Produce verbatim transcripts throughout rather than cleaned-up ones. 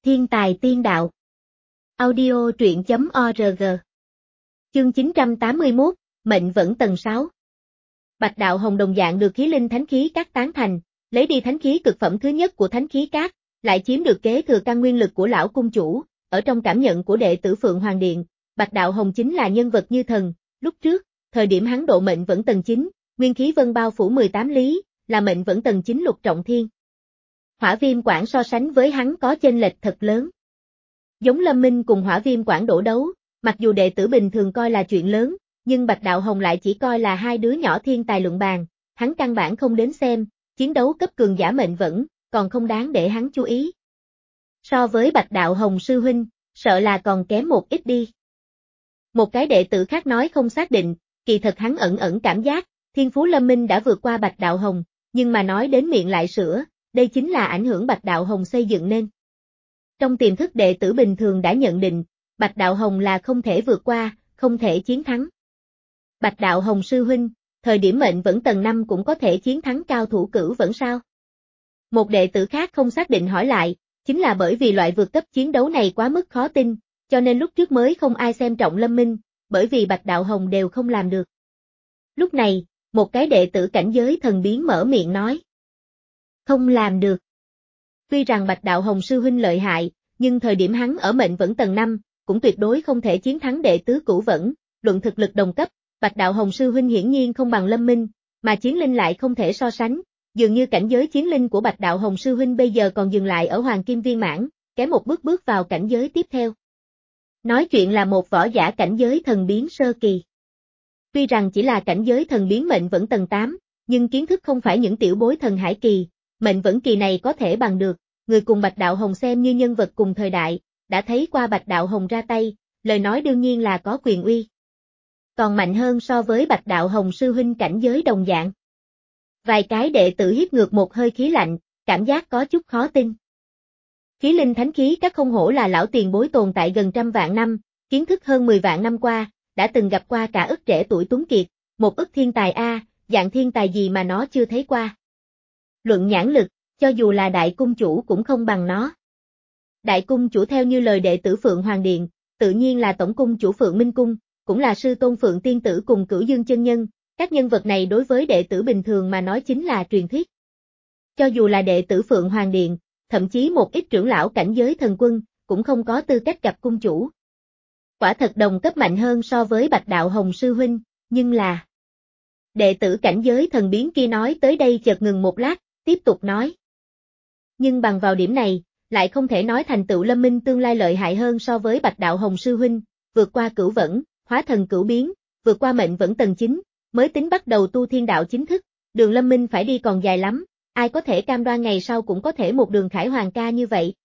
Thiên tài tiên đạo. Audio truyện chấm org. Chương chín trăm tám mươi mốt, mệnh vẫn tầng sáu. Bạch Đạo Hồng đồng dạng được khí linh thánh khí cát tán thành, lấy đi thánh khí cực phẩm thứ nhất của thánh khí cát, lại chiếm được kế thừa căn nguyên lực của lão cung chủ. Ở trong cảm nhận của đệ tử Phượng Hoàng Điện, Bạch Đạo Hồng chính là nhân vật như thần. Lúc trước, thời điểm hắn độ mệnh vẫn tầng chín, nguyên khí vân bao phủ mười tám lý, là mệnh vẫn tầng chín lục trọng thiên. Hỏa Viêm Quảng so sánh với hắn có chênh lệch thật lớn. Giống Lâm Minh cùng Hỏa Viêm Quảng đổ đấu, mặc dù đệ tử bình thường coi là chuyện lớn, nhưng Bạch Đạo Hồng lại chỉ coi là hai đứa nhỏ thiên tài luận bàn, hắn căn bản không đến xem, chiến đấu cấp cường giả mệnh vẫn, còn không đáng để hắn chú ý. So với Bạch Đạo Hồng sư huynh, sợ là còn kém một ít đi. Một cái đệ tử khác nói không xác định, kỳ thật hắn ẩn ẩn cảm giác, thiên phú Lâm Minh đã vượt qua Bạch Đạo Hồng, nhưng mà nói đến miệng lại sửa, đây chính là ảnh hưởng Bạch Đạo Hồng xây dựng nên. Trong tiềm thức đệ tử bình thường đã nhận định, Bạch Đạo Hồng là không thể vượt qua, không thể chiến thắng. Bạch Đạo Hồng sư huynh, thời điểm mệnh vẫn tầng năm cũng có thể chiến thắng cao thủ cửu vẫn sao? Một đệ tử khác không xác định hỏi lại, chính là bởi vì loại vượt cấp chiến đấu này quá mức khó tin, cho nên lúc trước mới không ai xem trọng Lâm Minh, bởi vì Bạch Đạo Hồng đều không làm được. Lúc này, một cái đệ tử cảnh giới thần biến mở miệng nói. Không làm được. Tuy rằng Bạch Đạo Hồng sư huynh lợi hại, nhưng thời điểm hắn ở mệnh vẫn tầng năm, cũng tuyệt đối không thể chiến thắng đệ tứ cửu vẫn, luận thực lực đồng cấp, Bạch Đạo Hồng sư huynh hiển nhiên không bằng Lâm Minh, mà chiến linh lại không thể so sánh, dường như cảnh giới chiến linh của Bạch Đạo Hồng sư huynh bây giờ còn dừng lại ở Hoàng Kim Viên Mãn, kém một bước bước vào cảnh giới tiếp theo. Nói chuyện là một võ giả cảnh giới thần biến sơ kỳ. Tuy rằng chỉ là cảnh giới thần biến mệnh vẫn tầng tám, nhưng kiến thức không phải những tiểu bối thần hải kỳ, mệnh vẫn kỳ này có thể bằng được, người cùng Bạch Đạo Hồng xem như nhân vật cùng thời đại, đã thấy qua Bạch Đạo Hồng ra tay, lời nói đương nhiên là có quyền uy. Còn mạnh hơn so với Bạch Đạo Hồng sư huynh cảnh giới đồng dạng. Vài cái đệ tử hít ngược một hơi khí lạnh, cảm giác có chút khó tin. Khí linh thánh khí các không hổ là lão tiền bối tồn tại gần trăm vạn năm, kiến thức hơn mười vạn năm qua, đã từng gặp qua cả ức trẻ tuổi tuấn kiệt, một ức thiên tài a, dạng thiên tài gì mà nó chưa thấy qua. Luận nhãn lực, cho dù là đại cung chủ cũng không bằng nó. Đại cung chủ theo như lời đệ tử Phượng Hoàng Điện, tự nhiên là tổng cung chủ Phượng Minh Cung, cũng là sư tôn Phượng Tiên Tử cùng Cửu Dương chân nhân, các nhân vật này đối với đệ tử bình thường mà nói chính là truyền thuyết. Cho dù là đệ tử Phượng Hoàng Điện, thậm chí một ít trưởng lão cảnh giới thần quân, cũng không có tư cách gặp cung chủ. Quả thật đồng cấp mạnh hơn so với Bạch Đạo Hồng sư huynh, nhưng là... Đệ tử cảnh giới thần biến kia nói tới đây chợt ngừng một lát, tiếp tục nói. Nhưng bằng vào điểm này, lại không thể nói thành tựu Lâm Minh tương lai lợi hại hơn so với Bạch Đạo Hồng sư huynh, vượt qua cửu vẫn, hóa thần cửu biến, vượt qua mệnh vẫn tầng chín, mới tính bắt đầu tu thiên đạo chính thức, đường Lâm Minh phải đi còn dài lắm, ai có thể cam đoan ngày sau cũng có thể một đường khải hoàng ca như vậy.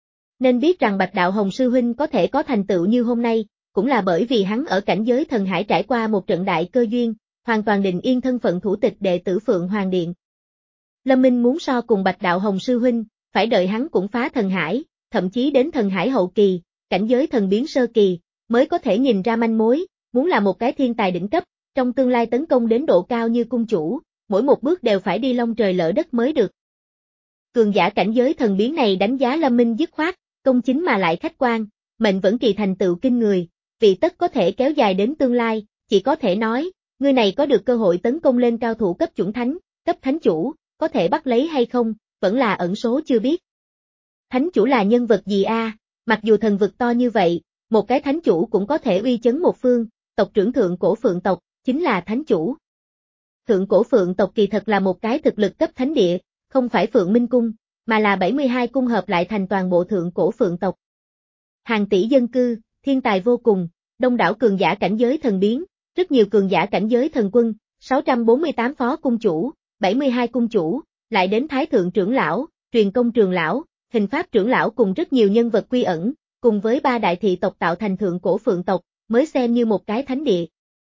Nên biết rằng Bạch Đạo Hồng sư huynh có thể có thành tựu như hôm nay, cũng là bởi vì hắn ở cảnh giới thần hải trải qua một trận đại cơ duyên, hoàn toàn định yên thân phận thủ tịch đệ tử Phượng Hoàng Điện. Lâm Minh muốn so cùng Bạch Đạo Hồng sư huynh, phải đợi hắn cũng phá thần hải, thậm chí đến thần hải hậu kỳ, cảnh giới thần biến sơ kỳ, mới có thể nhìn ra manh mối, muốn là một cái thiên tài đỉnh cấp, trong tương lai tấn công đến độ cao như cung chủ, mỗi một bước đều phải đi long trời lỡ đất mới được. Cường giả cảnh giới thần biến này đánh giá Lâm Minh dứt khoát, công chính mà lại khách quan, mệnh vẫn kỳ thành tựu kinh người, vì tất có thể kéo dài đến tương lai, chỉ có thể nói, người này có được cơ hội tấn công lên cao thủ cấp chuẩn thánh, cấp thánh chủ, có thể bắt lấy hay không, vẫn là ẩn số chưa biết. Thánh chủ là nhân vật gì a? Mặc dù thần vực to như vậy, một cái thánh chủ cũng có thể uy chấn một phương, tộc trưởng thượng cổ phượng tộc, chính là thánh chủ. Thượng cổ phượng tộc kỳ thật là một cái thực lực cấp thánh địa, không phải Phượng Minh Cung, mà là bảy mươi hai cung hợp lại thành toàn bộ thượng cổ phượng tộc. Hàng tỷ dân cư, thiên tài vô cùng, đông đảo cường giả cảnh giới thần biến, rất nhiều cường giả cảnh giới thần quân, sáu trăm bốn mươi tám phó cung chủ, bảy mươi hai cung chủ, lại đến thái thượng trưởng lão, truyền công trường lão, hình pháp trưởng lão cùng rất nhiều nhân vật quy ẩn, cùng với ba đại thị tộc tạo thành thượng cổ phượng tộc, mới xem như một cái thánh địa.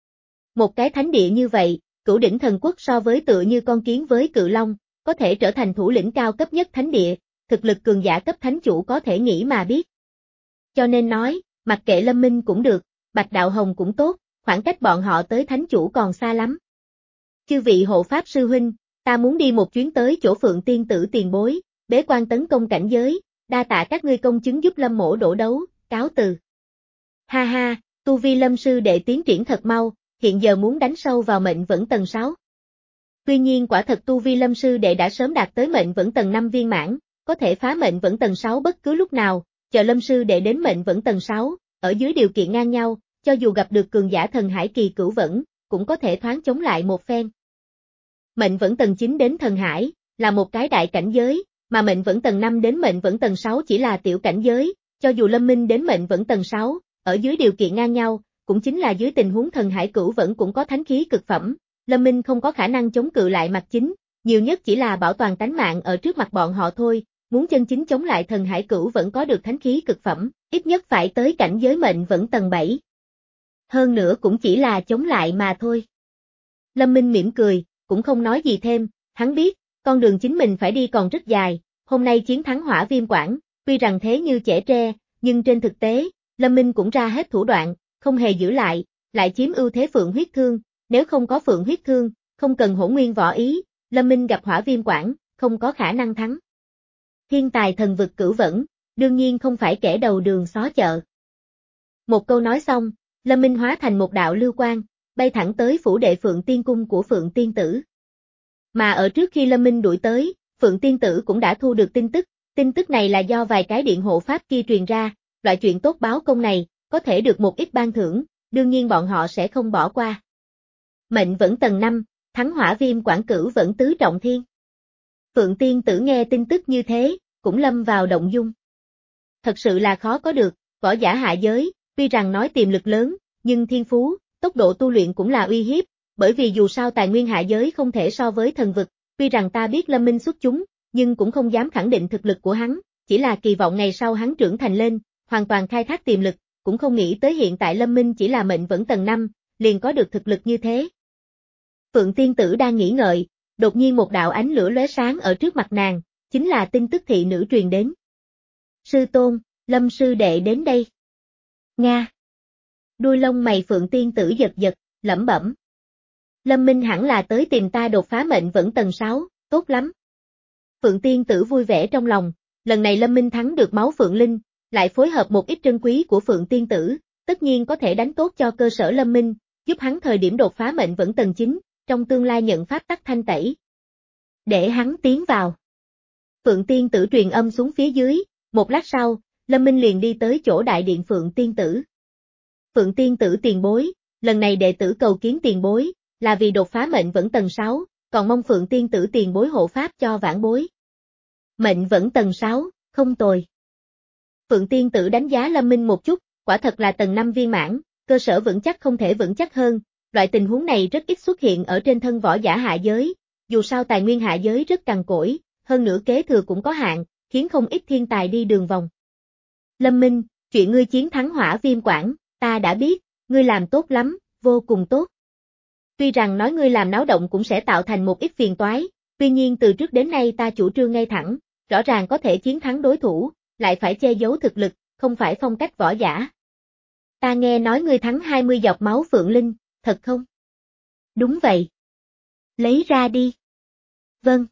Một cái thánh địa như vậy, cửu đỉnh thần quốc so với tựa như con kiến với cự long, có thể trở thành thủ lĩnh cao cấp nhất thánh địa, thực lực cường giả cấp thánh chủ có thể nghĩ mà biết. Cho nên nói, mặc kệ Lâm Minh cũng được, Bạch Đạo Hồng cũng tốt, khoảng cách bọn họ tới thánh chủ còn xa lắm. Chư vị hộ pháp sư huynh, ta muốn đi một chuyến tới chỗ Phượng Tiên Tử tiền bối, bế quan tấn công cảnh giới, đa tạ các ngươi công chứng giúp Lâm mỗ đổ đấu, cáo từ. Ha ha, tu vi Lâm sư đệ tiến triển thật mau, hiện giờ muốn đánh sâu vào mệnh vẫn tầng sáu. Tuy nhiên quả thật tu vi Lâm sư đệ đã sớm đạt tới mệnh vẫn tầng năm viên mãn, có thể phá mệnh vẫn tầng sáu bất cứ lúc nào, chờ Lâm sư đệ đến mệnh vẫn tầng sáu, ở dưới điều kiện ngang nhau, cho dù gặp được cường giả thần hải kỳ cửu vẫn, cũng có thể thoáng chống lại một phen. Mệnh vẫn tầng chín đến thần hải, là một cái đại cảnh giới, mà mệnh vẫn tầng năm đến mệnh vẫn tầng sáu chỉ là tiểu cảnh giới, cho dù Lâm Minh đến mệnh vẫn tầng sáu, ở dưới điều kiện ngang nhau, cũng chính là dưới tình huống thần hải cửu vẫn cũng có thánh khí cực phẩm, Lâm Minh không có khả năng chống cự lại mặt chính, nhiều nhất chỉ là bảo toàn tánh mạng ở trước mặt bọn họ thôi, muốn chân chính chống lại thần hải cửu vẫn có được thánh khí cực phẩm, ít nhất phải tới cảnh giới mệnh vẫn tầng bảy. Hơn nữa cũng chỉ là chống lại mà thôi. Lâm Minh mỉm cười, cũng không nói gì thêm, hắn biết, con đường chính mình phải đi còn rất dài, hôm nay chiến thắng Hỏa Viêm Quảng, tuy rằng thế như trẻ tre, nhưng trên thực tế, Lâm Minh cũng ra hết thủ đoạn, không hề giữ lại, lại chiếm ưu thế Phượng huyết thương, nếu không có Phượng huyết thương, không cần Hỗn Nguyên võ ý, Lâm Minh gặp Hỏa Viêm Quảng, không có khả năng thắng. Thiên tài thần vực cửu vẫn, đương nhiên không phải kẻ đầu đường xó chợ. Một câu nói xong, Lâm Minh hóa thành một đạo lưu quang, bay thẳng tới phủ đệ Phượng Tiên Cung của Phượng Tiên Tử. Mà ở trước khi Lâm Minh đuổi tới, Phượng Tiên Tử cũng đã thu được tin tức, tin tức này là do vài cái điện hộ pháp kia truyền ra, loại chuyện tốt báo công này, có thể được một ít ban thưởng, đương nhiên bọn họ sẽ không bỏ qua. Mệnh vẫn tầng năm, thắng Hỏa Viêm Quảng cửu vẫn tứ trọng thiên. Phượng Tiên Tử nghe tin tức như thế, cũng lâm vào động dung. Thật sự là khó có được, võ giả hạ giới, tuy rằng nói tiềm lực lớn, nhưng thiên phú, tốc độ tu luyện cũng là uy hiếp, bởi vì dù sao tài nguyên hạ giới không thể so với thần vực, tuy rằng ta biết Lâm Minh xuất chúng, nhưng cũng không dám khẳng định thực lực của hắn, chỉ là kỳ vọng ngày sau hắn trưởng thành lên, hoàn toàn khai thác tiềm lực, cũng không nghĩ tới hiện tại Lâm Minh chỉ là mệnh vẫn tầng năm, liền có được thực lực như thế. Phượng Tiên Tử đang nghĩ ngợi, đột nhiên một đạo ánh lửa lóe sáng ở trước mặt nàng, chính là tin tức thị nữ truyền đến. Sư tôn, Lâm sư đệ đến đây. Nga. Đuôi lông mày Phượng Tiên Tử giật giật, lẩm bẩm. Lâm Minh hẳn là tới tìm ta đột phá mệnh vẫn tầng sáu, tốt lắm. Phượng Tiên Tử vui vẻ trong lòng, lần này Lâm Minh thắng được máu Phượng Linh, lại phối hợp một ít trân quý của Phượng Tiên Tử, tất nhiên có thể đánh tốt cho cơ sở Lâm Minh, giúp hắn thời điểm đột phá mệnh vẫn tầng chín, trong tương lai nhận pháp tắc thanh tẩy. Để hắn tiến vào. Phượng Tiên Tử truyền âm xuống phía dưới, một lát sau, Lâm Minh liền đi tới chỗ đại điện Phượng Tiên Tử. Phượng Tiên Tử tiền bối, lần này đệ tử cầu kiến tiền bối, là vì đột phá mệnh vẫn tầng sáu, còn mong Phượng Tiên Tử tiền bối hộ pháp cho vãn bối. Mệnh vẫn tầng sáu, không tồi. Phượng Tiên Tử đánh giá Lâm Minh một chút, quả thật là tầng năm viên mãn, cơ sở vững chắc không thể vững chắc hơn, loại tình huống này rất ít xuất hiện ở trên thân võ giả hạ giới, dù sao tài nguyên hạ giới rất cằn cỗi, hơn nữa kế thừa cũng có hạn, khiến không ít thiên tài đi đường vòng. Lâm Minh, chuyện ngươi chiến thắng Hỏa Viêm Quảng, ta đã biết, ngươi làm tốt lắm, vô cùng tốt. Tuy rằng nói ngươi làm náo động cũng sẽ tạo thành một ít phiền toái, tuy nhiên từ trước đến nay ta chủ trương ngay thẳng, rõ ràng có thể chiến thắng đối thủ, lại phải che giấu thực lực, không phải phong cách võ giả. Ta nghe nói ngươi thắng hai mươi giọt máu Phượng Linh, thật không? Đúng vậy. Lấy ra đi. Vâng.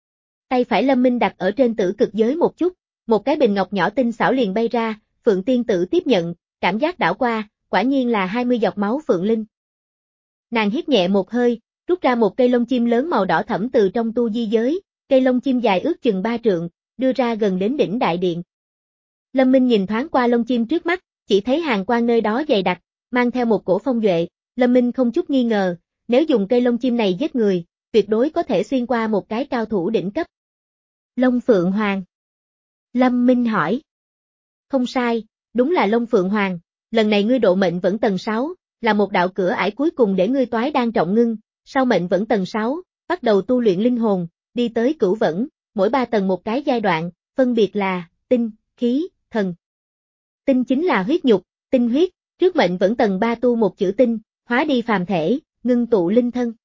Tay phải Lâm Minh đặt ở trên tử cực giới một chút, một cái bình ngọc nhỏ tinh xảo liền bay ra, Phượng Tiên Tử tiếp nhận, cảm giác đảo qua, quả nhiên là hai mươi giọt máu Phượng Linh. Nàng hít nhẹ một hơi, rút ra một cây lông chim lớn màu đỏ thẫm từ trong tu di giới, cây lông chim dài ước chừng ba trượng, đưa ra gần đến đỉnh đại điện. Lâm Minh nhìn thoáng qua lông chim trước mắt, chỉ thấy hàng quang nơi đó dày đặc, mang theo một cổ phong duệ, Lâm Minh không chút nghi ngờ, nếu dùng cây lông chim này giết người, tuyệt đối có thể xuyên qua một cái cao thủ đỉnh cấp. Long Phượng Hoàng. Lâm Minh hỏi. Không sai, đúng là Long Phượng Hoàng, lần này ngươi độ mệnh vẫn tầng sáu, là một đạo cửa ải cuối cùng để ngươi toái đan trọng ngưng, sau mệnh vẫn tầng sáu, bắt đầu tu luyện linh hồn, đi tới cửu vẫn, mỗi ba tầng một cái giai đoạn, phân biệt là, tinh, khí, thần. Tinh chính là huyết nhục, tinh huyết, trước mệnh vẫn tầng ba tu một chữ tinh, hóa đi phàm thể, ngưng tụ linh thân.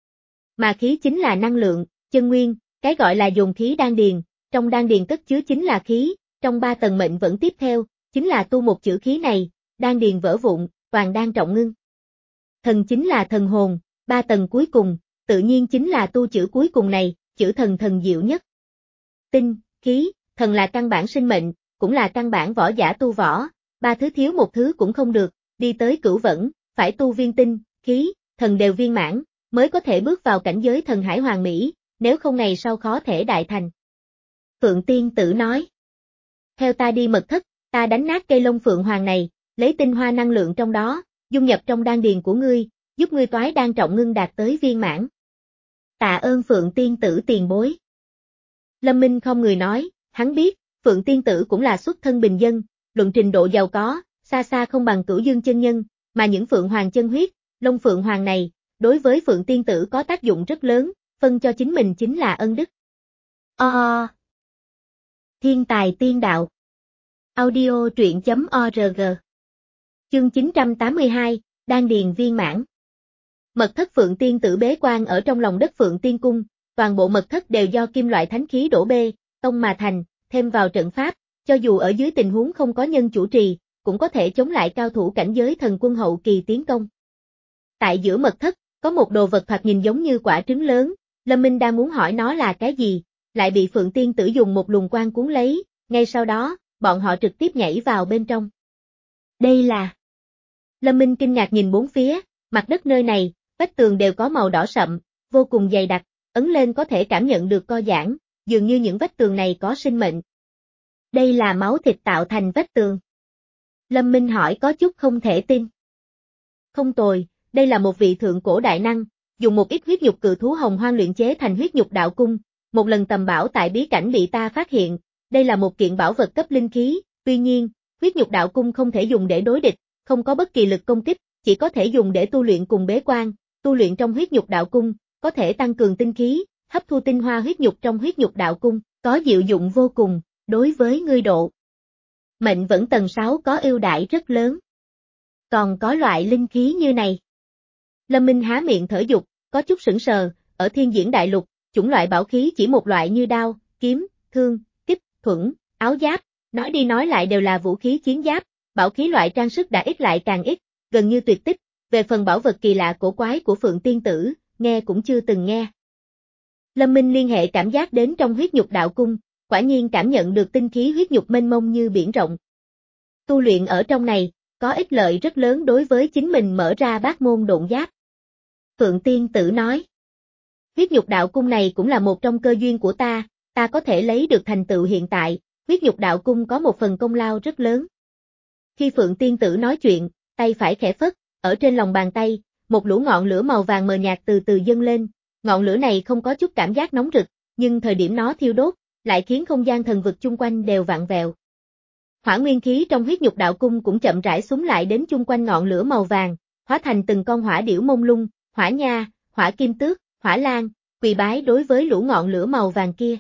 Mà khí chính là năng lượng, chân nguyên, cái gọi là dồn khí đan điền, trong đan điền cất chứa chính là khí, trong ba tầng mệnh vẫn tiếp theo, chính là tu một chữ khí này, đan điền vỡ vụn, toàn đan trọng ngưng. Thần chính là thần hồn, ba tầng cuối cùng, tự nhiên chính là tu chữ cuối cùng này, chữ thần thần diệu nhất. Tinh, khí, thần thần là căn bản sinh mệnh, cũng là căn bản võ giả tu võ, ba thứ thiếu một thứ cũng không được, đi tới cửu vẫn, phải tu viên tinh, khí, thần đều viên mãn, mới có thể bước vào cảnh giới thần hải hoàn mỹ, nếu không ngày sau khó thể đại thành. Phượng Tiên Tử nói, theo ta đi mật thất, ta đánh nát cây lông phượng hoàng này, lấy tinh hoa năng lượng trong đó, dung nhập trong đan điền của ngươi, giúp ngươi toái đan trọng ngưng đạt tới viên mãn. Tạ ơn Phượng Tiên Tử tiền bối. Lâm Minh không người nói, hắn biết, Phượng Tiên Tử cũng là xuất thân bình dân, luận trình độ giàu có, xa xa không bằng Cửu Dương chân nhân, mà những Phượng Hoàng chân huyết, lông Phượng Hoàng này, đối với Phượng Tiên Tử có tác dụng rất lớn, phân cho chính mình chính là ân đức. O. Thiên tài tiên đạo. Audio truyện chấm org. Chương chín trăm tám mươi hai, Đan điền viên mãn. Mật thất Phượng Tiên Tử bế quan ở trong lòng đất Phượng Tiên Cung, toàn bộ mật thất đều do kim loại thánh khí đổ bê, tông mà thành, thêm vào trận pháp, cho dù ở dưới tình huống không có nhân chủ trì, cũng có thể chống lại cao thủ cảnh giới thần quân hậu kỳ tiến công. Tại giữa mật thất, có một đồ vật thoạt nhìn giống như quả trứng lớn, Lâm Minh đang muốn hỏi nó là cái gì, lại bị Phượng Tiên Tử dùng một luồng quang cuốn lấy, ngay sau đó, bọn họ trực tiếp nhảy vào bên trong. Đây là... Lâm Minh kinh ngạc nhìn bốn phía, mặt đất nơi này, vách tường đều có màu đỏ sậm, vô cùng dày đặc, ấn lên có thể cảm nhận được co giãn, dường như những vách tường này có sinh mệnh. Đây là máu thịt tạo thành vách tường. Lâm Minh hỏi có chút không thể tin. Không tồi, đây là một vị thượng cổ đại năng, dùng một ít huyết nhục cự thú hồng hoang luyện chế thành huyết nhục đạo cung, một lần tầm bảo tại bí cảnh bị ta phát hiện, đây là một kiện bảo vật cấp linh khí, tuy nhiên, huyết nhục đạo cung không thể dùng để đối địch, không có bất kỳ lực công kích, chỉ có thể dùng để tu luyện cùng bế quan, tu luyện trong huyết nhục đạo cung, có thể tăng cường tinh khí, hấp thu tinh hoa huyết nhục trong huyết nhục đạo cung, có diệu dụng vô cùng, đối với ngươi độ. Mệnh vẫn tầng sáu có ưu đãi rất lớn. Còn có loại linh khí như này. Lâm Minh há miệng thở dục, có chút sững sờ, ở Thiên Diễn Đại Lục, chủng loại bảo khí chỉ một loại như đao, kiếm, thương, kích, thuẫn, áo giáp, nói đi nói lại đều là vũ khí chiến giáp, bảo khí loại trang sức đã ít lại càng ít, gần như tuyệt tích, về phần bảo vật kỳ lạ cổ quái của Phượng Tiên Tử, nghe cũng chưa từng nghe. Lâm Minh liên hệ cảm giác đến trong huyết nhục đạo cung, quả nhiên cảm nhận được tinh khí huyết nhục mênh mông như biển rộng. Tu luyện ở trong này, có ích lợi rất lớn đối với chính mình mở ra bát môn độn giáp. Phượng Tiên Tử nói, huyết nhục đạo cung này cũng là một trong cơ duyên của ta, ta có thể lấy được thành tựu hiện tại, huyết nhục đạo cung có một phần công lao rất lớn. Khi Phượng Tiên Tử nói chuyện, tay phải khẽ phất, ở trên lòng bàn tay, một lũ ngọn lửa màu vàng mờ nhạt từ từ dâng lên, ngọn lửa này không có chút cảm giác nóng rực, nhưng thời điểm nó thiêu đốt, lại khiến không gian thần vực chung quanh đều vặn vẹo. Hỏa nguyên khí trong huyết nhục đạo cung cũng chậm rãi xúm lại đến chung quanh ngọn lửa màu vàng, hóa thành từng con hỏa điểu mông lung, hỏa nha, hỏa kim tước, hỏa lan, quỳ bái đối với lũ ngọn lửa màu vàng kia.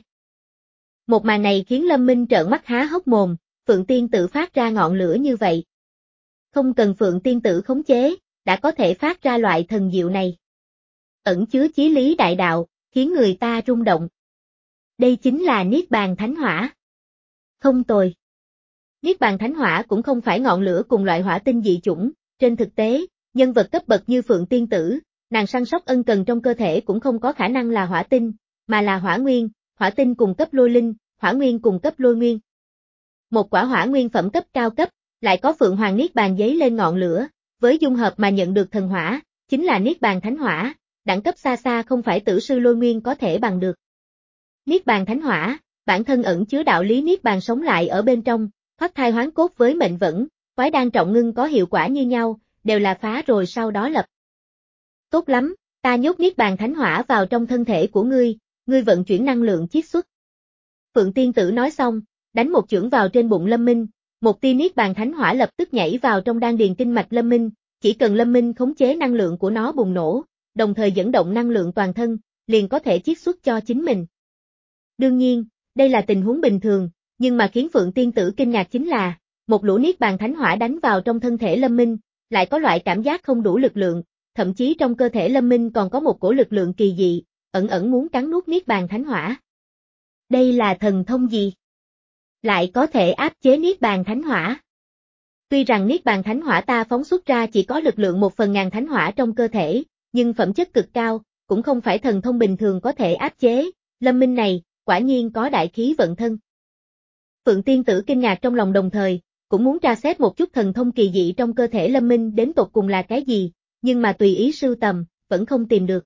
Một màn này khiến Lâm Minh trợn mắt há hốc mồm, Phượng Tiên Tử phát ra ngọn lửa như vậy. Không cần Phượng Tiên Tử khống chế, đã có thể phát ra loại thần diệu này. Ẩn chứa chí lý đại đạo, khiến người ta rung động. Đây chính là Niết Bàn Thánh Hỏa. Không tồi. Niết Bàn Thánh Hỏa cũng không phải ngọn lửa cùng loại hỏa tinh dị chủng, trên thực tế, nhân vật cấp bậc như Phượng Tiên Tử, nàng săn sóc ân cần trong cơ thể cũng không có khả năng là hỏa tinh, mà là hỏa nguyên, hỏa tinh cùng cấp lôi linh, hỏa nguyên cùng cấp lôi nguyên. Một quả hỏa nguyên phẩm cấp cao cấp, lại có Phượng Hoàng Niết Bàn giấy lên ngọn lửa, với dung hợp mà nhận được thần hỏa, chính là Niết Bàn Thánh Hỏa, đẳng cấp xa xa không phải tử sư lôi nguyên có thể bằng được. Niết Bàn Thánh Hỏa, bản thân ẩn chứa đạo lý Niết Bàn sống lại ở bên trong, thoát thai hoán cốt với mệnh vẫn, quái đan trọng ngưng có hiệu quả như nhau, đều là phá rồi sau đó lập. Tốt lắm, ta nhốt Niết Bàn Thánh Hỏa vào trong thân thể của ngươi, ngươi vận chuyển năng lượng chiết xuất. Phượng Tiên Tử nói xong, đánh một chưởng vào trên bụng Lâm Minh, một tia Niết Bàn Thánh Hỏa lập tức nhảy vào trong đan điền kinh mạch Lâm Minh, chỉ cần Lâm Minh khống chế năng lượng của nó bùng nổ, đồng thời dẫn động năng lượng toàn thân, liền có thể chiết xuất cho chính mình. Đương nhiên, đây là tình huống bình thường, nhưng mà khiến Phượng Tiên Tử kinh ngạc chính là, một lũ Niết Bàn Thánh Hỏa đánh vào trong thân thể Lâm Minh, lại có loại cảm giác không đủ lực lượng, thậm chí trong cơ thể Lâm Minh còn có một cổ lực lượng kỳ dị, ẩn ẩn muốn cắn nuốt Niết Bàn Thánh Hỏa. Đây là thần thông gì? Lại có thể áp chế Niết Bàn Thánh Hỏa. Tuy rằng Niết Bàn Thánh Hỏa ta phóng xuất ra chỉ có lực lượng một phần ngàn thánh hỏa trong cơ thể, nhưng phẩm chất cực cao, cũng không phải thần thông bình thường có thể áp chế, Lâm Minh này, quả nhiên có đại khí vận thân. Phượng Tiên Tử kinh ngạc trong lòng đồng thời, cũng muốn tra xét một chút thần thông kỳ dị trong cơ thể Lâm Minh đến tột cùng là cái gì, nhưng mà tùy ý sưu tầm, vẫn không tìm được.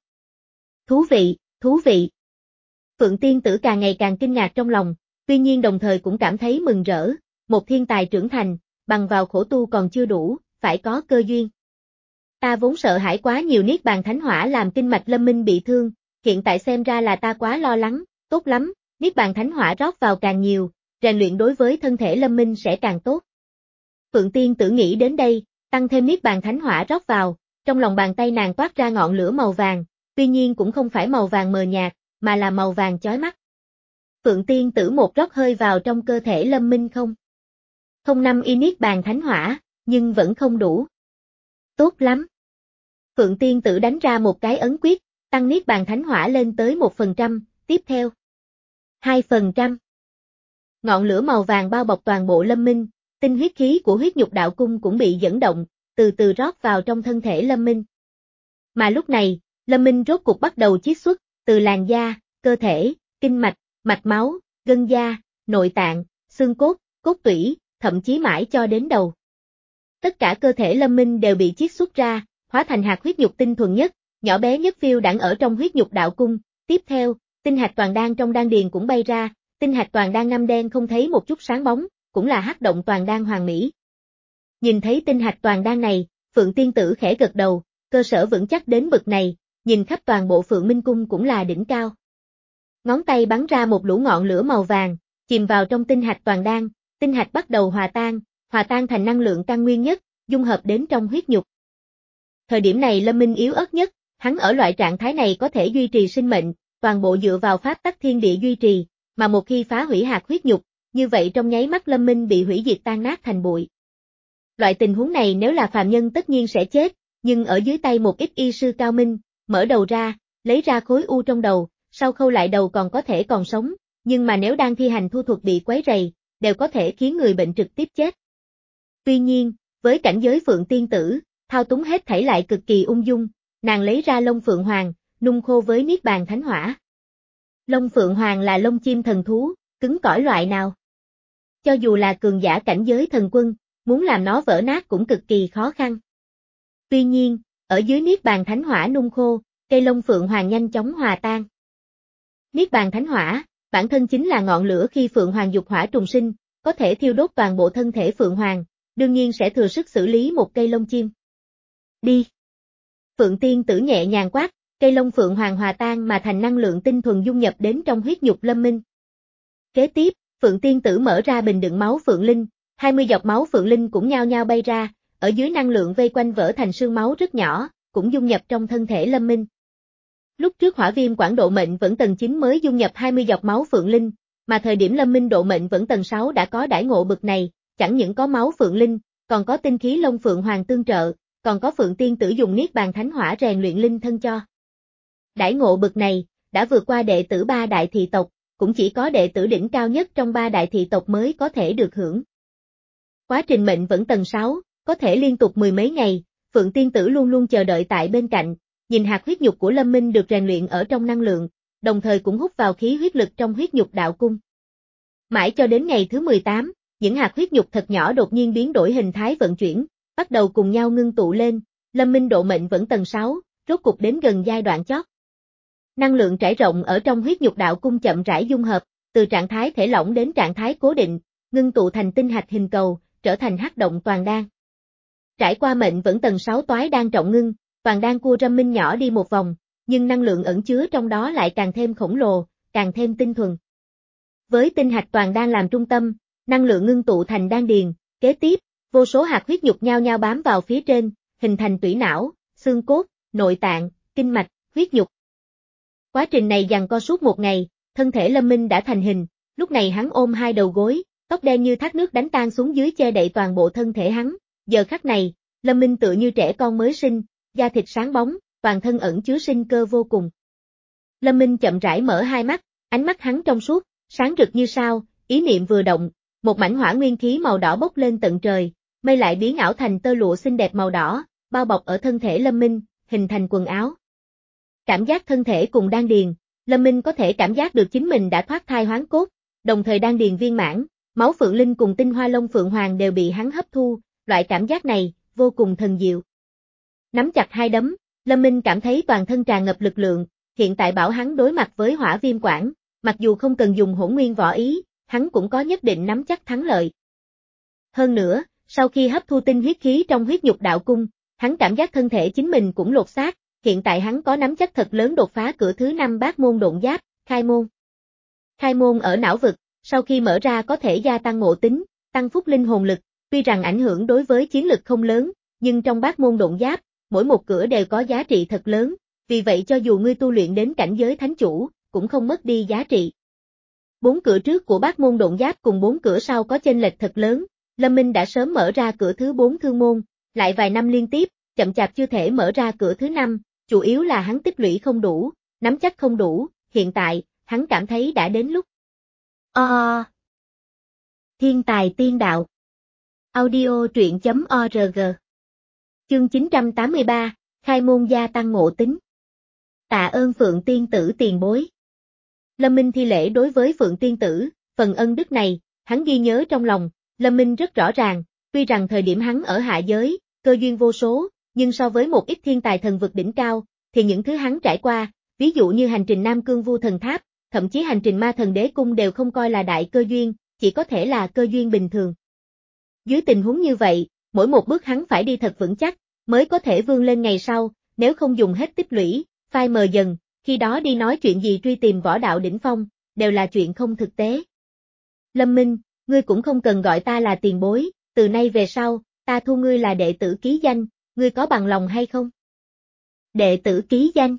Thú vị, thú vị. Phượng Tiên Tử càng ngày càng kinh ngạc trong lòng, tuy nhiên đồng thời cũng cảm thấy mừng rỡ, một thiên tài trưởng thành, bằng vào khổ tu còn chưa đủ, phải có cơ duyên. Ta vốn sợ hãi quá nhiều niết bàn thánh hỏa làm kinh mạch Lâm Minh bị thương, hiện tại xem ra là ta quá lo lắng, tốt lắm, niết bàn thánh hỏa rót vào càng nhiều, rèn luyện đối với thân thể Lâm Minh sẽ càng tốt. Phượng Tiên Tử nghĩ đến đây, tăng thêm niết bàn thánh hỏa rót vào, trong lòng bàn tay nàng toát ra ngọn lửa màu vàng, tuy nhiên cũng không phải màu vàng mờ nhạt, mà là màu vàng chói mắt. Phượng Tiên Tử một rót hơi vào trong cơ thể Lâm Minh không. Không năm y niết bàn thánh hỏa, nhưng vẫn không đủ. Tốt lắm. Phượng Tiên Tử đánh ra một cái ấn quyết, tăng niết bàn thánh hỏa lên tới một phần trăm, tiếp theo hai phần trăm. Ngọn lửa màu vàng bao bọc toàn bộ Lâm Minh, tinh huyết khí của huyết nhục đạo cung cũng bị dẫn động, từ từ rót vào trong thân thể Lâm Minh. Mà lúc này, Lâm Minh rốt cục bắt đầu chiết xuất, từ làn da, cơ thể, kinh mạch, mạch máu, gân da, nội tạng, xương cốt, cốt tủy, thậm chí mãi cho đến đầu. Tất cả cơ thể Lâm Minh đều bị chiết xuất ra, hóa thành hạt huyết nhục tinh thuần nhất, nhỏ bé nhất phiêu đãng ở trong huyết nhục đạo cung. Tiếp theo, tinh hạch toàn đan trong đan điền cũng bay ra, tinh hạch toàn đan ngăm đen không thấy một chút sáng bóng, cũng là hắc động toàn đan hoàn mỹ. Nhìn thấy tinh hạch toàn đan này, Phượng Tiên Tử khẽ gật đầu, cơ sở vững chắc đến bậc này, nhìn khắp toàn bộ Phượng Minh Cung cũng là đỉnh cao. Ngón tay bắn ra một lũ ngọn lửa màu vàng, chìm vào trong tinh hạch toàn đan, tinh hạch bắt đầu hòa tan, hòa tan thành năng lượng căn nguyên nhất, dung hợp đến trong huyết nhục. Thời điểm này Lâm Minh yếu ớt nhất, hắn ở loại trạng thái này có thể duy trì sinh mệnh, toàn bộ dựa vào pháp tắc thiên địa duy trì, mà một khi phá hủy hạt huyết nhục, như vậy trong nháy mắt Lâm Minh bị hủy diệt tan nát thành bụi. Loại tình huống này nếu là phàm nhân tất nhiên sẽ chết, nhưng ở dưới tay một ít y sư cao minh, mở đầu ra, lấy ra khối u trong đầu, sau khâu lại đầu còn có thể còn sống, nhưng mà nếu đang thi hành thu thuật bị quấy rầy, đều có thể khiến người bệnh trực tiếp chết. Tuy nhiên, với cảnh giới Phượng Tiên Tử, thao túng hết thảy lại cực kỳ ung dung, nàng lấy ra lông Phượng Hoàng, nung khô với niết bàn thánh hỏa. Lông Phượng Hoàng là lông chim thần thú, cứng cỏi loại nào? Cho dù là cường giả cảnh giới thần quân, muốn làm nó vỡ nát cũng cực kỳ khó khăn. Tuy nhiên, ở dưới niết bàn thánh hỏa nung khô, cây lông Phượng Hoàng nhanh chóng hòa tan. Niết bàn thánh hỏa, bản thân chính là ngọn lửa khi Phượng Hoàng dục hỏa trùng sinh, có thể thiêu đốt toàn bộ thân thể Phượng Hoàng, đương nhiên sẽ thừa sức xử lý một cây lông chim. Đi! Phượng Tiên Tử nhẹ nhàng quát, cây lông Phượng Hoàng hòa tan mà thành năng lượng tinh thuần dung nhập đến trong huyết nhục Lâm Minh. Kế tiếp, Phượng Tiên Tử mở ra bình đựng máu Phượng Linh, hai mươi giọt máu Phượng Linh cũng nhao nhao bay ra, ở dưới năng lượng vây quanh vỡ thành sương máu rất nhỏ, cũng dung nhập trong thân thể Lâm Minh. Lúc trước hỏa viêm quản độ mệnh vẫn tầng chín mới dung nhập hai mươi giọt máu Phượng Linh, mà thời điểm Lâm Minh độ mệnh vẫn tầng sáu đã có đãi ngộ bực này, chẳng những có máu Phượng Linh, còn có tinh khí lông Phượng Hoàng tương trợ, còn có Phượng Tiên Tử dùng niết bàn thánh hỏa rèn luyện linh thân cho. Đãi ngộ bực này, đã vượt qua đệ tử ba đại thị tộc, cũng chỉ có đệ tử đỉnh cao nhất trong ba đại thị tộc mới có thể được hưởng. Quá trình mệnh vẫn tầng sáu, có thể liên tục mười mấy ngày, Phượng Tiên Tử luôn luôn chờ đợi tại bên cạnh, nhìn hạt huyết nhục của Lâm Minh được rèn luyện ở trong năng lượng, đồng thời cũng hút vào khí huyết lực trong huyết nhục đạo cung. Mãi cho đến ngày thứ mười tám, những hạt huyết nhục thật nhỏ đột nhiên biến đổi hình thái vận chuyển, bắt đầu cùng nhau ngưng tụ lên, Lâm Minh độ mệnh vẫn tầng sáu, rốt cục đến gần giai đoạn chót. Năng lượng trải rộng ở trong huyết nhục đạo cung chậm rãi dung hợp, từ trạng thái thể lỏng đến trạng thái cố định, ngưng tụ thành tinh hạch hình cầu, trở thành hắc động toàn đan. Trải qua mệnh vẫn tầng sáu toái đan trọng ngưng, toàn đan cua Lâm Minh nhỏ đi một vòng, nhưng năng lượng ẩn chứa trong đó lại càng thêm khổng lồ, càng thêm tinh thuần. Với tinh hạch toàn đan làm trung tâm, năng lượng ngưng tụ thành đan điền, kế tiếp, vô số hạt huyết nhục nhao nhao bám vào phía trên, hình thành tủy não, xương cốt, nội tạng, kinh mạch, huyết nhục. Quá trình này giằng co suốt một ngày, thân thể Lâm Minh đã thành hình, lúc này hắn ôm hai đầu gối, tóc đen như thác nước đánh tan xuống dưới che đậy toàn bộ thân thể hắn, giờ khắc này, Lâm Minh tựa như trẻ con mới sinh, da thịt sáng bóng, toàn thân ẩn chứa sinh cơ vô cùng. Lâm Minh chậm rãi mở hai mắt, ánh mắt hắn trong suốt, sáng rực như sao, ý niệm vừa động, một mảnh hỏa nguyên khí màu đỏ bốc lên tận trời, mây lại biến ảo thành tơ lụa xinh đẹp màu đỏ, bao bọc ở thân thể Lâm Minh, hình thành quần áo. Cảm giác thân thể cùng đan điền, Lâm Minh có thể cảm giác được chính mình đã thoát thai hoán cốt, đồng thời đan điền viên mãn, Máu Phượng Linh cùng tinh hoa lông Phượng Hoàng đều bị hắn hấp thu, loại cảm giác này, vô cùng thần diệu. Nắm chặt hai đấm, Lâm Minh cảm thấy toàn thân tràn ngập lực lượng, hiện tại bảo hắn đối mặt với hỏa viêm quản, mặc dù không cần dùng hỗn nguyên võ ý, hắn cũng có nhất định nắm chắc thắng lợi. Hơn nữa, sau khi hấp thu tinh huyết khí trong huyết nhục đạo cung, hắn cảm giác thân thể chính mình cũng lột xác, hiện tại hắn có nắm chắc thật lớn đột phá cửa thứ năm bát môn độn giáp, khai môn. Khai môn ở não vực, sau khi mở ra có thể gia tăng ngộ tính, tăng phúc linh hồn lực, tuy rằng ảnh hưởng đối với chiến lực không lớn, nhưng trong bát môn độn giáp, mỗi một cửa đều có giá trị thật lớn, vì vậy cho dù ngươi tu luyện đến cảnh giới thánh chủ, cũng không mất đi giá trị. Bốn cửa trước của bát môn độn giáp cùng bốn cửa sau có chênh lệch thật lớn, Lâm Minh đã sớm mở ra cửa thứ bốn thương môn, lại vài năm liên tiếp, chậm chạp chưa thể mở ra cửa thứ năm, chủ yếu là hắn tích lũy không đủ, nắm chắc không đủ, hiện tại, hắn cảm thấy đã đến lúc. Ờ. Thiên tài tiên đạo. Audio truyện chấm org. Chương chín trăm tám mươi ba, khai môn gia tăng ngộ tính. Tạ ơn Phượng tiên tử tiền bối. Lâm Minh thi lễ đối với Phượng tiên tử, phần ân đức này, hắn ghi nhớ trong lòng, Lâm Minh rất rõ ràng, tuy rằng thời điểm hắn ở hạ giới, cơ duyên vô số, nhưng so với một ít thiên tài thần vực đỉnh cao, thì những thứ hắn trải qua, ví dụ như hành trình Nam Cương Vu Thần Tháp, thậm chí hành trình Ma Thần Đế Cung đều không coi là đại cơ duyên, chỉ có thể là cơ duyên bình thường. Dưới tình huống như vậy, mỗi một bước hắn phải đi thật vững chắc, mới có thể vươn lên ngày sau, nếu không dùng hết tích lũy, phai mờ dần, khi đó đi nói chuyện gì truy tìm võ đạo đỉnh phong, đều là chuyện không thực tế. Lâm Minh, ngươi cũng không cần gọi ta là tiền bối, từ nay về sau, ta thu ngươi là đệ tử ký danh, ngươi có bằng lòng hay không? Đệ tử ký danh.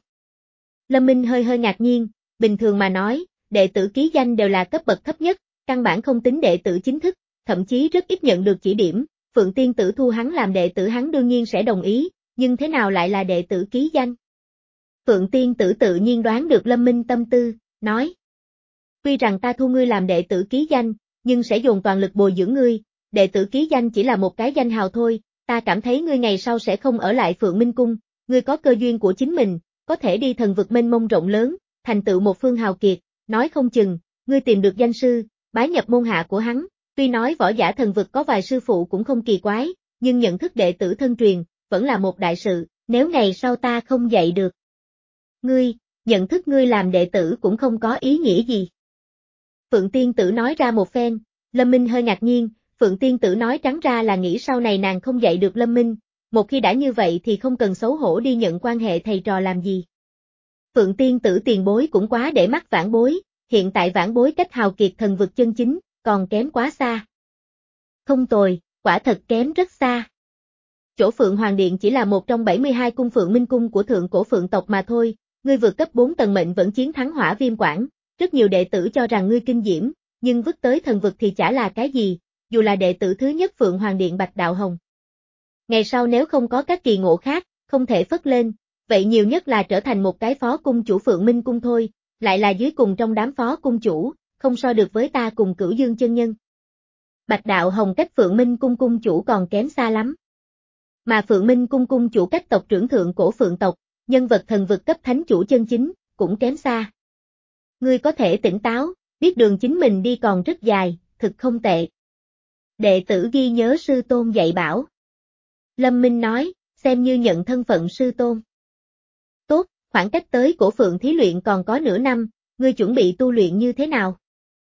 Lâm Minh hơi hơi ngạc nhiên, bình thường mà nói, đệ tử ký danh đều là cấp bậc thấp nhất, căn bản không tính đệ tử chính thức, thậm chí rất ít nhận được chỉ điểm, Phượng tiên tử thu hắn làm đệ tử hắn đương nhiên sẽ đồng ý, nhưng thế nào lại là đệ tử ký danh? Phượng tiên tử tự nhiên đoán được Lâm Minh tâm tư, nói. Tuy rằng ta thu ngươi làm đệ tử ký danh, nhưng sẽ dồn toàn lực bồi dưỡng ngươi, đệ tử ký danh chỉ là một cái danh hào thôi, ta cảm thấy ngươi ngày sau sẽ không ở lại Phượng Minh Cung, ngươi có cơ duyên của chính mình, có thể đi thần vực mênh mông rộng lớn, thành tựu một phương hào kiệt, nói không chừng, ngươi tìm được danh sư, bái nhập môn hạ của hắn, tuy nói võ giả thần vực có vài sư phụ cũng không kỳ quái, nhưng nhận thức đệ tử thân truyền, vẫn là một đại sự, nếu ngày sau ta không dạy được. Ngươi, nhận thức ngươi làm đệ tử cũng không có ý nghĩa gì. Phượng tiên tử nói ra một phen, Lâm Minh hơi ngạc nhiên, Phượng tiên tử nói trắng ra là nghĩ sau này nàng không dạy được Lâm Minh, một khi đã như vậy thì không cần xấu hổ đi nhận quan hệ thầy trò làm gì. Phượng tiên tử tiền bối cũng quá để mắt vãn bối, hiện tại vãn bối cách hào kiệt thần vực chân chính, còn kém quá xa. Không tồi, quả thật kém rất xa. Chỗ Phượng Hoàng Điện chỉ là một trong bảy mươi hai cung Phượng Minh Cung của thượng cổ Phượng tộc mà thôi, ngươi vượt cấp bốn tầng mệnh vẫn chiến thắng hỏa viêm quản, rất nhiều đệ tử cho rằng ngươi kinh diễm, nhưng vứt tới thần vực thì chả là cái gì, dù là đệ tử thứ nhất Phượng Hoàng Điện Bạch Đạo Hồng. Ngày sau nếu không có các kỳ ngộ khác, không thể phất lên, vậy nhiều nhất là trở thành một cái phó cung chủ Phượng Minh Cung thôi, lại là dưới cùng trong đám phó cung chủ, không so được với ta cùng Cửu Dương chân nhân. Bạch Đạo Hồng cách Phượng Minh Cung cung chủ còn kém xa lắm. Mà Phượng Minh Cung cung chủ cách tộc trưởng thượng cổ Phượng tộc, nhân vật thần vực cấp thánh chủ chân chính, cũng kém xa. Ngươi có thể tỉnh táo, biết đường chính mình đi còn rất dài, thực không tệ. Đệ tử ghi nhớ sư tôn dạy bảo. Lâm Minh nói, xem như nhận thân phận sư tôn. Tốt, khoảng cách tới cổ Phượng thí luyện còn có nửa năm, ngươi chuẩn bị tu luyện như thế nào?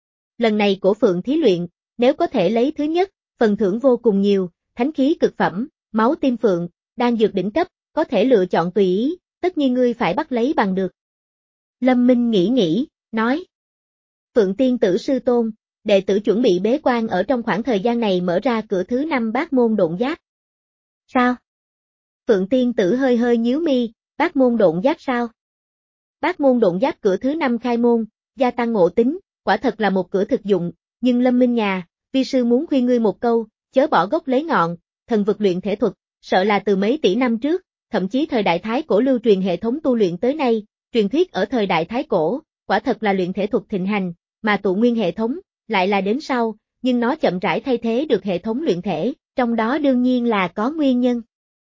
Lần này cổ Phượng thí luyện, nếu có thể lấy thứ nhất, phần thưởng vô cùng nhiều, thánh khí cực phẩm, máu tim phượng, đan dược đỉnh cấp, có thể lựa chọn tùy ý, tất nhiên ngươi phải bắt lấy bằng được. Lâm Minh nghĩ nghĩ, nói. Phượng tiên tử sư tôn, đệ tử chuẩn bị bế quan ở trong khoảng thời gian này mở ra cửa thứ năm bát môn độn giáp. Sao? Phượng tiên tử hơi hơi nhíu mi, bát môn độn giáp sao? Bát môn độn giáp cửa thứ năm khai môn, gia tăng ngộ tính, quả thật là một cửa thực dụng, nhưng Lâm Minh nhà, vi sư muốn khuyên ngươi một câu, chớ bỏ gốc lấy ngọn, thần vực luyện thể thuật, sợ là từ mấy tỷ năm trước, thậm chí thời đại Thái Cổ lưu truyền hệ thống tu luyện tới nay, truyền thuyết ở thời đại Thái Cổ, quả thật là luyện thể thuật thịnh hành, mà tụ nguyên hệ thống, lại là đến sau, nhưng nó chậm rãi thay thế được hệ thống luyện thể, trong đó đương nhiên là có nguyên nhân.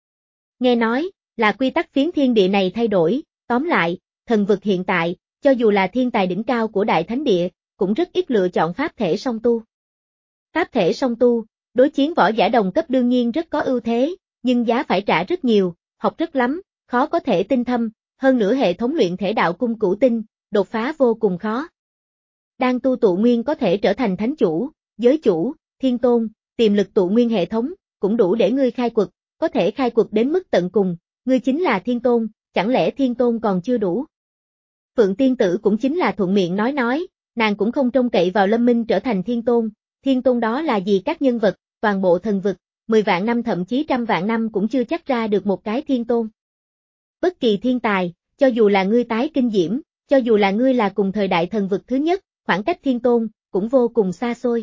Nghe nói, là quy tắc phiến thiên địa này thay đổi, tóm lại, thần vực hiện tại, cho dù là thiên tài đỉnh cao của Đại Thánh Địa, cũng rất ít lựa chọn pháp thể song tu. Pháp thể song tu, đối chiến võ giả đồng cấp đương nhiên rất có ưu thế, nhưng giá phải trả rất nhiều, học rất lắm, khó có thể tinh thâm, hơn nữa hệ thống luyện thể đạo cung cửu tinh, đột phá vô cùng khó. Đang tu tụ nguyên có thể trở thành thánh chủ, giới chủ, thiên tôn, tiềm lực tụ nguyên hệ thống, cũng đủ để ngươi khai quật, có thể khai quật đến mức tận cùng, ngươi chính là thiên tôn, chẳng lẽ thiên tôn còn chưa đủ? Phượng Tiên Tử cũng chính là thuận miệng nói nói, nàng cũng không trông cậy vào Lâm Minh trở thành thiên tôn, thiên tôn đó là gì các nhân vật, toàn bộ thần vực, mười vạn năm thậm chí trăm vạn năm cũng chưa chắc ra được một cái thiên tôn. Bất kỳ thiên tài, cho dù là ngươi tái kinh diễm, cho dù là ngươi là cùng thời đại thần vực thứ nhất, khoảng cách thiên tôn, cũng vô cùng xa xôi.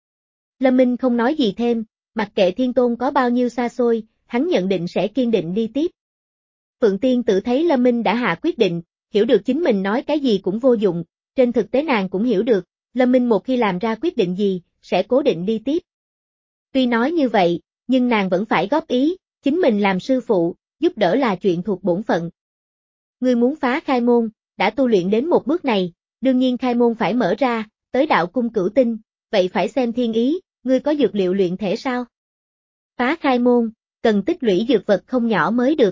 Lâm Minh không nói gì thêm, mặc kệ thiên tôn có bao nhiêu xa xôi, hắn nhận định sẽ kiên định đi tiếp. Phượng Tiên Tử thấy Lâm Minh đã hạ quyết định, hiểu được chính mình nói cái gì cũng vô dụng, trên thực tế nàng cũng hiểu được, Lâm Minh một khi làm ra quyết định gì, sẽ cố định đi tiếp. Tuy nói như vậy, nhưng nàng vẫn phải góp ý, chính mình làm sư phụ, giúp đỡ là chuyện thuộc bổn phận. Ngươi muốn phá khai môn, đã tu luyện đến một bước này, đương nhiên khai môn phải mở ra, tới đạo cung cửu tinh, vậy phải xem thiên ý, ngươi có dược liệu luyện thể sao? Phá khai môn, cần tích lũy dược vật không nhỏ mới được.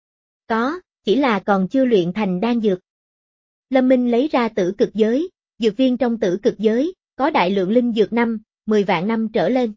Có, chỉ là còn chưa luyện thành đan dược. Lâm Minh lấy ra tử cực giới, dược viên trong tử cực giới, có đại lượng linh dược năm, mười vạn năm trở lên.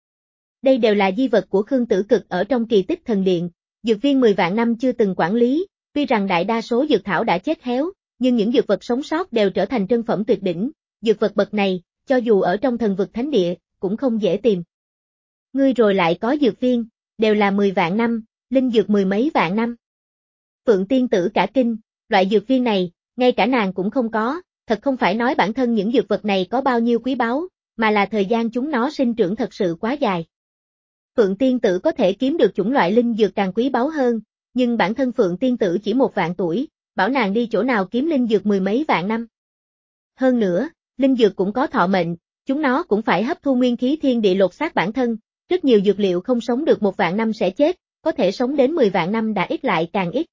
Đây đều là di vật của Khương Tử Cực ở trong kỳ tích thần điện, dược viên mười vạn năm chưa từng quản lý, tuy rằng đại đa số dược thảo đã chết héo, nhưng những dược vật sống sót đều trở thành trân phẩm tuyệt đỉnh, dược vật bậc này, cho dù ở trong thần vực thánh địa, cũng không dễ tìm. Ngươi rồi lại có dược viên, đều là mười vạn năm, linh dược mười mấy vạn năm. Phượng Tiên Tử cả kinh, loại dược viên này, ngay cả nàng cũng không có, thật không phải nói bản thân những dược vật này có bao nhiêu quý báu, mà là thời gian chúng nó sinh trưởng thật sự quá dài. Phượng Tiên Tử có thể kiếm được chủng loại linh dược càng quý báu hơn, nhưng bản thân Phượng Tiên Tử chỉ một vạn tuổi, bảo nàng đi chỗ nào kiếm linh dược mười mấy vạn năm. Hơn nữa, linh dược cũng có thọ mệnh, chúng nó cũng phải hấp thu nguyên khí thiên địa lột xác bản thân, rất nhiều dược liệu không sống được một vạn năm sẽ chết, có thể sống đến mười vạn năm đã ít lại càng ít.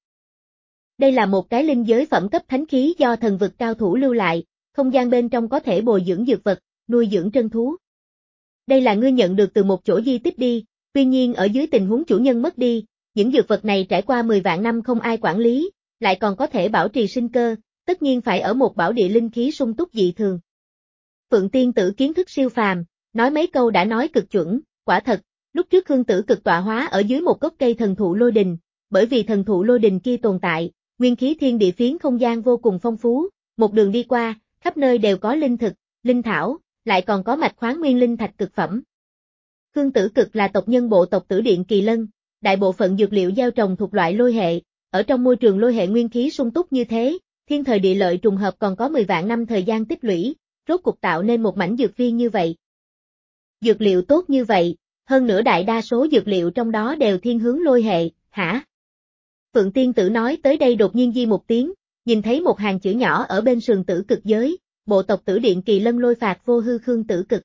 Đây là một cái linh giới phẩm cấp thánh khí do thần vực cao thủ lưu lại, không gian bên trong có thể bồi dưỡng dược vật, nuôi dưỡng trân thú. Đây là ngươi nhận được từ một chỗ di tích đi, tuy nhiên ở dưới tình huống chủ nhân mất đi, những dược vật này trải qua mười vạn năm không ai quản lý, lại còn có thể bảo trì sinh cơ, tất nhiên phải ở một bảo địa linh khí sung túc dị thường. Phượng Tiên Tử kiến thức siêu phàm, nói mấy câu đã nói cực chuẩn, quả thật, lúc trước Khương Tử Cực tọa hóa ở dưới một gốc cây thần thụ lôi đình, bởi vì thần thụ lôi đình kia tồn tại, nguyên khí thiên địa phiến không gian vô cùng phong phú, một đường đi qua, khắp nơi đều có linh thực, linh thảo, lại còn có mạch khoáng nguyên linh thạch cực phẩm. Khương Tử Cực là tộc nhân bộ tộc Tử Điện Kỳ Lân, đại bộ phận dược liệu gieo trồng thuộc loại lôi hệ, ở trong môi trường lôi hệ nguyên khí sung túc như thế, thiên thời địa lợi trùng hợp còn có mười vạn năm thời gian tích lũy, rốt cục tạo nên một mảnh dược viên như vậy. Dược liệu tốt như vậy, hơn nữa đại đa số dược liệu trong đó đều thiên hướng lôi hệ, hả? Phượng Tiên Tử nói tới đây đột nhiên di một tiếng, nhìn thấy một hàng chữ nhỏ ở bên sườn Tử Cực giới, bộ tộc Tử Điện Kỳ Lân lôi phạt vô hư Khương Tử Cực.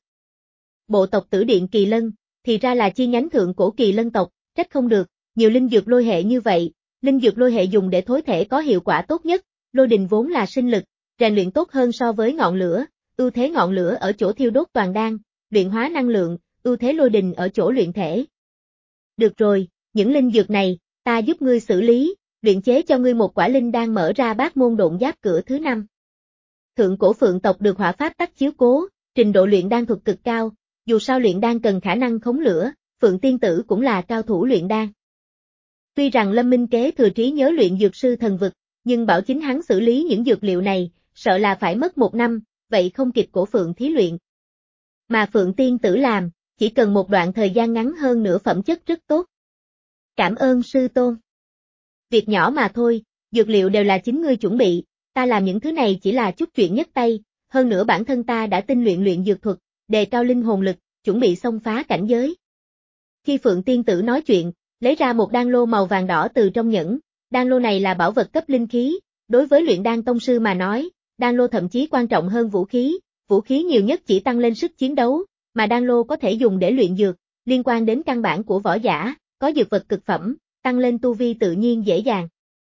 Bộ tộc Tử Điện Kỳ Lân, thì ra là chi nhánh thượng cổ Kỳ Lân tộc, trách không được, nhiều linh dược lôi hệ như vậy, linh dược lôi hệ dùng để thối thể có hiệu quả tốt nhất, lôi đình vốn là sinh lực, rèn luyện tốt hơn so với ngọn lửa, ưu thế ngọn lửa ở chỗ thiêu đốt toàn đan, luyện hóa năng lượng, ưu thế lôi đình ở chỗ luyện thể. Được rồi, những linh dược này, ta giúp ngươi xử lý, luyện chế cho ngươi một quả linh đan mở ra bát môn độn giáp cửa thứ năm. Thượng cổ Phượng tộc được hỏa pháp tắc chiếu cố, trình độ luyện đan thuật cực cao, dù sao luyện đan cần khả năng khống lửa, Phượng Tiên Tử cũng là cao thủ luyện đan. Tuy rằng Lâm Minh kế thừa trí nhớ luyện dược sư thần vực, nhưng bảo chính hắn xử lý những dược liệu này, sợ là phải mất một năm, vậy không kịp cổ Phượng thí luyện. Mà Phượng Tiên Tử làm, chỉ cần một đoạn thời gian ngắn hơn nửa phẩm chất rất tốt. Cảm ơn sư tôn. Việc nhỏ mà thôi, dược liệu đều là chính ngươi chuẩn bị, ta làm những thứ này chỉ là chút chuyện nhất tay, hơn nữa bản thân ta đã tinh luyện luyện dược thuật, đề cao linh hồn lực, chuẩn bị xông phá cảnh giới. Khi Phượng Tiên Tử nói chuyện, lấy ra một đan lô màu vàng đỏ từ trong nhẫn, đan lô này là bảo vật cấp linh khí, đối với luyện đan tông sư mà nói, đan lô thậm chí quan trọng hơn vũ khí, vũ khí nhiều nhất chỉ tăng lên sức chiến đấu, mà đan lô có thể dùng để luyện dược, liên quan đến căn bản của võ giả, có dược vật cực phẩm, tăng lên tu vi tự nhiên dễ dàng.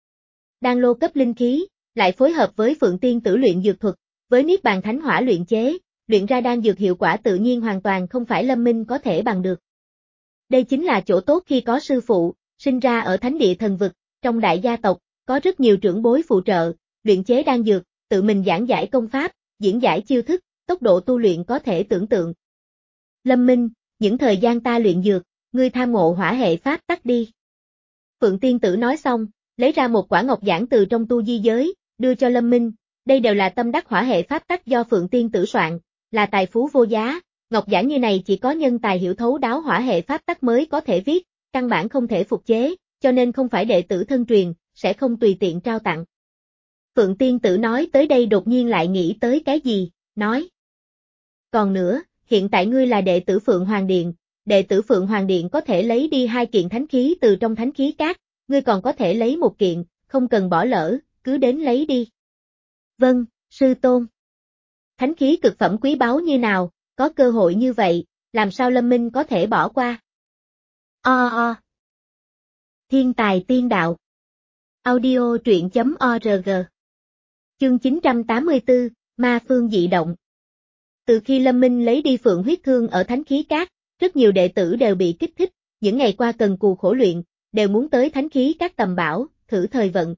Đan lô cấp linh khí, lại phối hợp với Phượng Tiên Tử luyện dược thuật, với Niết Bàn Thánh Hỏa luyện chế, luyện ra đan dược hiệu quả tự nhiên hoàn toàn không phải Lâm Minh có thể bằng được. Đây chính là chỗ tốt khi có sư phụ, sinh ra ở thánh địa thần vực, trong đại gia tộc, có rất nhiều trưởng bối phụ trợ, luyện chế đan dược, tự mình giảng giải công pháp, diễn giải chiêu thức, tốc độ tu luyện có thể tưởng tượng. Lâm Minh, những thời gian ta luyện dược, ngươi tham ngộ hỏa hệ pháp tắc đi. Phượng Tiên Tử nói xong, lấy ra một quả ngọc giản từ trong tu di giới, đưa cho Lâm Minh, đây đều là tâm đắc hỏa hệ pháp tắc do Phượng Tiên Tử soạn, là tài phú vô giá, ngọc giản như này chỉ có nhân tài hiểu thấu đáo hỏa hệ pháp tắc mới có thể viết, căn bản không thể phục chế, cho nên không phải đệ tử thân truyền, sẽ không tùy tiện trao tặng. Phượng Tiên Tử nói tới đây đột nhiên lại nghĩ tới cái gì, nói. Còn nữa, hiện tại ngươi là đệ tử Phượng Hoàng Điện, đệ tử Phượng Hoàng Điện có thể lấy đi hai kiện thánh khí từ trong thánh khí cát, ngươi còn có thể lấy một kiện, không cần bỏ lỡ, cứ đến lấy đi. Vâng, sư tôn. Thánh khí cực phẩm quý báu như nào, có cơ hội như vậy, làm sao Lâm Minh có thể bỏ qua? O o. Thiên tài tiên đạo. Audio truyện chấm org. Chương chín trăm tám mươi tư, Ma Phương dị động. Từ khi Lâm Minh lấy đi Phượng huyết thương ở thánh khí cát, rất nhiều đệ tử đều bị kích thích, những ngày qua cần cù khổ luyện, đều muốn tới thánh khí các tầm bảo, thử thời vận.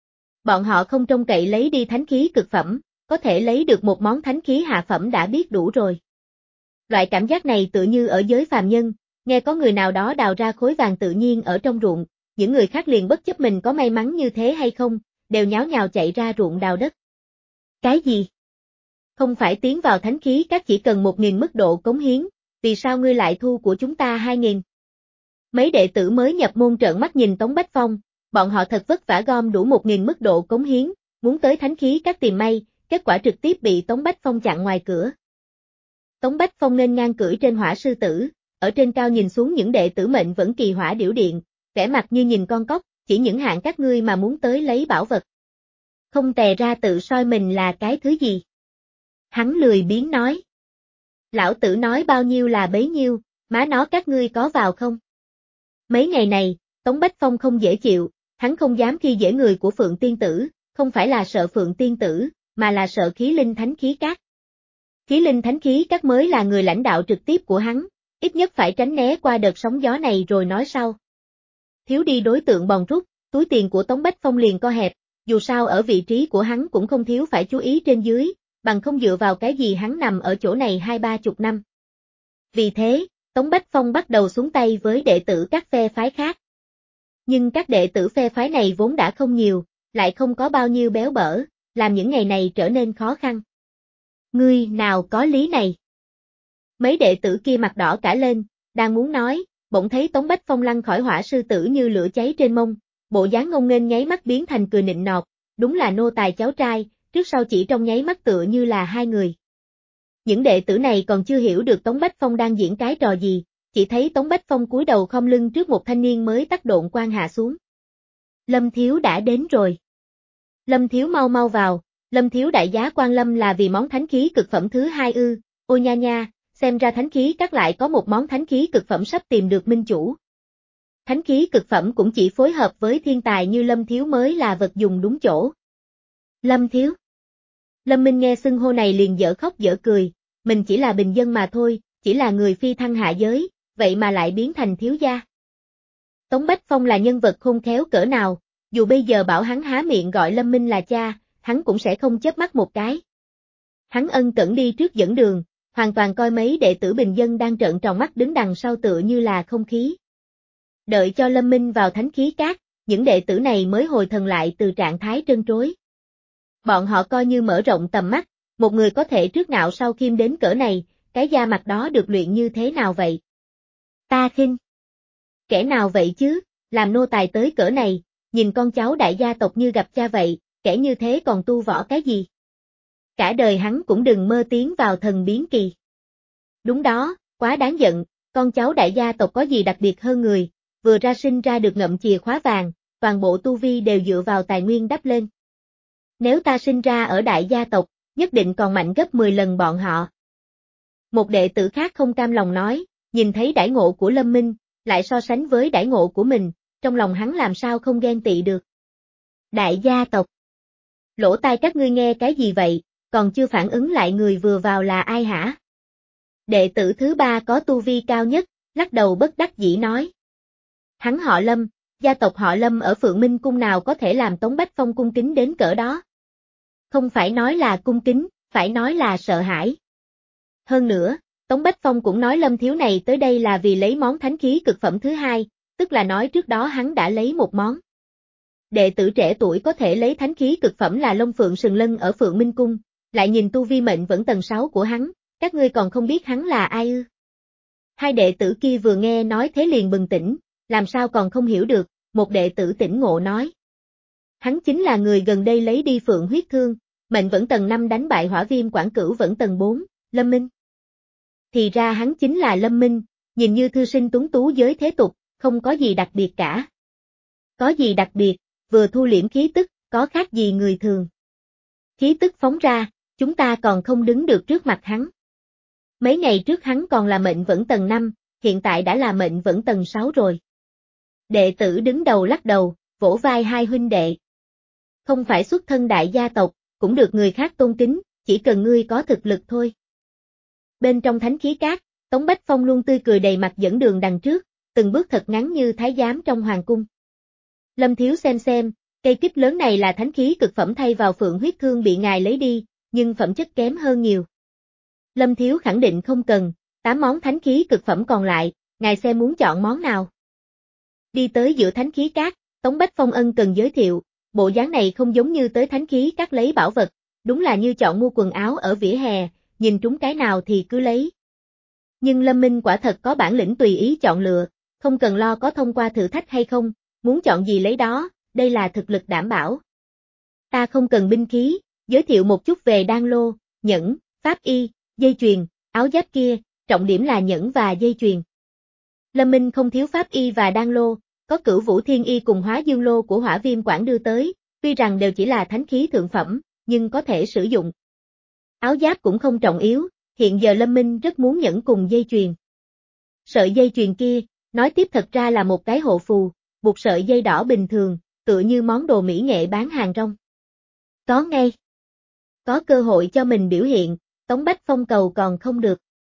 Bọn họ không trông cậy lấy đi thánh khí cực phẩm, có thể lấy được một món thánh khí hạ phẩm đã biết đủ rồi. Loại cảm giác này tự như ở giới phàm nhân, nghe có người nào đó đào ra khối vàng tự nhiên ở trong ruộng, những người khác liền bất chấp mình có may mắn như thế hay không, đều nháo nhào chạy ra ruộng đào đất. Cái gì? Không phải tiến vào thánh khí các chỉ cần một nghìn mức độ cống hiến, vì sao ngươi lại thu của chúng ta hai nghìn? Mấy đệ tử mới nhập môn trợn mắt nhìn Tống Bách Phong, bọn họ thật vất vả gom đủ một nghìn mức độ cống hiến, muốn tới thánh khí các tìm may, kết quả trực tiếp bị Tống Bách Phong chặn ngoài cửa. Tống Bách Phong nên ngang cưỡi trên hỏa sư tử, ở trên cao nhìn xuống những đệ tử mệnh vẫn kỳ hỏa điểu điện, vẻ mặt như nhìn con cóc, chỉ những hạng các ngươi mà muốn tới lấy bảo vật. Không tè ra tự soi mình là cái thứ gì. Hắn lười biếng nói. Lão tử nói bao nhiêu là bấy nhiêu, má nó các ngươi có vào không? Mấy ngày này, Tống Bách Phong không dễ chịu, hắn không dám khi dễ người của Phượng Tiên Tử, không phải là sợ Phượng Tiên Tử, mà là sợ khí linh thánh khí các. Khí linh thánh khí các mới là người lãnh đạo trực tiếp của hắn, ít nhất phải tránh né qua đợt sóng gió này rồi nói sau. Thiếu đi đối tượng bòn rút, túi tiền của Tống Bách Phong liền co hẹp, dù sao ở vị trí của hắn cũng không thiếu phải chú ý trên dưới, bằng không dựa vào cái gì hắn nằm ở chỗ này hai ba chục năm. Vì thế, Tống Bách Phong bắt đầu xuống tay với đệ tử các phe phái khác. Nhưng các đệ tử phe phái này vốn đã không nhiều, lại không có bao nhiêu béo bở, làm những ngày này trở nên khó khăn. Ngươi nào có lý này? Mấy đệ tử kia mặt đỏ cả lên, đang muốn nói, bỗng thấy Tống Bách Phong lăn khỏi hỏa sư tử như lửa cháy trên mông, bộ dáng ngông nghênh nháy mắt biến thành cười nịnh nọt, đúng là nô tài cháu trai, trước sau chỉ trong nháy mắt tựa như là hai người. Những đệ tử này còn chưa hiểu được Tống Bách Phong đang diễn cái trò gì, chỉ thấy Tống Bách Phong cúi đầu khom lưng trước một thanh niên mới tắt độn quan hạ xuống. Lâm Thiếu đã đến rồi. Lâm Thiếu mau mau vào, Lâm Thiếu đại giá quan lâm là vì món thánh khí cực phẩm thứ hai ư, ôi nha nha, xem ra thánh khí các lại có một món thánh khí cực phẩm sắp tìm được minh chủ. Thánh khí cực phẩm cũng chỉ phối hợp với thiên tài như Lâm Thiếu mới là vật dùng đúng chỗ. Lâm Thiếu. Lâm Minh nghe xưng hô này liền dở khóc dở cười, mình chỉ là bình dân mà thôi, chỉ là người phi thăng hạ giới, vậy mà lại biến thành thiếu gia. Tống Bách Phong là nhân vật khôn khéo cỡ nào, dù bây giờ bảo hắn há miệng gọi Lâm Minh là cha, hắn cũng sẽ không chớp mắt một cái. Hắn ân cẩn đi trước dẫn đường, hoàn toàn coi mấy đệ tử bình dân đang trợn tròn mắt đứng đằng sau tựa như là không khí. Đợi cho Lâm Minh vào thánh khí cát, những đệ tử này mới hồi thần lại từ trạng thái trân trối. Bọn họ coi như mở rộng tầm mắt, một người có thể trước ngạo sau khiêm đến cỡ này, cái da mặt đó được luyện như thế nào vậy? Ta khinh. Kẻ nào vậy chứ, làm nô tài tới cỡ này, nhìn con cháu đại gia tộc như gặp cha vậy, kẻ như thế còn tu võ cái gì? Cả đời hắn cũng đừng mơ tiến vào thần biến kỳ. Đúng đó, quá đáng giận, con cháu đại gia tộc có gì đặc biệt hơn người, vừa ra sinh ra được ngậm chìa khóa vàng, toàn bộ tu vi đều dựa vào tài nguyên đắp lên. Nếu ta sinh ra ở đại gia tộc, nhất định còn mạnh gấp mười lần bọn họ. Một đệ tử khác không cam lòng nói, nhìn thấy đãi ngộ của Lâm Minh, lại so sánh với đãi ngộ của mình, trong lòng hắn làm sao không ghen tị được. Đại gia tộc. Lỗ tai các ngươi nghe cái gì vậy, còn chưa phản ứng lại người vừa vào là ai hả? Đệ tử thứ ba có tu vi cao nhất, lắc đầu bất đắc dĩ nói. Hắn họ Lâm, gia tộc họ Lâm ở Phượng Minh Cung nào có thể làm Tống Bách Phong cung kính đến cỡ đó. Không phải nói là cung kính, phải nói là sợ hãi. Hơn nữa, Tống Bách Phong cũng nói Lâm thiếu này tới đây là vì lấy món thánh khí cực phẩm thứ hai, tức là nói trước đó hắn đã lấy một món. Đệ tử trẻ tuổi có thể lấy thánh khí cực phẩm là Long Phượng Sừng Lân ở Phượng Minh Cung, lại nhìn tu vi mệnh vẫn tầng sáu của hắn, các ngươi còn không biết hắn là ai ư? Hai đệ tử kia vừa nghe nói thế liền bừng tỉnh, làm sao còn không hiểu được, một đệ tử tỉnh ngộ nói. Hắn chính là người gần đây lấy đi Phượng huyết thương, mệnh vẫn tầng năm đánh bại Hỏa Viêm Quản Cửu vẫn tầng bốn, Lâm Minh. Thì ra hắn chính là Lâm Minh, nhìn như thư sinh tuấn tú giới thế tục, không có gì đặc biệt cả. Có gì đặc biệt, vừa thu liễm khí tức, có khác gì người thường. Khí tức phóng ra, chúng ta còn không đứng được trước mặt hắn. Mấy ngày trước hắn còn là mệnh vẫn tầng năm, hiện tại đã là mệnh vẫn tầng sáu rồi. Đệ tử đứng đầu lắc đầu, vỗ vai hai huynh đệ. Không phải xuất thân đại gia tộc, cũng được người khác tôn kính, chỉ cần ngươi có thực lực thôi. Bên trong thánh khí cát, Tống Bách Phong luôn tươi cười đầy mặt dẫn đường đằng trước, từng bước thật ngắn như thái giám trong hoàng cung. Lâm thiếu xem xem, cây kích lớn này là thánh khí cực phẩm thay vào Phượng huyết thương bị ngài lấy đi, nhưng phẩm chất kém hơn nhiều. Lâm thiếu khẳng định không cần, tám món thánh khí cực phẩm còn lại, ngài xem muốn chọn món nào. Đi tới giữa thánh khí cát, Tống Bách Phong ân cần giới thiệu, bộ dáng này không giống như tới thánh khí cát lấy bảo vật, đúng là như chọn mua quần áo ở vỉa hè, nhìn trúng cái nào thì cứ lấy. Nhưng Lâm Minh quả thật có bản lĩnh tùy ý chọn lựa, không cần lo có thông qua thử thách hay không, muốn chọn gì lấy đó, đây là thực lực đảm bảo. Ta không cần binh khí, giới thiệu một chút về đan lô, nhẫn, pháp y, dây chuyền, áo giáp kia, trọng điểm là nhẫn và dây chuyền. Lâm Minh không thiếu pháp y và đan lô, có Cửu Vũ Thiên Y cùng Hóa Dương Lô của Hỏa Viêm Quản đưa tới, tuy rằng đều chỉ là thánh khí thượng phẩm, nhưng có thể sử dụng. Áo giáp cũng không trọng yếu, hiện giờ Lâm Minh rất muốn nhẫn cùng dây chuyền. Sợi dây chuyền kia, nói tiếp thật ra là một cái hộ phù, buộc sợi dây đỏ bình thường, tựa như món đồ mỹ nghệ bán hàng rong. Có ngay. Có cơ hội cho mình biểu hiện, Tống Bách Phong cầu còn không được.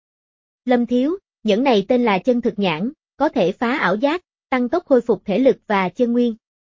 Lâm thiếu, nhẫn này tên là chân thực nhãn, có thể phá ảo giác, tăng tốc khôi phục thể lực và chân nguyên.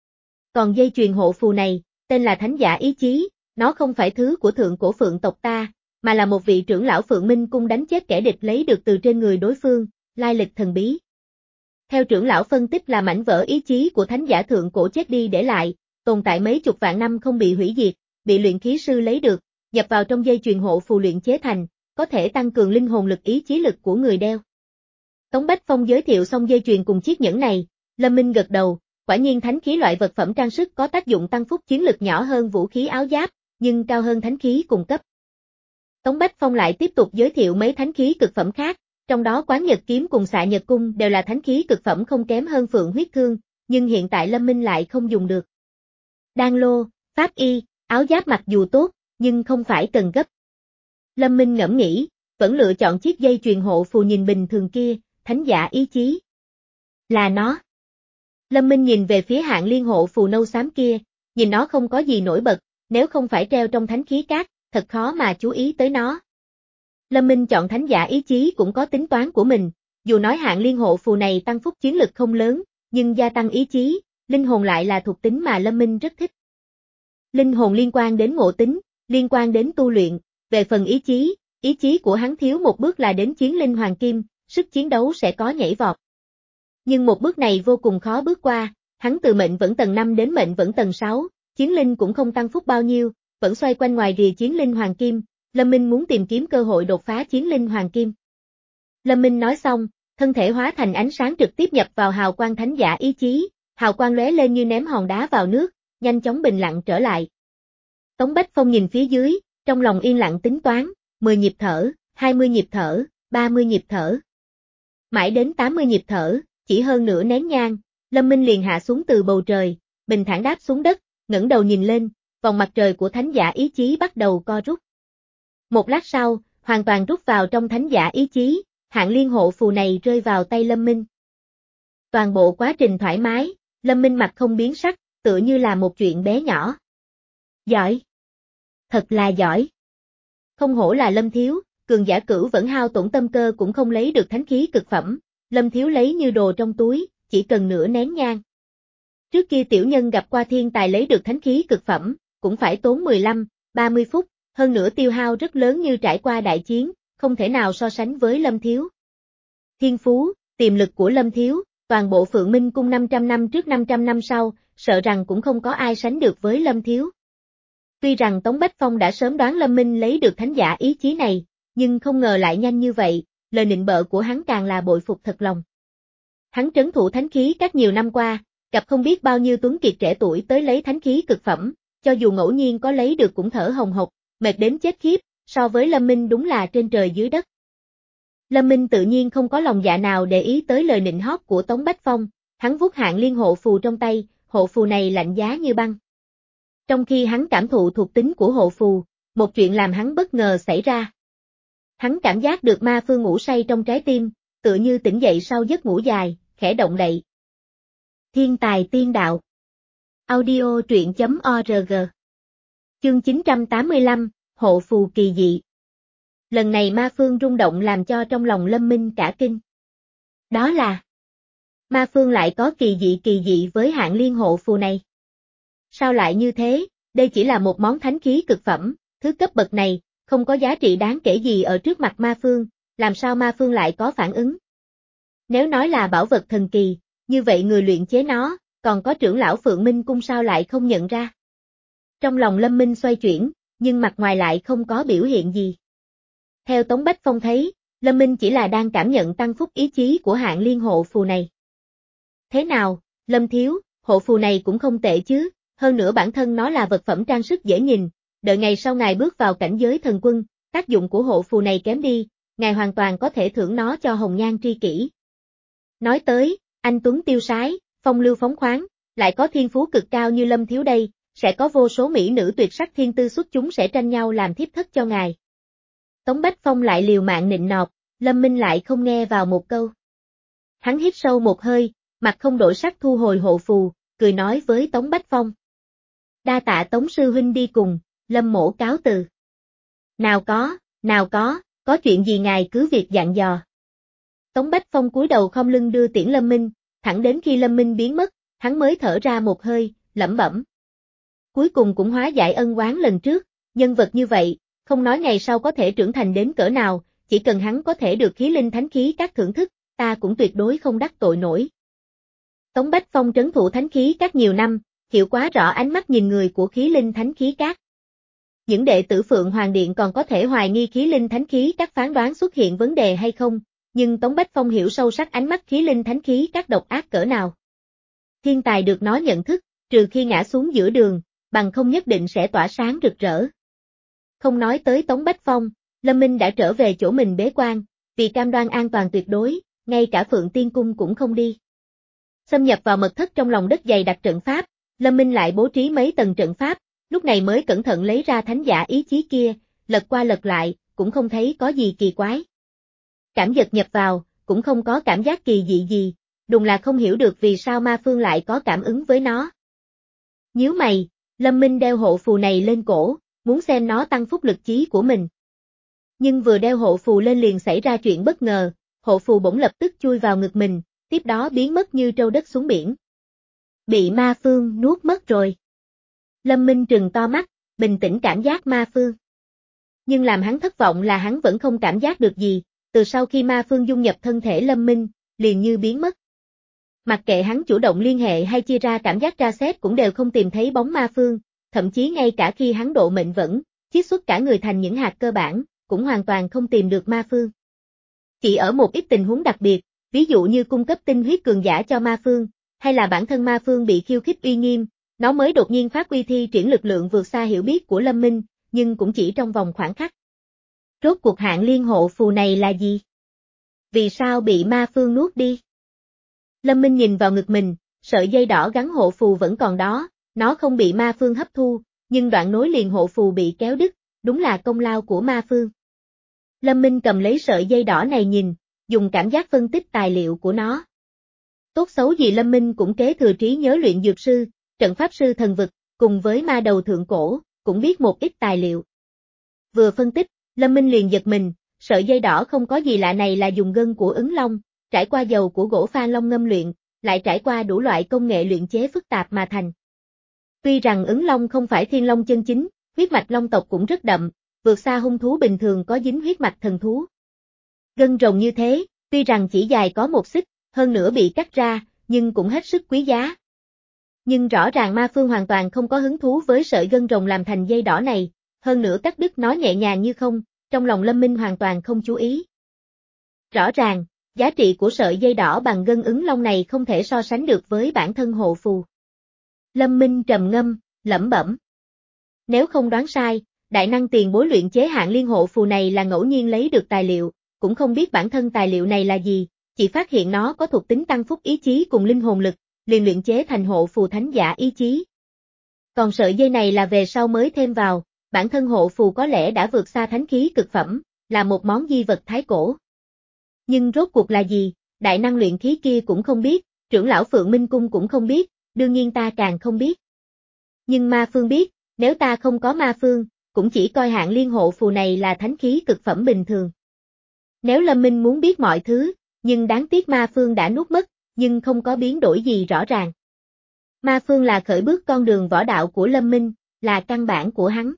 Còn dây chuyền hộ phù này, tên là Thánh Giả Ý Chí, nó không phải thứ của thượng cổ Phượng tộc ta, mà là một vị trưởng lão Phượng Minh Cung đánh chết kẻ địch lấy được từ trên người đối phương, lai lịch thần bí. Theo trưởng lão phân tích là mảnh vỡ ý chí của thánh giả thượng cổ chết đi để lại, tồn tại mấy chục vạn năm không bị hủy diệt, bị luyện khí sư lấy được, nhập vào trong dây chuyền hộ phù luyện chế thành, có thể tăng cường linh hồn lực ý chí lực của người đeo. Tống Bách Phong giới thiệu xong dây chuyền cùng chiếc nhẫn này, Lâm Minh gật đầu, quả nhiên thánh khí loại vật phẩm trang sức có tác dụng tăng phúc chiến lực nhỏ hơn vũ khí áo giáp, nhưng cao hơn thánh khí cùng cấp. Tống Bách Phong lại tiếp tục giới thiệu mấy thánh khí cực phẩm khác, trong đó Quán Nhật Kiếm cùng Xạ Nhật Cung đều là thánh khí cực phẩm không kém hơn Phượng huyết thương, nhưng hiện tại Lâm Minh lại không dùng được. Đan lô, pháp y, áo giáp mặc dù tốt, nhưng không phải cần gấp. Lâm Minh ngẫm nghĩ, vẫn lựa chọn chiếc dây chuyền hộ phù nhìn bình thường kia, Thánh Giả Ý Chí. Là nó. Lâm Minh nhìn về phía hạng liên hộ phù nâu xám kia, nhìn nó không có gì nổi bật, nếu không phải treo trong thánh khí cát, thật khó mà chú ý tới nó. Lâm Minh chọn Thánh Giả Ý Chí cũng có tính toán của mình, dù nói hạng liên hộ phù này tăng phúc chiến lực không lớn, nhưng gia tăng ý chí, linh hồn lại là thuộc tính mà Lâm Minh rất thích. Linh hồn liên quan đến ngộ tính, liên quan đến tu luyện, về phần ý chí, ý chí của hắn thiếu một bước là đến chiến linh hoàng kim, sức chiến đấu sẽ có nhảy vọt. Nhưng một bước này vô cùng khó bước qua, hắn từ mệnh vẫn tầng năm đến mệnh vẫn tầng sáu, chiến linh cũng không tăng phúc bao nhiêu, vẫn xoay quanh ngoài rìa chiến linh hoàng kim, Lâm Minh muốn tìm kiếm cơ hội đột phá chiến linh hoàng kim. Lâm Minh nói xong, thân thể hóa thành ánh sáng trực tiếp nhập vào hào quang Thánh Giả Ý Chí, hào quang lóe lên như ném hòn đá vào nước, nhanh chóng bình lặng trở lại. Tống Bách Phong nhìn phía dưới, trong lòng yên lặng tính toán, mười nhịp thở, hai mươi nhịp thở, ba mươi nhịp thở. Mãi đến tám mươi nhịp thở, chỉ hơn nửa nén nhang, Lâm Minh liền hạ xuống từ bầu trời, bình thản đáp xuống đất, ngẩng đầu nhìn lên, vòng mặt trời của Thánh Giả Ý Chí bắt đầu co rút. Một lát sau, hoàn toàn rút vào trong Thánh Giả Ý Chí, hạng liên hộ phù này rơi vào tay Lâm Minh. Toàn bộ quá trình thoải mái, Lâm Minh mặt không biến sắc, tựa như là một chuyện bé nhỏ. Giỏi! Thật là giỏi! Không hổ là Lâm Thiếu, cường giả cửu vẫn hao tổn tâm cơ cũng không lấy được thánh khí cực phẩm, Lâm Thiếu lấy như đồ trong túi, chỉ cần nửa nén nhang. Trước kia tiểu nhân gặp qua thiên tài lấy được thánh khí cực phẩm, cũng phải tốn mười lăm, ba mươi phút, hơn nữa tiêu hao rất lớn như trải qua đại chiến, không thể nào so sánh với Lâm Thiếu. Thiên phú, tiềm lực của Lâm Thiếu, toàn bộ Phượng Minh Cung năm trăm năm trước năm trăm năm sau, sợ rằng cũng không có ai sánh được với Lâm Thiếu. Tuy rằng Tống Bách Phong đã sớm đoán Lâm Minh lấy được thánh giả ý chí này, nhưng không ngờ lại nhanh như vậy, lời nịnh bợ của hắn càng là bội phục thật lòng. Hắn trấn thủ thánh khí các nhiều năm qua, gặp không biết bao nhiêu tuấn kiệt trẻ tuổi tới lấy thánh khí cực phẩm, cho dù ngẫu nhiên có lấy được cũng thở hồng hộc, mệt đến chết khiếp, so với Lâm Minh đúng là trên trời dưới đất. Lâm Minh tự nhiên không có lòng dạ nào để ý tới lời nịnh hót của Tống Bách Phong, hắn vuốt hạng liên hộ phù trong tay, hộ phù này lạnh giá như băng. Trong khi hắn cảm thụ thuộc tính của hộ phù, một chuyện làm hắn bất ngờ xảy ra. Hắn cảm giác được ma phương ngủ say trong trái tim, tựa như tỉnh dậy sau giấc ngủ dài, khẽ động đậy. Thiên tài tiên đạo. Audio truyện chấm org. Chương chín trăm tám mươi lăm, hộ phù kỳ dị. Lần này ma phương rung động làm cho trong lòng Lâm Minh cả kinh. Đó là ma phương lại có kỳ dị kỳ dị với hạng liên hộ phù này. Sao lại như thế, đây chỉ là một món thánh khí cực phẩm, thứ cấp bậc này, không có giá trị đáng kể gì ở trước mặt ma phương, làm sao ma phương lại có phản ứng? Nếu nói là bảo vật thần kỳ, như vậy người luyện chế nó, còn có trưởng lão Phượng Minh Cung sao lại không nhận ra? Trong lòng Lâm Minh xoay chuyển, nhưng mặt ngoài lại không có biểu hiện gì. Theo Tống Bách Phong thấy, Lâm Minh chỉ là đang cảm nhận tăng phúc ý chí của hạng liên hộ phù này. Thế nào, Lâm Thiếu, hộ phù này cũng không tệ chứ, hơn nữa bản thân nó là vật phẩm trang sức dễ nhìn, đợi ngày sau ngài bước vào cảnh giới thần quân, tác dụng của hộ phù này kém đi, ngài hoàn toàn có thể thưởng nó cho hồng nhan tri kỷ. Nói tới, anh tuấn tiêu sái, phong lưu phóng khoáng, lại có thiên phú cực cao như Lâm Thiếu đây, sẽ có vô số mỹ nữ tuyệt sắc thiên tư xuất chúng sẽ tranh nhau làm thiếp thất cho ngài. Tống Bách Phong lại liều mạng nịnh nọt, Lâm Minh lại không nghe vào một câu. Hắn hít sâu một hơi, mặt không đổi sắc thu hồi hộ phù, cười nói với Tống Bách Phong. Đa tạ Tống sư huynh đi cùng, Lâm mỗ cáo từ. Nào có, nào có, có chuyện gì ngài cứ việc dặn dò. Tống Bách Phong cúi đầu khom lưng đưa tiễn Lâm Minh, thẳng đến khi Lâm Minh biến mất, hắn mới thở ra một hơi, lẩm bẩm. Cuối cùng cũng hóa giải ân oán lần trước, nhân vật như vậy, không nói ngày sau có thể trưởng thành đến cỡ nào, chỉ cần hắn có thể được khí linh thánh khí các thưởng thức, ta cũng tuyệt đối không đắc tội nổi. Tống Bách Phong trấn thủ thánh khí các nhiều năm, hiểu quá rõ ánh mắt nhìn người của khí linh thánh khí các. Những đệ tử Phượng Hoàng Điện còn có thể hoài nghi khí linh thánh khí các phán đoán xuất hiện vấn đề hay không, nhưng Tống Bách Phong hiểu sâu sắc ánh mắt khí linh thánh khí các độc ác cỡ nào. Thiên tài được nó nhận thức, trừ khi ngã xuống giữa đường, bằng không nhất định sẽ tỏa sáng rực rỡ. Không nói tới Tống Bách Phong, Lâm Minh đã trở về chỗ mình bế quan, vì cam đoan an toàn tuyệt đối, ngay cả Phượng Tiên Cung cũng không đi. Xâm nhập vào mật thất trong lòng đất dày đặc trận pháp, Lâm Minh lại bố trí mấy tầng trận pháp, lúc này mới cẩn thận lấy ra thánh giả ý chí kia, lật qua lật lại, cũng không thấy có gì kỳ quái. Cảm giật nhập vào, cũng không có cảm giác kỳ dị gì, đùng là không hiểu được vì sao ma phương lại có cảm ứng với nó. Nhíu mày, Lâm Minh đeo hộ phù này lên cổ, muốn xem nó tăng phúc lực chí của mình. Nhưng vừa đeo hộ phù lên liền xảy ra chuyện bất ngờ, hộ phù bỗng lập tức chui vào ngực mình, tiếp đó biến mất như trâu đất xuống biển. Bị ma phương nuốt mất rồi. Lâm Minh trừng to mắt, bình tĩnh cảm giác ma phương. Nhưng làm hắn thất vọng là hắn vẫn không cảm giác được gì, từ sau khi ma phương dung nhập thân thể Lâm Minh, liền như biến mất. Mặc kệ hắn chủ động liên hệ hay chia ra cảm giác tra xét cũng đều không tìm thấy bóng ma phương, thậm chí ngay cả khi hắn độ mệnh vẫn, chiết xuất cả người thành những hạt cơ bản, cũng hoàn toàn không tìm được ma phương. Chỉ ở một ít tình huống đặc biệt, ví dụ như cung cấp tinh huyết cường giả cho ma phương, hay là bản thân ma phương bị khiêu khích uy nghiêm, nó mới đột nhiên phát huy thi triển lực lượng vượt xa hiểu biết của Lâm Minh, nhưng cũng chỉ trong vòng khoảng khắc. Rốt cuộc hạng liên hộ phù này là gì? Vì sao bị ma phương nuốt đi? Lâm Minh nhìn vào ngực mình, sợi dây đỏ gắn hộ phù vẫn còn đó, nó không bị ma phương hấp thu, nhưng đoạn nối liền hộ phù bị kéo đứt, đúng là công lao của ma phương. Lâm Minh cầm lấy sợi dây đỏ này nhìn, dùng cảm giác phân tích tài liệu của nó. Tốt xấu gì Lâm Minh cũng kế thừa trí nhớ luyện dược sư, trận pháp sư thần vực, cùng với ma đầu thượng cổ, cũng biết một ít tài liệu. Vừa phân tích, Lâm Minh liền giật mình, sợi dây đỏ không có gì lạ này là dùng gân của ứng long, trải qua dầu của gỗ phan long ngâm luyện, lại trải qua đủ loại công nghệ luyện chế phức tạp mà thành. Tuy rằng ứng long không phải thiên long chân chính, huyết mạch long tộc cũng rất đậm, vượt xa hung thú bình thường có dính huyết mạch thần thú. Gân rồng như thế, tuy rằng chỉ dài có một xích, hơn nữa bị cắt ra, nhưng cũng hết sức quý giá. Nhưng rõ ràng Ma Phương hoàn toàn không có hứng thú với sợi gân rồng làm thành dây đỏ này, hơn nữa cắt đứt nó nhẹ nhàng như không, trong lòng Lâm Minh hoàn toàn không chú ý. Rõ ràng, giá trị của sợi dây đỏ bằng gân ứng long này không thể so sánh được với bản thân hộ phù. Lâm Minh trầm ngâm, lẩm bẩm. Nếu không đoán sai, đại năng tiền bối luyện chế hạng liên hộ phù này là ngẫu nhiên lấy được tài liệu, cũng không biết bản thân tài liệu này là gì, chỉ phát hiện nó có thuộc tính tăng phúc ý chí cùng linh hồn lực, liền luyện chế thành hộ phù thánh giả ý chí. Còn sợi dây này là về sau mới thêm vào, bản thân hộ phù có lẽ đã vượt xa thánh khí cực phẩm, là một món di vật thái cổ. Nhưng rốt cuộc là gì, đại năng luyện khí kia cũng không biết, trưởng lão Phượng Minh Cung cũng không biết, đương nhiên ta càng không biết. Nhưng Ma Phương biết, nếu ta không có Ma Phương, cũng chỉ coi hạng liên hộ phù này là thánh khí cực phẩm bình thường. Nếu Lâm Minh muốn biết mọi thứ, nhưng đáng tiếc Ma Phương đã nuốt mất, nhưng không có biến đổi gì rõ ràng. Ma Phương là khởi bước con đường võ đạo của Lâm Minh, là căn bản của hắn.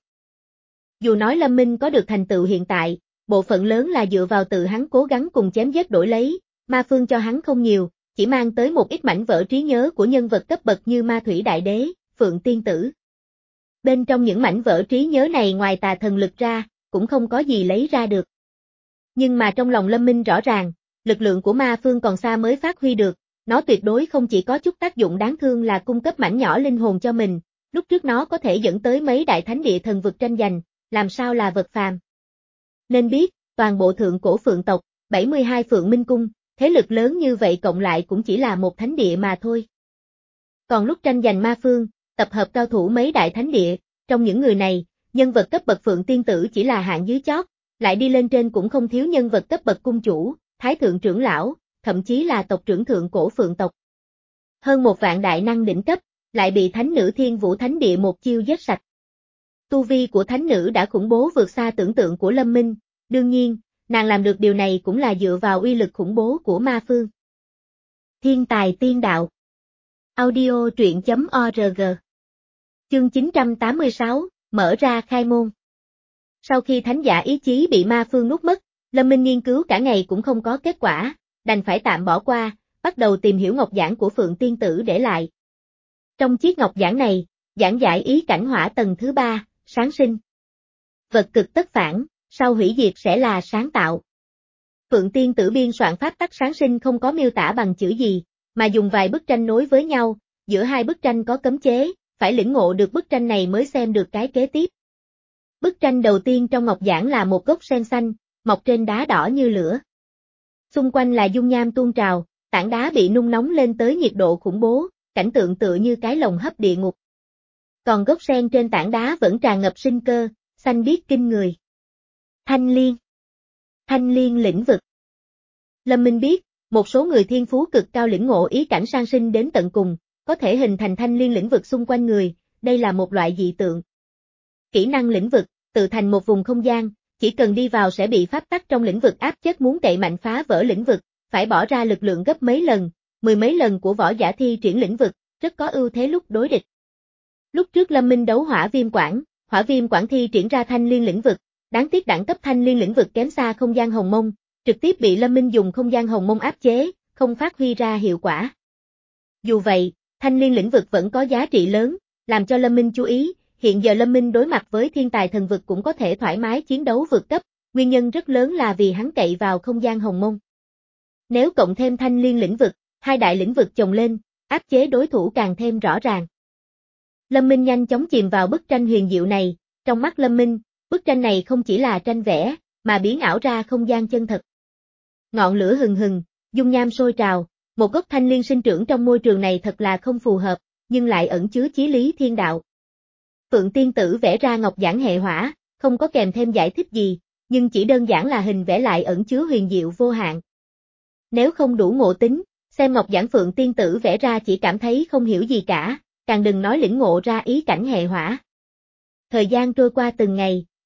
Dù nói Lâm Minh có được thành tựu hiện tại, bộ phận lớn là dựa vào tự hắn cố gắng cùng chém giết đổi lấy, Ma Phương cho hắn không nhiều, chỉ mang tới một ít mảnh vỡ trí nhớ của nhân vật cấp bậc như Ma Thủy Đại Đế, Phượng Tiên Tử. Bên trong những mảnh vỡ trí nhớ này ngoài tà thần lực ra, cũng không có gì lấy ra được. Nhưng mà trong lòng Lâm Minh rõ ràng, lực lượng của Ma Phương còn xa mới phát huy được, nó tuyệt đối không chỉ có chút tác dụng đáng thương là cung cấp mảnh nhỏ linh hồn cho mình, lúc trước nó có thể dẫn tới mấy đại thánh địa thần vực tranh giành, làm sao là vật phàm. Nên biết, toàn bộ thượng cổ phượng tộc, bảy mươi hai Phượng Minh Cung, thế lực lớn như vậy cộng lại cũng chỉ là một thánh địa mà thôi. Còn lúc tranh giành Ma Phương, tập hợp cao thủ mấy đại thánh địa, trong những người này, nhân vật cấp bậc Phượng Tiên Tử chỉ là hạng dưới chót, lại đi lên trên cũng không thiếu nhân vật cấp bậc cung chủ, thái thượng trưởng lão, thậm chí là tộc trưởng thượng cổ phượng tộc. Hơn một vạn đại năng đỉnh cấp, lại bị thánh nữ Thiên Vũ Thánh Địa một chiêu giết sạch. Tu vi của thánh nữ đã khủng bố vượt xa tưởng tượng của Lâm Minh, đương nhiên, nàng làm được điều này cũng là dựa vào uy lực khủng bố của Ma Phương. Thiên tài tiên đạo. Audio truyện chấm org. Chương chín trăm tám mươi sáu, mở ra khai môn. Sau khi thánh giả ý chí bị Ma Phương nuốt mất, Lâm Minh nghiên cứu cả ngày cũng không có kết quả, đành phải tạm bỏ qua, bắt đầu tìm hiểu ngọc giảng của Phượng Tiên Tử để lại. Trong chiếc ngọc giảng này, giảng giải ý cảnh hỏa tầng thứ ba, sáng sinh. Vật cực tất phản, sau hủy diệt sẽ là sáng tạo. Phượng Tiên Tử biên soạn pháp tắc sáng sinh không có miêu tả bằng chữ gì, mà dùng vài bức tranh nối với nhau, giữa hai bức tranh có cấm chế, phải lĩnh ngộ được bức tranh này mới xem được cái kế tiếp. Bức tranh đầu tiên trong ngọc giảng là một gốc sen xanh, mọc trên đá đỏ như lửa. Xung quanh là dung nham tuôn trào, tảng đá bị nung nóng lên tới nhiệt độ khủng bố, cảnh tượng tựa như cái lồng hấp địa ngục. Còn gốc sen trên tảng đá vẫn tràn ngập sinh cơ, xanh biếc kinh người. Thanh liên. Thanh liên lĩnh vực. Lâm Minh biết, một số người thiên phú cực cao lĩnh ngộ ý cảnh sang sinh đến tận cùng, có thể hình thành thanh liên lĩnh vực xung quanh người, đây là một loại dị tượng. Kỹ năng lĩnh vực, tự thành một vùng không gian, chỉ cần đi vào sẽ bị pháp tắc trong lĩnh vực áp chất muốn cậy mạnh phá vỡ lĩnh vực, phải bỏ ra lực lượng gấp mấy lần, mười mấy lần của võ giả thi triển lĩnh vực, rất có ưu thế lúc đối địch. Lúc trước Lâm Minh đấu hỏa viêm quản, hỏa viêm quản thi triển ra thanh liên lĩnh vực, đáng tiếc đẳng cấp thanh liên lĩnh vực kém xa không gian hồng mông, trực tiếp bị Lâm Minh dùng không gian hồng mông áp chế, không phát huy ra hiệu quả. Dù vậy, thanh liên lĩnh vực vẫn có giá trị lớn, làm cho Lâm Minh chú ý, hiện giờ Lâm Minh đối mặt với thiên tài thần vực cũng có thể thoải mái chiến đấu vượt cấp, nguyên nhân rất lớn là vì hắn cậy vào không gian hồng mông. Nếu cộng thêm thanh liên lĩnh vực, hai đại lĩnh vực chồng lên, áp chế đối thủ càng thêm rõ ràng. Lâm Minh nhanh chóng chìm vào bức tranh huyền diệu này, trong mắt Lâm Minh, bức tranh này không chỉ là tranh vẽ, mà biến ảo ra không gian chân thật. Ngọn lửa hừng hừng, dung nham sôi trào, một gốc thanh liên sinh trưởng trong môi trường này thật là không phù hợp, nhưng lại ẩn chứa chí lý thiên đạo. Phượng Tiên Tử vẽ ra ngọc giảng hệ hỏa, không có kèm thêm giải thích gì, nhưng chỉ đơn giản là hình vẽ lại ẩn chứa huyền diệu vô hạn. Nếu không đủ ngộ tính, xem ngọc giảng Phượng Tiên Tử vẽ ra chỉ cảm thấy không hiểu gì cả, càng đừng nói lĩnh ngộ ra ý cảnh hệ hỏa. Thời gian trôi qua từng ngày,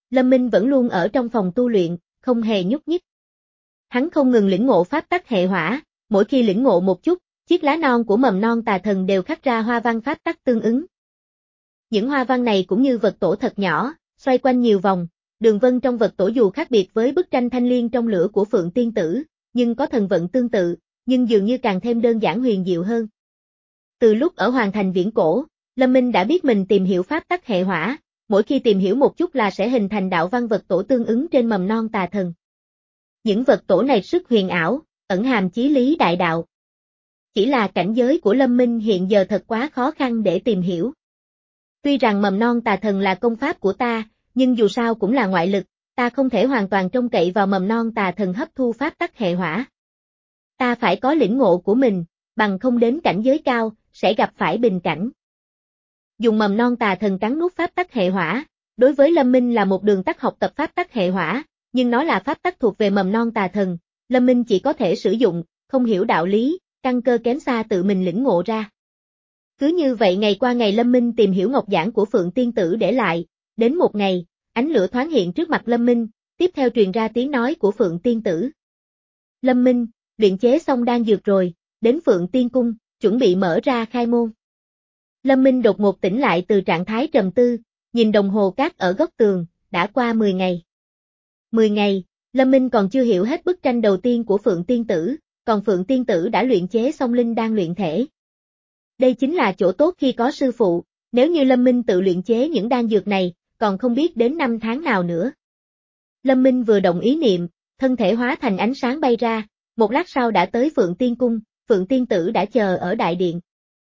Lâm Minh vẫn luôn ở trong phòng tu luyện, không hề nhúc nhích. Hắn không ngừng lĩnh ngộ pháp tắc hệ hỏa, mỗi khi lĩnh ngộ một chút, chiếc lá non của mầm non tà thần đều khắc ra hoa văn pháp tắc tương ứng. Những hoa văn này cũng như vật tổ thật nhỏ, xoay quanh nhiều vòng, đường vân trong vật tổ dù khác biệt với bức tranh thanh liên trong lửa của Phượng Tiên Tử, nhưng có thần vận tương tự, nhưng dường như càng thêm đơn giản huyền diệu hơn. Từ lúc ở Hoàng Thành Viễn Cổ, Lâm Minh đã biết mình tìm hiểu pháp tắc hệ hỏa, mỗi khi tìm hiểu một chút là sẽ hình thành đạo văn vật tổ tương ứng trên mầm non tà thần. Những vật tổ này rất huyền ảo, ẩn hàm chí lý đại đạo. Chỉ là cảnh giới của Lâm Minh hiện giờ thật quá khó khăn để tìm hiểu. Tuy rằng mầm non tà thần là công pháp của ta, nhưng dù sao cũng là ngoại lực, ta không thể hoàn toàn trông cậy vào mầm non tà thần hấp thu pháp tắc hệ hỏa. Ta phải có lĩnh ngộ của mình, bằng không đến cảnh giới cao, sẽ gặp phải bình cảnh. Dùng mầm non tà thần cắn nuốt pháp tắc hệ hỏa, đối với Lâm Minh là một đường tắt học tập pháp tắc hệ hỏa, nhưng nó là pháp tắc thuộc về mầm non tà thần, Lâm Minh chỉ có thể sử dụng, không hiểu đạo lý, căn cơ kém xa tự mình lĩnh ngộ ra. Cứ như vậy ngày qua ngày Lâm Minh tìm hiểu ngọc giảng của Phượng Tiên Tử để lại, đến một ngày, ánh lửa thoáng hiện trước mặt Lâm Minh, tiếp theo truyền ra tiếng nói của Phượng Tiên Tử. Lâm Minh, luyện chế xong đan dược rồi, đến Phượng Tiên Cung, chuẩn bị mở ra khai môn. Lâm Minh đột ngột tỉnh lại từ trạng thái trầm tư, nhìn đồng hồ cát ở góc tường, đã qua mười ngày. mười ngày, Lâm Minh còn chưa hiểu hết bức tranh đầu tiên của Phượng Tiên Tử, còn Phượng Tiên Tử đã luyện chế xong linh đan luyện thể. Đây chính là chỗ tốt khi có sư phụ, nếu như Lâm Minh tự luyện chế những đan dược này, còn không biết đến năm tháng nào nữa. Lâm Minh vừa động ý niệm, thân thể hóa thành ánh sáng bay ra, một lát sau đã tới Phượng Tiên Cung, Phượng Tiên Tử đã chờ ở đại điện.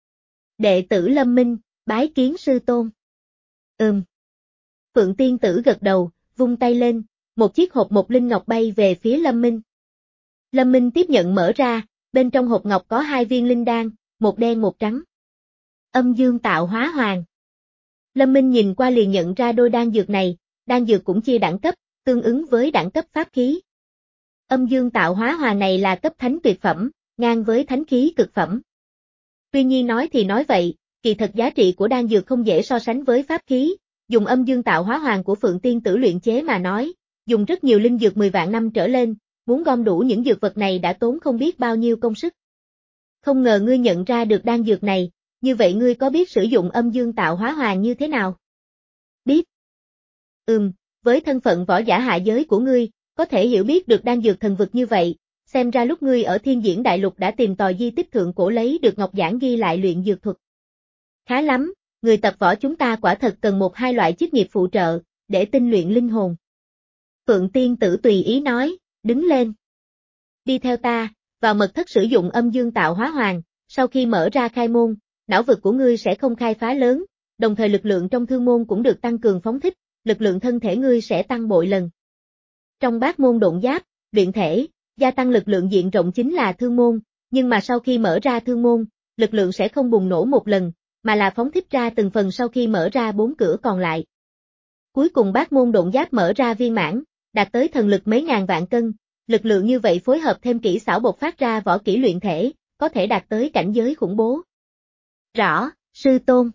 Đệ tử Lâm Minh, bái kiến sư tôn. Ừm. Phượng Tiên Tử gật đầu, vung tay lên, một chiếc hộp một linh ngọc bay về phía Lâm Minh. Lâm Minh tiếp nhận mở ra, bên trong hộp ngọc có hai viên linh đan, một đen một trắng. Âm dương tạo hóa hoàng. Lâm Minh nhìn qua liền nhận ra đôi đan dược này, đan dược cũng chia đẳng cấp, tương ứng với đẳng cấp pháp khí. Âm dương tạo hóa hoàng này là cấp thánh tuyệt phẩm, ngang với thánh khí cực phẩm. Tuy nhiên nói thì nói vậy, kỳ thật giá trị của đan dược không dễ so sánh với pháp khí, dùng âm dương tạo hóa hoàng của Phượng Tiên Tử luyện chế mà nói, dùng rất nhiều linh dược mười vạn năm trở lên, muốn gom đủ những dược vật này đã tốn không biết bao nhiêu công sức. Không ngờ ngươi nhận ra được đan dược này, như vậy ngươi có biết sử dụng âm dương tạo hóa hoàng như thế nào? Biết. Ừm, với thân phận võ giả hạ giới của ngươi, có thể hiểu biết được đan dược thần vực như vậy, xem ra lúc ngươi ở Thiên Diễn Đại Lục đã tìm tòi di tích thượng cổ lấy được ngọc giảng ghi lại luyện dược thuật. Khá lắm, người tập võ chúng ta quả thật cần một hai loại chức nghiệp phụ trợ, để tinh luyện linh hồn. Phượng Tiên Tử tùy ý nói, đứng lên. Đi theo ta, vào mật thất sử dụng âm dương tạo hóa hoàng, sau khi mở ra khai môn, não vực của ngươi sẽ không khai phá lớn, đồng thời lực lượng trong thương môn cũng được tăng cường phóng thích, lực lượng thân thể ngươi sẽ tăng bội lần. Trong bát môn độn giáp, luyện thể, gia tăng lực lượng diện rộng chính là thương môn, nhưng mà sau khi mở ra thương môn, lực lượng sẽ không bùng nổ một lần, mà là phóng thích ra từng phần sau khi mở ra bốn cửa còn lại. Cuối cùng bát môn độn giáp mở ra viên mãn, đạt tới thần lực mấy ngàn vạn cân, lực lượng như vậy phối hợp thêm kỹ xảo bộc phát ra võ kỹ luyện thể, có thể đạt tới cảnh giới khủng bố. Rõ, sư tôn.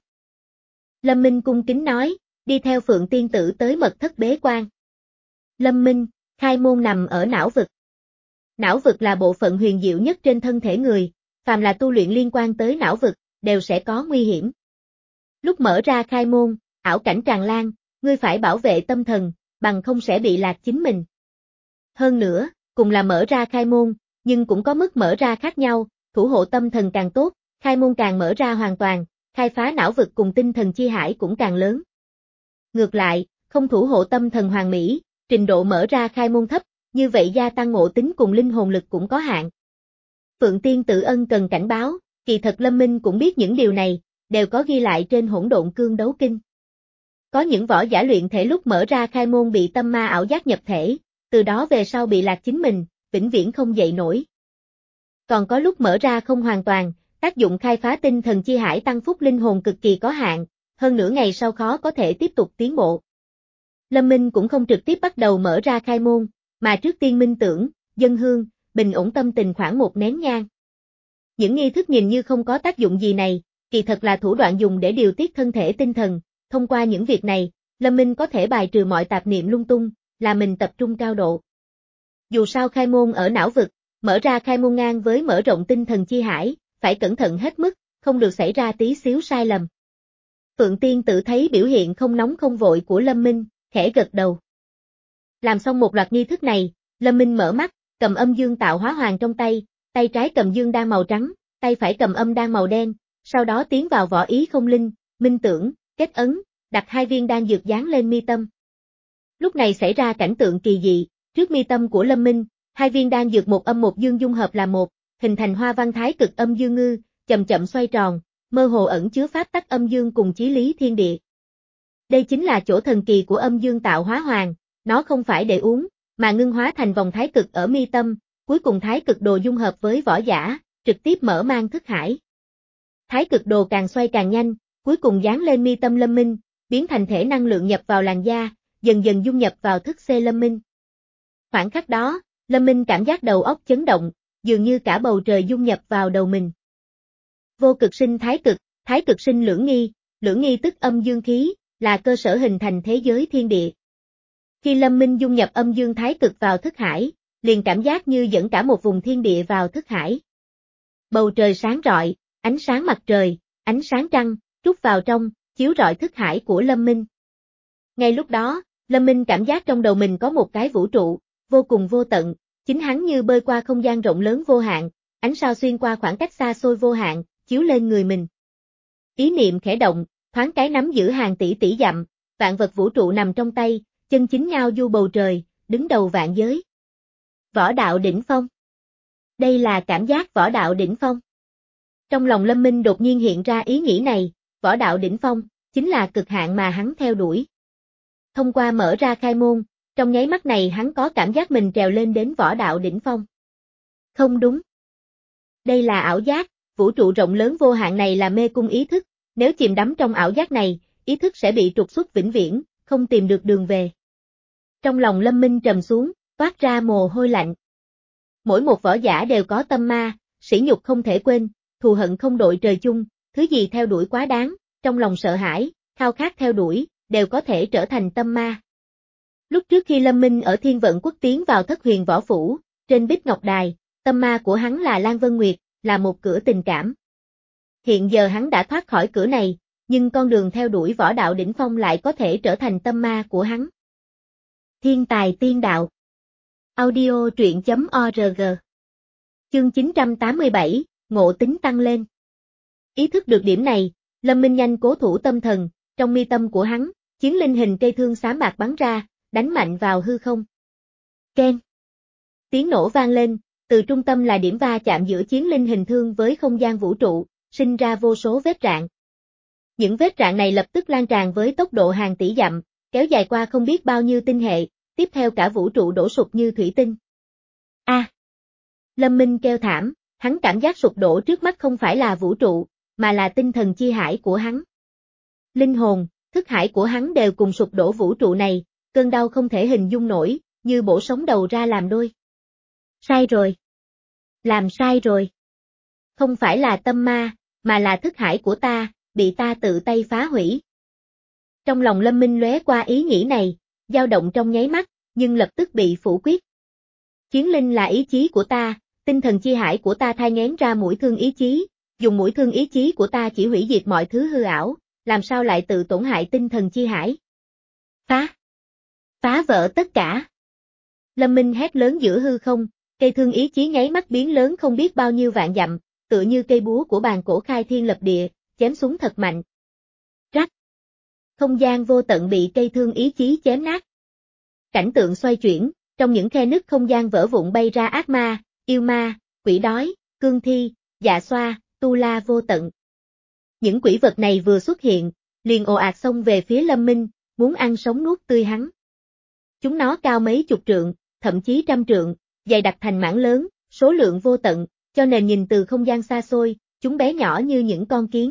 Lâm Minh cung kính nói, đi theo Phượng Tiên Tử tới mật thất bế quan. Lâm Minh, khai môn nằm ở não vực. Não vực là bộ phận huyền diệu nhất trên thân thể người, phàm là tu luyện liên quan tới não vực, đều sẽ có nguy hiểm. Lúc mở ra khai môn, ảo cảnh tràn lan, ngươi phải bảo vệ tâm thần, bằng không sẽ bị lạc chính mình. Hơn nữa, cùng là mở ra khai môn, nhưng cũng có mức mở ra khác nhau, thủ hộ tâm thần càng tốt, khai môn càng mở ra hoàn toàn, khai phá não vực cùng tinh thần chi hải cũng càng lớn. Ngược lại, không thủ hộ tâm thần hoàn mỹ, trình độ mở ra khai môn thấp, như vậy gia tăng ngộ tính cùng linh hồn lực cũng có hạn. Phượng Tiên Tử ân cần cảnh báo, kỳ thật Lâm Minh cũng biết những điều này, đều có ghi lại trên Hỗn Độn Cương Đấu Kinh. Có những võ giả luyện thể lúc mở ra khai môn bị tâm ma ảo giác nhập thể, từ đó về sau bị lạc chính mình, vĩnh viễn không dậy nổi. Còn có lúc mở ra không hoàn toàn, tác dụng khai phá tinh thần chi hải tăng phúc linh hồn cực kỳ có hạn, hơn nửa ngày sau khó có thể tiếp tục tiến bộ. Lâm Minh cũng không trực tiếp bắt đầu mở ra khai môn, mà trước tiên minh tưởng, dâng hương, bình ổn tâm tình khoảng một nén nhang. Những nghi thức nhìn như không có tác dụng gì này, kỳ thật là thủ đoạn dùng để điều tiết thân thể tinh thần, thông qua những việc này, Lâm Minh có thể bài trừ mọi tạp niệm lung tung, là mình tập trung cao độ. Dù sao khai môn ở não vực, mở ra khai môn ngang với mở rộng tinh thần chi hải, phải cẩn thận hết mức, không được xảy ra tí xíu sai lầm. Phượng Tiên Tử thấy biểu hiện không nóng không vội của Lâm Minh, khẽ gật đầu. Làm xong một loạt nghi thức này, Lâm Minh mở mắt, cầm âm dương tạo hóa hoàng trong tay, tay trái cầm dương đan màu trắng, tay phải cầm âm đan màu đen, sau đó tiến vào võ ý không linh, minh tưởng, kết ấn, đặt hai viên đan dược dán lên mi tâm. Lúc này xảy ra cảnh tượng kỳ dị, trước mi tâm của Lâm Minh, hai viên đan dược một âm một dương dung hợp là một, hình thành hoa văn thái cực âm dương ngư, chậm chậm xoay tròn, mơ hồ ẩn chứa pháp tắc âm dương cùng chí lý thiên địa. Đây chính là chỗ thần kỳ của âm dương tạo hóa hoàng, nó không phải để uống, mà ngưng hóa thành vòng thái cực ở mi tâm, cuối cùng thái cực đồ dung hợp với võ giả, trực tiếp mở mang thức hải. Thái cực đồ càng xoay càng nhanh, cuối cùng dán lên mi tâm Lâm Minh, biến thành thể năng lượng nhập vào làn da, dần dần dung nhập vào thức C Lâm Minh. Khoảng khắc đó, Lâm Minh cảm giác đầu óc chấn động, dường như cả bầu trời dung nhập vào đầu mình. Vô cực sinh thái cực, thái cực sinh lưỡng nghi, lưỡng nghi tức âm dương khí, là cơ sở hình thành thế giới thiên địa. Khi Lâm Minh dung nhập âm dương thái cực vào thức hải, liền cảm giác như dẫn cả một vùng thiên địa vào thức hải. Bầu trời sáng rọi, ánh sáng mặt trời, ánh sáng trăng, trút vào trong, chiếu rọi thức hải của Lâm Minh. Ngay lúc đó, Lâm Minh cảm giác trong đầu mình có một cái vũ trụ, vô cùng vô tận, chính hắn như bơi qua không gian rộng lớn vô hạn, ánh sao xuyên qua khoảng cách xa xôi vô hạn, chiếu lên người mình. Ý niệm khẽ động, thoáng cái nắm giữ hàng tỷ tỷ dặm, vạn vật vũ trụ nằm trong tay, chân chính ngao du bầu trời, đứng đầu vạn giới. Võ đạo đỉnh phong. Đây là cảm giác võ đạo đỉnh phong. Trong lòng Lâm Minh đột nhiên hiện ra ý nghĩ này, võ đạo đỉnh phong, chính là cực hạn mà hắn theo đuổi. Thông qua mở ra khai môn, trong nháy mắt này hắn có cảm giác mình trèo lên đến võ đạo đỉnh phong. Không đúng. Đây là ảo giác, vũ trụ rộng lớn vô hạn này là mê cung ý thức, nếu chìm đắm trong ảo giác này, ý thức sẽ bị trục xuất vĩnh viễn, không tìm được đường về. Trong lòng Lâm Minh trầm xuống, toát ra mồ hôi lạnh. Mỗi một võ giả đều có tâm ma, sỉ nhục không thể quên, thù hận không đội trời chung, thứ gì theo đuổi quá đáng, trong lòng sợ hãi, khao khát theo đuổi, đều có thể trở thành tâm ma. Lúc trước khi Lâm Minh ở Thiên Vận Quốc tiến vào Thất Huyền Võ Phủ, trên Bích Ngọc Đài, tâm ma của hắn là Lan Vân Nguyệt, là một cửa tình cảm. Hiện giờ hắn đã thoát khỏi cửa này, nhưng con đường theo đuổi võ đạo đỉnh phong lại có thể trở thành tâm ma của hắn. Thiên tài tiên đạo. Audio truyện chấm org. Chương chín trăm tám mươi bảy, ngộ tính tăng lên. Ý thức được điểm này, Lâm Minh nhanh cố thủ tâm thần, trong mi tâm của hắn, chiến linh hình cây thương xám bạc bắn ra, đánh mạnh vào hư không. Keng. Tiếng nổ vang lên, từ trung tâm là điểm va chạm giữa chiến linh hình thương với không gian vũ trụ, sinh ra vô số vết rạn. Những vết rạn này lập tức lan tràn với tốc độ hàng tỷ dặm, kéo dài qua không biết bao nhiêu tinh hệ, tiếp theo cả vũ trụ đổ sụp như thủy tinh. A. À, Lâm Minh kêu thảm, hắn cảm giác sụp đổ trước mắt không phải là vũ trụ, mà là tinh thần chi hải của hắn. Linh hồn, thức hải của hắn đều cùng sụp đổ vũ trụ này, cơn đau không thể hình dung nổi, như bổ sống đầu ra làm đôi. Sai rồi. Làm sai rồi. Không phải là tâm ma, mà là thức hải của ta, bị ta tự tay phá hủy. Trong lòng Lâm Minh lóe qua ý nghĩ này, dao động trong nháy mắt, nhưng lập tức bị phủ quyết. Chiến linh là ý chí của ta, tinh thần chi hải của ta thai nghén ra mũi thương ý chí, dùng mũi thương ý chí của ta chỉ hủy diệt mọi thứ hư ảo, làm sao lại tự tổn hại tinh thần chi hải. Phá! Phá vỡ tất cả! Lâm Minh hét lớn giữa hư không, cây thương ý chí nháy mắt biến lớn không biết bao nhiêu vạn dặm, tựa như cây búa của bàn cổ khai thiên lập địa, chém xuống thật mạnh. Rắc! Không gian vô tận bị cây thương ý chí chém nát. Cảnh tượng xoay chuyển, trong những khe nứt không gian vỡ vụn bay ra ác ma, yêu ma, quỷ đói, cương thi, dạ xoa, tu la vô tận. Những quỷ vật này vừa xuất hiện, liền ồ ạt xông về phía Lâm Minh, muốn ăn sống nuốt tươi hắn. Chúng nó cao mấy chục trượng, thậm chí trăm trượng, dày đặc thành mảng lớn, số lượng vô tận, cho nên nhìn từ không gian xa xôi, chúng bé nhỏ như những con kiến.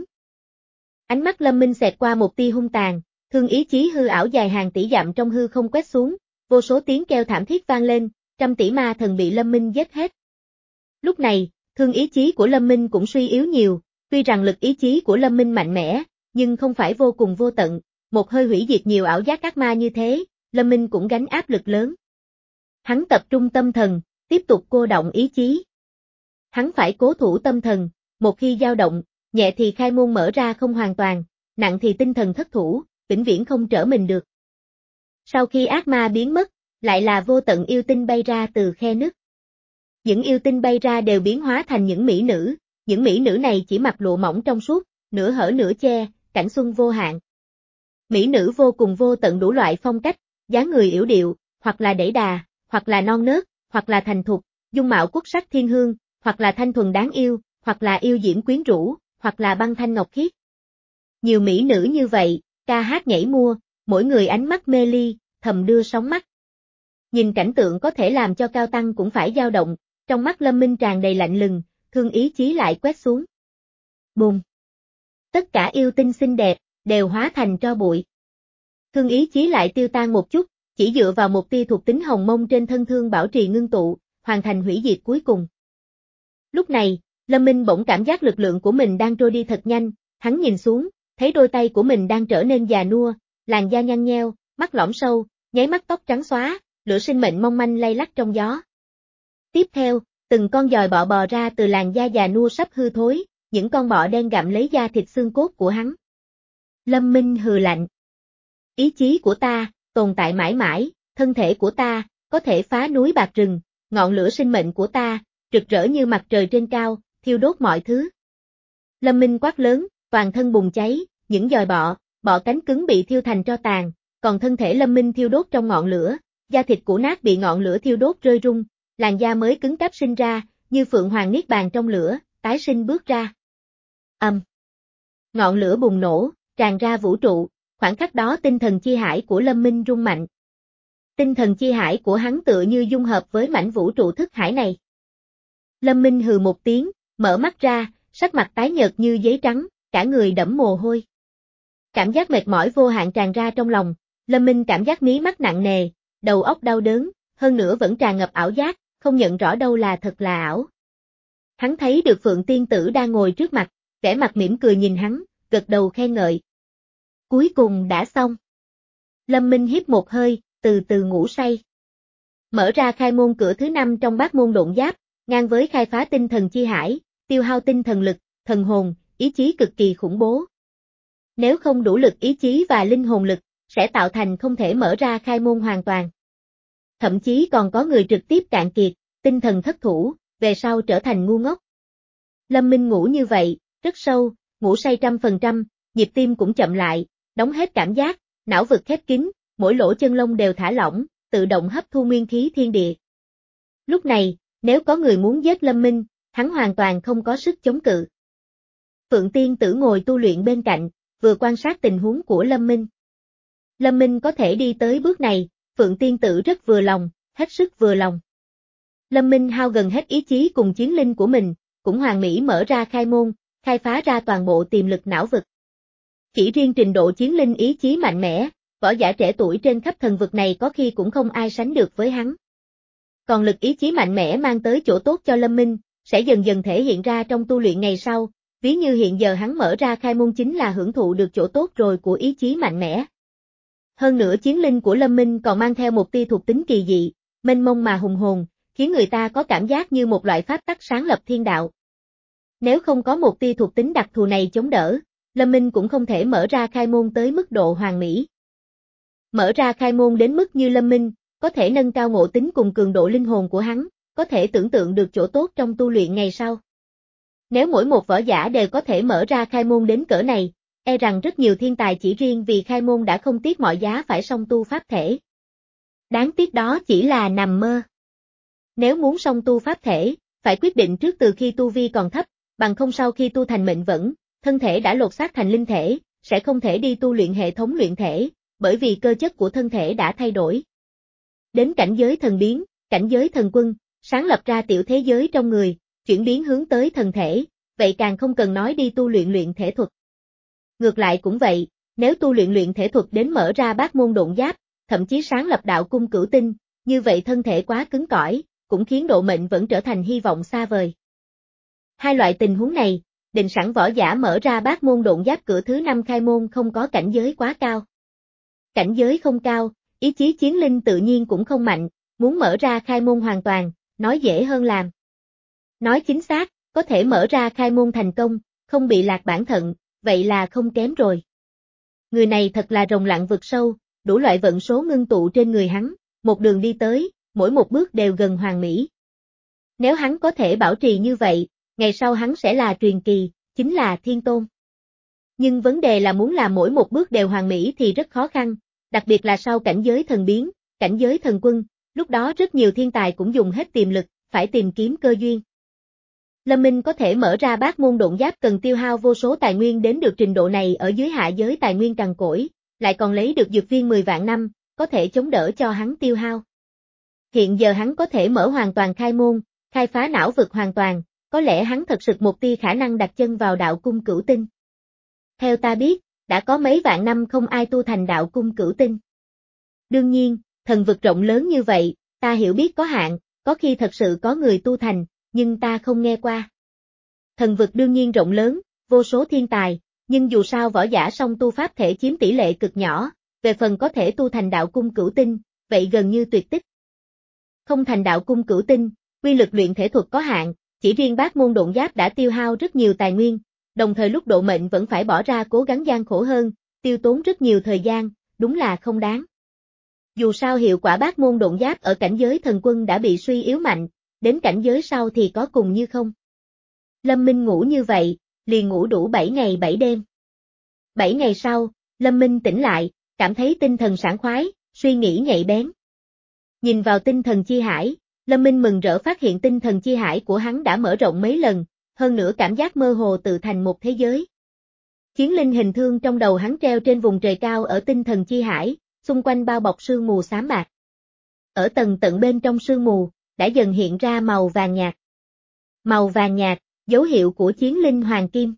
Ánh mắt Lâm Minh xẹt qua một tia hung tàn, thương ý chí hư ảo dài hàng tỷ dặm trong hư không quét xuống, vô số tiếng kêu thảm thiết vang lên, trăm tỷ ma thần bị Lâm Minh giết hết. Lúc này, thương ý chí của Lâm Minh cũng suy yếu nhiều, tuy rằng lực ý chí của Lâm Minh mạnh mẽ, nhưng không phải vô cùng vô tận, một hơi hủy diệt nhiều ảo giác ác ma như thế, Lâm Minh cũng gánh áp lực lớn. Hắn tập trung tâm thần, tiếp tục cô động ý chí. Hắn phải cố thủ tâm thần, một khi dao động, nhẹ thì khai môn mở ra không hoàn toàn, nặng thì tinh thần thất thủ, vĩnh viễn không trở mình được. Sau khi ác ma biến mất, lại là vô tận yêu tinh bay ra từ khe nứt. Những yêu tinh bay ra đều biến hóa thành những mỹ nữ, những mỹ nữ này chỉ mặc lụa mỏng trong suốt, nửa hở nửa che, cảnh xuân vô hạn. Mỹ nữ vô cùng vô tận đủ loại phong cách, dáng người yểu điệu, hoặc là đẩy đà, hoặc là non nớt, hoặc là thành thục, dung mạo quốc sắc thiên hương, hoặc là thanh thuần đáng yêu, hoặc là yêu diễm quyến rũ, hoặc là băng thanh ngọc khiết. Nhiều mỹ nữ như vậy, ca hát nhảy mua, mỗi người ánh mắt mê ly, thầm đưa sóng mắt. Nhìn cảnh tượng có thể làm cho Cao Tăng cũng phải dao động, trong mắt Lâm Minh tràn đầy lạnh lùng, thương ý chí lại quét xuống. Bùm! Tất cả yêu tinh xinh đẹp, đều hóa thành tro bụi. Thương ý chí lại tiêu tan một chút, chỉ dựa vào một tia thuộc tính hồng mông trên thân thương bảo trì ngưng tụ, hoàn thành hủy diệt cuối cùng. Lúc này, Lâm Minh bỗng cảm giác lực lượng của mình đang trôi đi thật nhanh, hắn nhìn xuống, thấy đôi tay của mình đang trở nên già nua, làn da nhăn nheo, mắt lõm sâu, nháy mắt tóc trắng xóa, lửa sinh mệnh mong manh lay lắc trong gió. Tiếp theo, từng con giòi bọ bò ra từ làn da già nua sắp hư thối, những con bọ đen gặm lấy da thịt xương cốt của hắn. Lâm Minh hừ lạnh. Ý chí của ta, tồn tại mãi mãi, thân thể của ta, có thể phá núi bạc rừng, ngọn lửa sinh mệnh của ta, rực rỡ như mặt trời trên cao, thiêu đốt mọi thứ. Lâm Minh quát lớn, toàn thân bùng cháy, những giòi bọ, bọ cánh cứng bị thiêu thành tro tàn, còn thân thể Lâm Minh thiêu đốt trong ngọn lửa, da thịt cũ nát bị ngọn lửa thiêu đốt rơi rung, làn da mới cứng cáp sinh ra, như phượng hoàng niết bàn trong lửa, tái sinh bước ra. Âm. Um. Ngọn lửa bùng nổ, tràn ra vũ trụ, khoảnh khắc đó tinh thần chi hải của Lâm Minh rung mạnh. Tinh thần chi hải của hắn tựa như dung hợp với mảnh vũ trụ thức hải này. Lâm Minh hừ một tiếng, mở mắt ra, sắc mặt tái nhợt như giấy trắng, cả người đẫm mồ hôi. Cảm giác mệt mỏi vô hạn tràn ra trong lòng, Lâm Minh cảm giác mí mắt nặng nề, đầu óc đau đớn, hơn nữa vẫn tràn ngập ảo giác, không nhận rõ đâu là thật là ảo. Hắn thấy được Phượng Tiên Tử đang ngồi trước mặt, vẻ mặt mỉm cười nhìn hắn, gật đầu khen ngợi. Cuối cùng đã xong. Lâm Minh hít một hơi, từ từ ngủ say. Mở ra khai môn cửa thứ năm trong bát môn độn giáp, ngang với khai phá tinh thần chi hải, tiêu hao tinh thần lực, thần hồn, ý chí cực kỳ khủng bố. Nếu không đủ lực ý chí và linh hồn lực, sẽ tạo thành không thể mở ra khai môn hoàn toàn. Thậm chí còn có người trực tiếp cạn kiệt, tinh thần thất thủ, về sau trở thành ngu ngốc. Lâm Minh ngủ như vậy, rất sâu, ngủ say trăm phần trăm, nhịp tim cũng chậm lại, đóng hết cảm giác, não vực khép kín, mỗi lỗ chân lông đều thả lỏng, tự động hấp thu nguyên khí thiên địa. Lúc này, nếu có người muốn giết Lâm Minh, hắn hoàn toàn không có sức chống cự. Phượng Tiên Tử ngồi tu luyện bên cạnh, vừa quan sát tình huống của Lâm Minh. Lâm Minh có thể đi tới bước này, Phượng Tiên Tử rất vừa lòng, hết sức vừa lòng. Lâm Minh hao gần hết ý chí cùng chiến linh của mình, cũng hoàn mỹ mở ra khai môn, khai phá ra toàn bộ tiềm lực não vực. Chỉ riêng trình độ chiến linh ý chí mạnh mẽ, võ giả trẻ tuổi trên khắp thần vực này có khi cũng không ai sánh được với hắn. Còn lực ý chí mạnh mẽ mang tới chỗ tốt cho Lâm Minh, sẽ dần dần thể hiện ra trong tu luyện ngày sau, ví như hiện giờ hắn mở ra khai môn chính là hưởng thụ được chỗ tốt rồi của ý chí mạnh mẽ. Hơn nữa chiến linh của Lâm Minh còn mang theo một tia thuộc tính kỳ dị, mênh mông mà hùng hồn, khiến người ta có cảm giác như một loại pháp tắc sáng lập thiên đạo. Nếu không có một tia thuộc tính đặc thù này chống đỡ, Lâm Minh cũng không thể mở ra khai môn tới mức độ hoàn mỹ. Mở ra khai môn đến mức như Lâm Minh, có thể nâng cao ngộ tính cùng cường độ linh hồn của hắn, có thể tưởng tượng được chỗ tốt trong tu luyện ngày sau. Nếu mỗi một võ giả đều có thể mở ra khai môn đến cỡ này, e rằng rất nhiều thiên tài chỉ riêng vì khai môn đã không tiếc mọi giá phải song tu pháp thể. Đáng tiếc đó chỉ là nằm mơ. Nếu muốn song tu pháp thể, phải quyết định trước từ khi tu vi còn thấp, bằng không sau khi tu thành mệnh vẫn, thân thể đã lột xác thành linh thể, sẽ không thể đi tu luyện hệ thống luyện thể, bởi vì cơ chất của thân thể đã thay đổi. Đến cảnh giới thần biến, cảnh giới thần quân, sáng lập ra tiểu thế giới trong người, chuyển biến hướng tới thần thể, vậy càng không cần nói đi tu luyện luyện thể thuật. Ngược lại cũng vậy, nếu tu luyện luyện thể thuật đến mở ra bát môn độn giáp, thậm chí sáng lập đạo cung cửu tinh, như vậy thân thể quá cứng cỏi, cũng khiến độ mệnh vẫn trở thành hy vọng xa vời. Hai loại tình huống này, định sẵn võ giả mở ra bát môn độn giáp cửa thứ năm khai môn không có cảnh giới quá cao. cảnh giới không cao, ý chí chiến linh tự nhiên cũng không mạnh, muốn mở ra khai môn hoàn toàn, nói dễ hơn làm. Nói chính xác, có thể mở ra khai môn thành công, không bị lạc bản thận, vậy là không kém rồi. Người này thật là rồng lặng vực sâu, đủ loại vận số ngưng tụ trên người hắn, một đường đi tới, mỗi một bước đều gần hoàn mỹ. Nếu hắn có thể bảo trì như vậy, ngày sau hắn sẽ là truyền kỳ, chính là thiên tôn. Nhưng vấn đề là muốn làm mỗi một bước đều hoàn mỹ thì rất khó khăn, đặc biệt là sau cảnh giới thần biến, cảnh giới thần quân, lúc đó rất nhiều thiên tài cũng dùng hết tiềm lực, phải tìm kiếm cơ duyên. Lâm Minh có thể mở ra bát môn độn giáp cần tiêu hao vô số tài nguyên đến được trình độ này ở dưới hạ giới tài nguyên cằn cỗi, lại còn lấy được dược viên mười vạn năm, có thể chống đỡ cho hắn tiêu hao. Hiện giờ hắn có thể mở hoàn toàn khai môn, khai phá não vực hoàn toàn, có lẽ hắn thật sự một tia khả năng đặt chân vào đạo cung cửu tinh. Theo ta biết, đã có mấy vạn năm không ai tu thành đạo cung cửu tinh. Đương nhiên, thần vực rộng lớn như vậy, ta hiểu biết có hạn, có khi thật sự có người tu thành, nhưng ta không nghe qua. Thần vực đương nhiên rộng lớn, vô số thiên tài, nhưng dù sao võ giả song tu pháp thể chiếm tỷ lệ cực nhỏ, về phần có thể tu thành đạo cung cửu tinh, vậy gần như tuyệt tích. Không thành đạo cung cửu tinh, quy lực luyện thể thuật có hạn, chỉ riêng bát môn độn giáp đã tiêu hao rất nhiều tài nguyên, đồng thời lúc độ mệnh vẫn phải bỏ ra cố gắng gian khổ hơn, tiêu tốn rất nhiều thời gian, đúng là không đáng. Dù sao hiệu quả bát môn độn giáp ở cảnh giới thần quân đã bị suy yếu mạnh, đến cảnh giới sau thì có cùng như không. Lâm Minh ngủ như vậy, liền ngủ đủ bảy ngày bảy đêm. bảy ngày sau, Lâm Minh tỉnh lại, cảm thấy tinh thần sảng khoái, suy nghĩ nhạy bén. Nhìn vào tinh thần chi hải, Lâm Minh mừng rỡ phát hiện tinh thần chi hải của hắn đã mở rộng mấy lần, hơn nữa cảm giác mơ hồ tự thành một thế giới. Chiến linh hình thương trong đầu hắn treo trên vùng trời cao ở tinh thần chi hải, xung quanh bao bọc sương mù xám bạc. Ở tầng tận bên trong sương mù, đã dần hiện ra màu vàng nhạt. Màu vàng nhạt, dấu hiệu của chiến linh hoàng kim.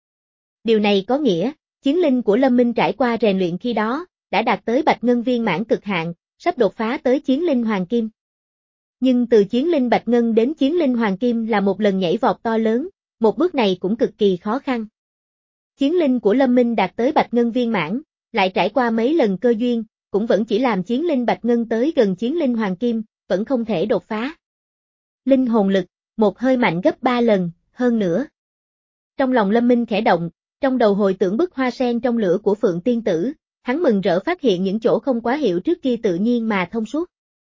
Điều này có nghĩa, chiến linh của Lâm Minh trải qua rèn luyện khi đó, đã đạt tới bạch ngân viên mãn cực hạn, sắp đột phá tới chiến linh hoàng kim. Nhưng từ chiến linh bạch ngân đến chiến linh hoàng kim là một lần nhảy vọt to lớn, một bước này cũng cực kỳ khó khăn. Chiến linh của Lâm Minh đạt tới bạch ngân viên mãn, lại trải qua mấy lần cơ duyên, cũng vẫn chỉ làm chiến linh bạch ngân tới gần chiến linh hoàng kim, vẫn không thể đột phá. Linh hồn lực, một hơi mạnh gấp ba lần, hơn nữa. Trong lòng Lâm Minh khẽ động, trong đầu hồi tưởng bức hoa sen trong lửa của Phượng Tiên Tử, hắn mừng rỡ phát hiện những chỗ không quá hiểu trước kia tự nhiên mà thông suốt.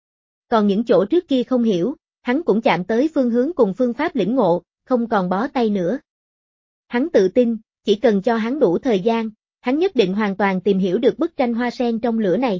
Còn những chỗ trước kia không hiểu, hắn cũng chạm tới phương hướng cùng phương pháp lĩnh ngộ, không còn bó tay nữa. Hắn tự tin, chỉ cần cho hắn đủ thời gian, hắn nhất định hoàn toàn tìm hiểu được bức tranh hoa sen trong lửa này.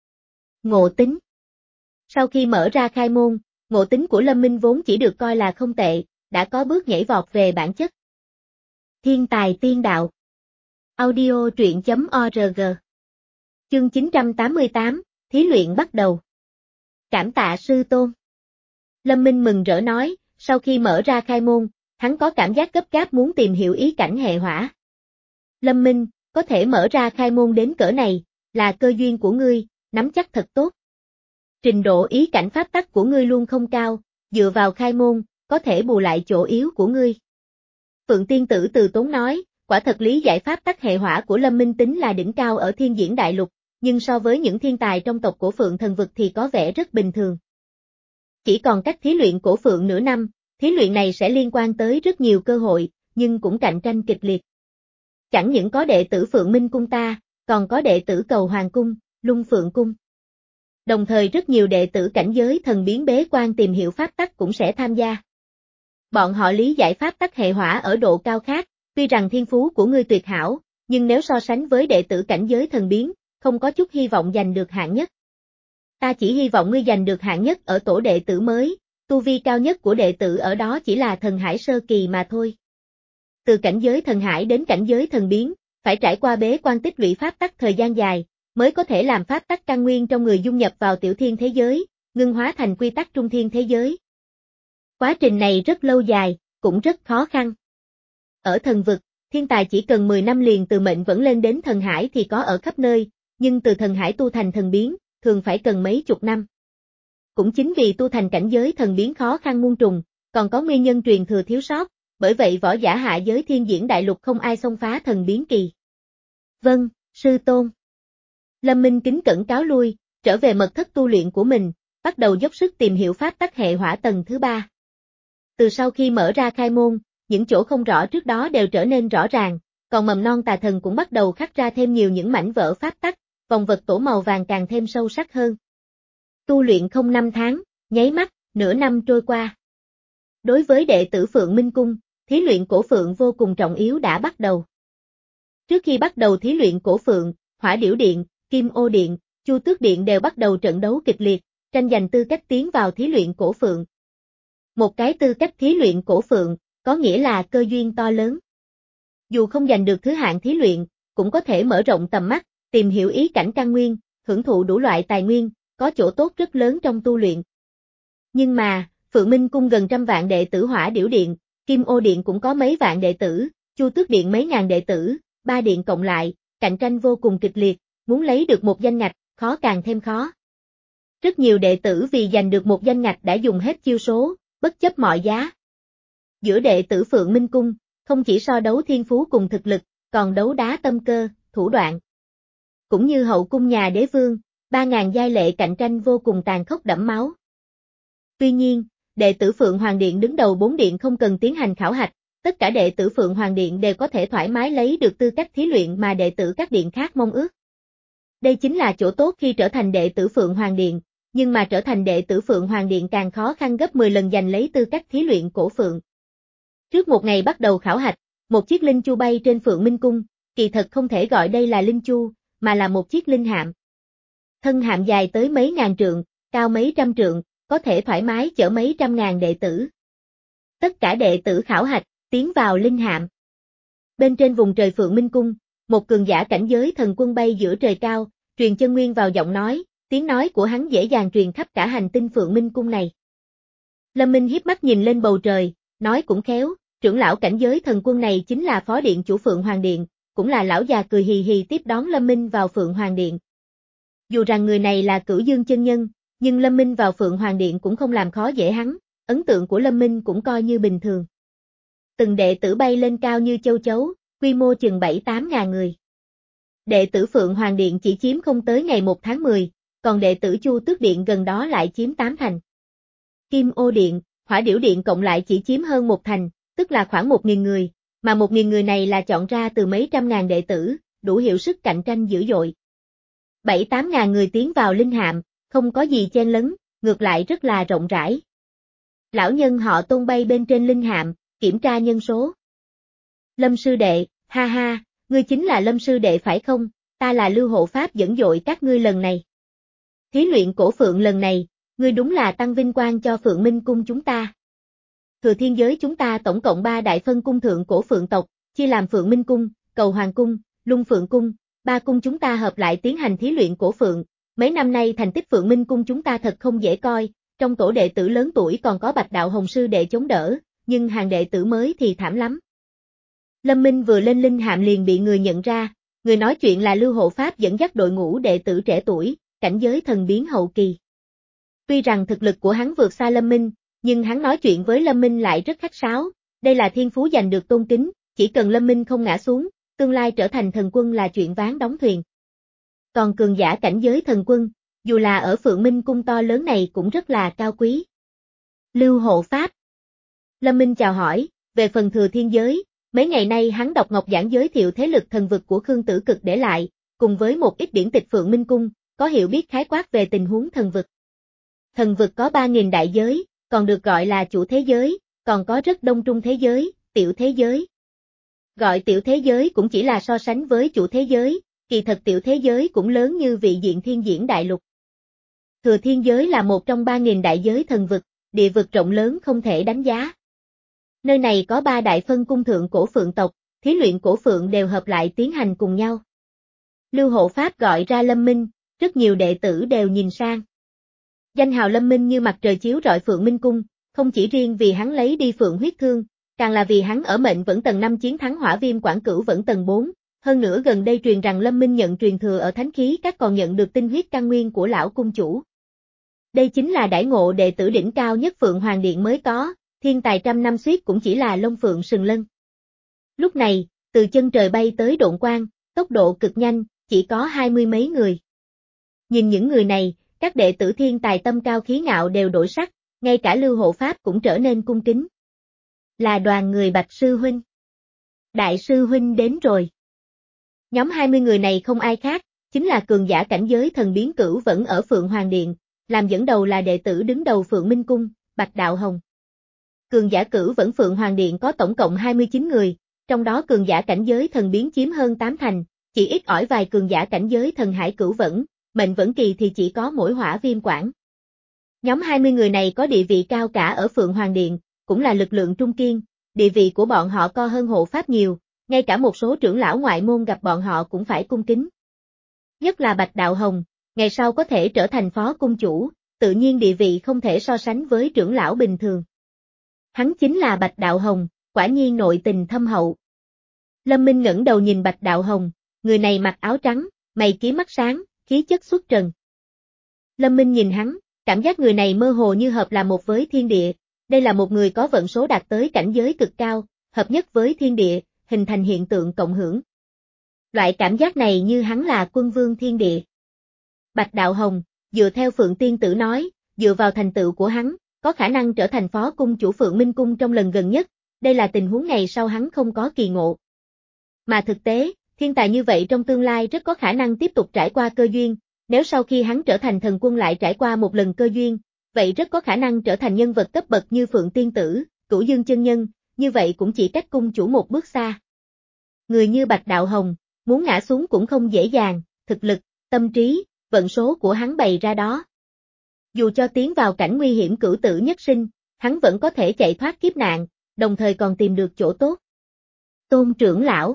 Ngộ tính. Sau khi mở ra khai môn, ngộ tính của Lâm Minh vốn chỉ được coi là không tệ, đã có bước nhảy vọt về bản chất. Thiên tài tiên đạo. Audio truyện chấm org. Chương chín trăm tám mươi tám, thí luyện bắt đầu. Cảm tạ sư tôn. Lâm Minh mừng rỡ nói, sau khi mở ra khai môn, hắn có cảm giác gấp gáp muốn tìm hiểu ý cảnh hệ hỏa. Lâm Minh, có thể mở ra khai môn đến cỡ này, là cơ duyên của ngươi, nắm chắc thật tốt. Trình độ ý cảnh pháp tắc của ngươi luôn không cao, dựa vào khai môn, có thể bù lại chỗ yếu của ngươi. Phượng Tiên Tử từ tốn nói, quả thật lý giải pháp tắc hệ hỏa của Lâm Minh tính là đỉnh cao ở thiên diễn đại lục, nhưng so với những thiên tài trong tộc cổ Phượng thần vực thì có vẻ rất bình thường. Chỉ còn cách thí luyện cổ Phượng nửa năm, thí luyện này sẽ liên quan tới rất nhiều cơ hội, nhưng cũng cạnh tranh kịch liệt. Chẳng những có đệ tử Phượng Minh cung ta, còn có đệ tử Cầu Hoàng cung, Lung Phượng cung. Đồng thời rất nhiều đệ tử cảnh giới thần biến bế quan tìm hiểu pháp tắc cũng sẽ tham gia. Bọn họ lý giải pháp tắc hệ hỏa ở độ cao khác, tuy rằng thiên phú của ngươi tuyệt hảo, nhưng nếu so sánh với đệ tử cảnh giới thần biến, không có chút hy vọng giành được hạng nhất. Ta chỉ hy vọng ngươi giành được hạng nhất ở tổ đệ tử mới, tu vi cao nhất của đệ tử ở đó chỉ là thần hải sơ kỳ mà thôi. Từ cảnh giới thần hải đến cảnh giới thần biến, phải trải qua bế quan tích lũy pháp tắc thời gian dài, mới có thể làm pháp tắc căn nguyên trong người dung nhập vào tiểu thiên thế giới, ngưng hóa thành quy tắc trung thiên thế giới. Quá trình này rất lâu dài, cũng rất khó khăn. Ở thần vực, thiên tài chỉ cần mười năm liền từ mệnh vẫn lên đến thần hải thì có ở khắp nơi, nhưng từ thần hải tu thành thần biến, thường phải cần mấy chục năm. Cũng chính vì tu thành cảnh giới thần biến khó khăn muôn trùng, còn có nguyên nhân truyền thừa thiếu sót, bởi vậy võ giả hạ giới thiên diễn đại lục không ai xông phá thần biến kỳ. Vâng, sư tôn. Lâm Minh kính cẩn cáo lui, trở về mật thất tu luyện của mình, bắt đầu dốc sức tìm hiểu pháp tắc hệ hỏa tầng thứ ba. Từ sau khi mở ra khai môn, những chỗ không rõ trước đó đều trở nên rõ ràng, còn mầm non tà thần cũng bắt đầu khắc ra thêm nhiều những mảnh vỡ pháp tắc, vòng vật tổ màu vàng càng thêm sâu sắc hơn. Tu luyện không năm tháng, nháy mắt, nửa năm trôi qua. Đối với đệ tử Phượng Minh Cung, thí luyện cổ phượng vô cùng trọng yếu đã bắt đầu. Trước khi bắt đầu thí luyện cổ phượng, Hỏa Điểu Điện, Kim Ô Điện, Chu Tước Điện đều bắt đầu trận đấu kịch liệt, tranh giành tư cách tiến vào thí luyện cổ phượng. Một cái tư cách thí luyện cổ phượng, có nghĩa là cơ duyên to lớn. Dù không giành được thứ hạng thí luyện, cũng có thể mở rộng tầm mắt, tìm hiểu ý cảnh căn nguyên, hưởng thụ đủ loại tài nguyên, có chỗ tốt rất lớn trong tu luyện. Nhưng mà, Phượng Minh Cung gần trăm vạn đệ tử Hỏa Điểu Điện, Kim Ô Điện cũng có mấy vạn đệ tử, Chu Tước Điện mấy ngàn đệ tử, ba điện cộng lại, cạnh tranh vô cùng kịch liệt, muốn lấy được một danh ngạch, khó càng thêm khó. Rất nhiều đệ tử vì giành được một danh ngạch đã dùng hết chiêu số, bất chấp mọi giá. Giữa đệ tử Phượng Minh Cung, không chỉ so đấu thiên phú cùng thực lực, còn đấu đá tâm cơ, thủ đoạn. Cũng như hậu cung nhà đế vương, ba ngàn giai lệ cạnh tranh vô cùng tàn khốc đẫm máu. Tuy nhiên, đệ tử Phượng Hoàng Điện đứng đầu bốn điện không cần tiến hành khảo hạch, tất cả đệ tử Phượng Hoàng Điện đều có thể thoải mái lấy được tư cách thí luyện mà đệ tử các điện khác mong ước. Đây chính là chỗ tốt khi trở thành đệ tử Phượng Hoàng Điện, nhưng mà trở thành đệ tử Phượng Hoàng Điện càng khó khăn gấp mười lần giành lấy tư cách thí luyện cổ phượng. Trước một ngày bắt đầu khảo hạch, một chiếc linh chu bay trên Phượng Minh Cung, kỳ thật không thể gọi đây là linh chu, mà là một chiếc linh hạm. Thân hạm dài tới mấy ngàn trượng, cao mấy trăm trượng, có thể thoải mái chở mấy trăm ngàn đệ tử. Tất cả đệ tử khảo hạch, tiến vào linh hạm. Bên trên vùng trời Phượng Minh Cung, một cường giả cảnh giới thần quân bay giữa trời cao, truyền chân nguyên vào giọng nói, tiếng nói của hắn dễ dàng truyền khắp cả hành tinh Phượng Minh Cung này. Lâm Minh hiếp mắt nhìn lên bầu trời, nói cũng khéo, trưởng lão cảnh giới thần quân này chính là phó điện chủ Phượng Hoàng Điện, cũng là lão già cười hì hì tiếp đón Lâm Minh vào Phượng Hoàng Điện. Dù rằng người này là Cửu Dương chân nhân, nhưng Lâm Minh vào Phượng Hoàng Điện cũng không làm khó dễ hắn, ấn tượng của Lâm Minh cũng coi như bình thường. Từng đệ tử bay lên cao như châu chấu, quy mô chừng bảy tám ngàn người. Đệ tử Phượng Hoàng Điện chỉ chiếm không tới ngày một tháng mười, còn đệ tử Chu Tước Điện gần đó lại chiếm tám thành. Kim Ô Điện, Hỏa Điểu Điện cộng lại chỉ chiếm hơn một thành, tức là khoảng một nghìn người, mà một nghìn người này là chọn ra từ mấy trăm ngàn đệ tử, đủ hiệu sức cạnh tranh dữ dội. bảy tám ngàn người tiến vào linh hạm, không có gì chen lấn, ngược lại rất là rộng rãi. Lão nhân họ Tôn bay bên trên linh hạm, kiểm tra nhân số. Lâm sư đệ, ha ha, ngươi chính là Lâm sư đệ phải không, ta là Lưu Hộ Pháp dẫn dội các ngươi lần này. Thí luyện cổ phượng lần này, ngươi đúng là tăng vinh quang cho Phượng Minh Cung chúng ta. Thừa thiên giới chúng ta tổng cộng ba đại phân cung thượng cổ phượng tộc, chia làm Phượng Minh Cung, Cầu Hoàng Cung, Lung Phượng Cung, ba cung chúng ta hợp lại tiến hành thí luyện cổ phượng. Mấy năm nay thành tích Phượng Minh Cung chúng ta thật không dễ coi, trong tổ đệ tử lớn tuổi còn có Bạch Đạo Hồng sư đệ chống đỡ, nhưng hàng đệ tử mới thì thảm lắm. Lâm Minh vừa lên linh hạm liền bị người nhận ra, người nói chuyện là Lưu Hộ Pháp dẫn dắt đội ngũ đệ tử trẻ tuổi, cảnh giới thần biến hậu kỳ. Tuy rằng thực lực của hắn vượt xa Lâm Minh, nhưng hắn nói chuyện với Lâm Minh lại rất khách sáo, đây là thiên phú giành được tôn kính, chỉ cần Lâm Minh không ngã xuống, tương lai trở thành thần quân là chuyện ván đóng thuyền. Còn cường giả cảnh giới thần quân, dù là ở Phượng Minh Cung to lớn này cũng rất là cao quý. Lưu Hộ Pháp. Lâm Minh chào hỏi, về phần Thừa Thiên Giới, mấy ngày nay hắn đọc Ngọc Giảng giới thiệu thế lực thần vực của Khương Tử Cực để lại, cùng với một ít điển tịch Phượng Minh Cung, có hiểu biết khái quát về tình huống thần vực. Thần vực có ba nghìn đại giới, còn được gọi là chủ thế giới, còn có rất đông trung thế giới, tiểu thế giới. Gọi tiểu thế giới cũng chỉ là so sánh với chủ thế giới, kỳ thật tiểu thế giới cũng lớn như vị diện thiên diễn đại lục. Thừa thiên giới là một trong ba nghìn đại giới thần vực, địa vực rộng lớn không thể đánh giá. Nơi này có ba đại phân cung thượng cổ phượng tộc, thí luyện cổ phượng đều hợp lại tiến hành cùng nhau. Lưu Hộ Pháp gọi ra Lâm Minh, rất nhiều đệ tử đều nhìn sang. Danh hào Lâm Minh như mặt trời chiếu rọi Phượng Minh Cung, không chỉ riêng vì hắn lấy đi Phượng huyết thương, càng là vì hắn ở mệnh vẫn tầng năm chiến thắng Hỏa Viêm Quản Cửu vẫn tầng bốn. Hơn nữa gần đây truyền rằng Lâm Minh nhận truyền thừa ở Thánh Khí Các còn nhận được tinh huyết căn nguyên của lão cung chủ. Đây chính là đãi ngộ đệ tử đỉnh cao nhất Phượng Hoàng Điện mới có, thiên tài trăm năm suýt cũng chỉ là lông phượng sừng lân. Lúc này, từ chân trời bay tới độn quang, tốc độ cực nhanh, chỉ có hai mươi mấy người. Nhìn những người này, các đệ tử thiên tài tâm cao khí ngạo đều đổi sắc, ngay cả Lưu Hộ Pháp cũng trở nên cung kính. Là đoàn người Bạch Sư Huynh. Đại sư Huynh đến rồi. Nhóm hai mươi người này không ai khác, chính là cường giả cảnh giới thần biến cửu vẫn ở Phượng Hoàng Điện, làm dẫn đầu là đệ tử đứng đầu Phượng Minh Cung, Bạch Đạo Hồng. Cường giả cửu vẫn Phượng Hoàng Điện có tổng cộng hai mươi chín người, trong đó cường giả cảnh giới thần biến chiếm hơn tám thành, chỉ ít ỏi vài cường giả cảnh giới thần hải cửu vẫn, mệnh vẫn kỳ thì chỉ có mỗi Hỏa Viêm Quảng. Nhóm hai mươi người này có địa vị cao cả ở Phượng Hoàng Điện, cũng là lực lượng trung kiên, địa vị của bọn họ co hơn hộ pháp nhiều, ngay cả một số trưởng lão ngoại môn gặp bọn họ cũng phải cung kính. Nhất là Bạch Đạo Hồng, ngày sau có thể trở thành phó cung chủ, tự nhiên địa vị không thể so sánh với trưởng lão bình thường. Hắn chính là Bạch Đạo Hồng, quả nhiên nội tình thâm hậu. Lâm Minh ngẩng đầu nhìn Bạch Đạo Hồng, người này mặc áo trắng, mày kiếm mắt sáng, khí chất xuất trần. Lâm Minh nhìn hắn, cảm giác người này mơ hồ như hợp là một với thiên địa, đây là một người có vận số đạt tới cảnh giới cực cao, hợp nhất với thiên địa, hình thành hiện tượng cộng hưởng. Loại cảm giác này như hắn là quân vương thiên địa. Bạch Đạo Hồng, dựa theo Phượng Tiên Tử nói, dựa vào thành tựu của hắn, có khả năng trở thành phó cung chủ Phượng Minh Cung trong lần gần nhất, đây là tình huống ngày sau hắn không có kỳ ngộ. Mà thực tế, thiên tài như vậy trong tương lai rất có khả năng tiếp tục trải qua cơ duyên, nếu sau khi hắn trở thành thần quân lại trải qua một lần cơ duyên, vậy rất có khả năng trở thành nhân vật cấp bậc như Phượng Tiên Tử, Cửu Dương chân nhân, như vậy cũng chỉ cách cung chủ một bước xa. Người như Bạch Đạo Hồng, muốn ngã xuống cũng không dễ dàng, thực lực, tâm trí, vận số của hắn bày ra đó. Dù cho tiến vào cảnh nguy hiểm cửu tử nhất sinh, hắn vẫn có thể chạy thoát kiếp nạn, đồng thời còn tìm được chỗ tốt. Tôn trưởng lão.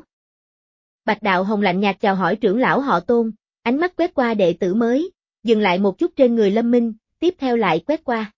Bạch Đạo Hồng lạnh nhạt chào hỏi trưởng lão họ Tôn, ánh mắt quét qua đệ tử mới, dừng lại một chút trên người Lâm Minh, tiếp theo lại quét qua.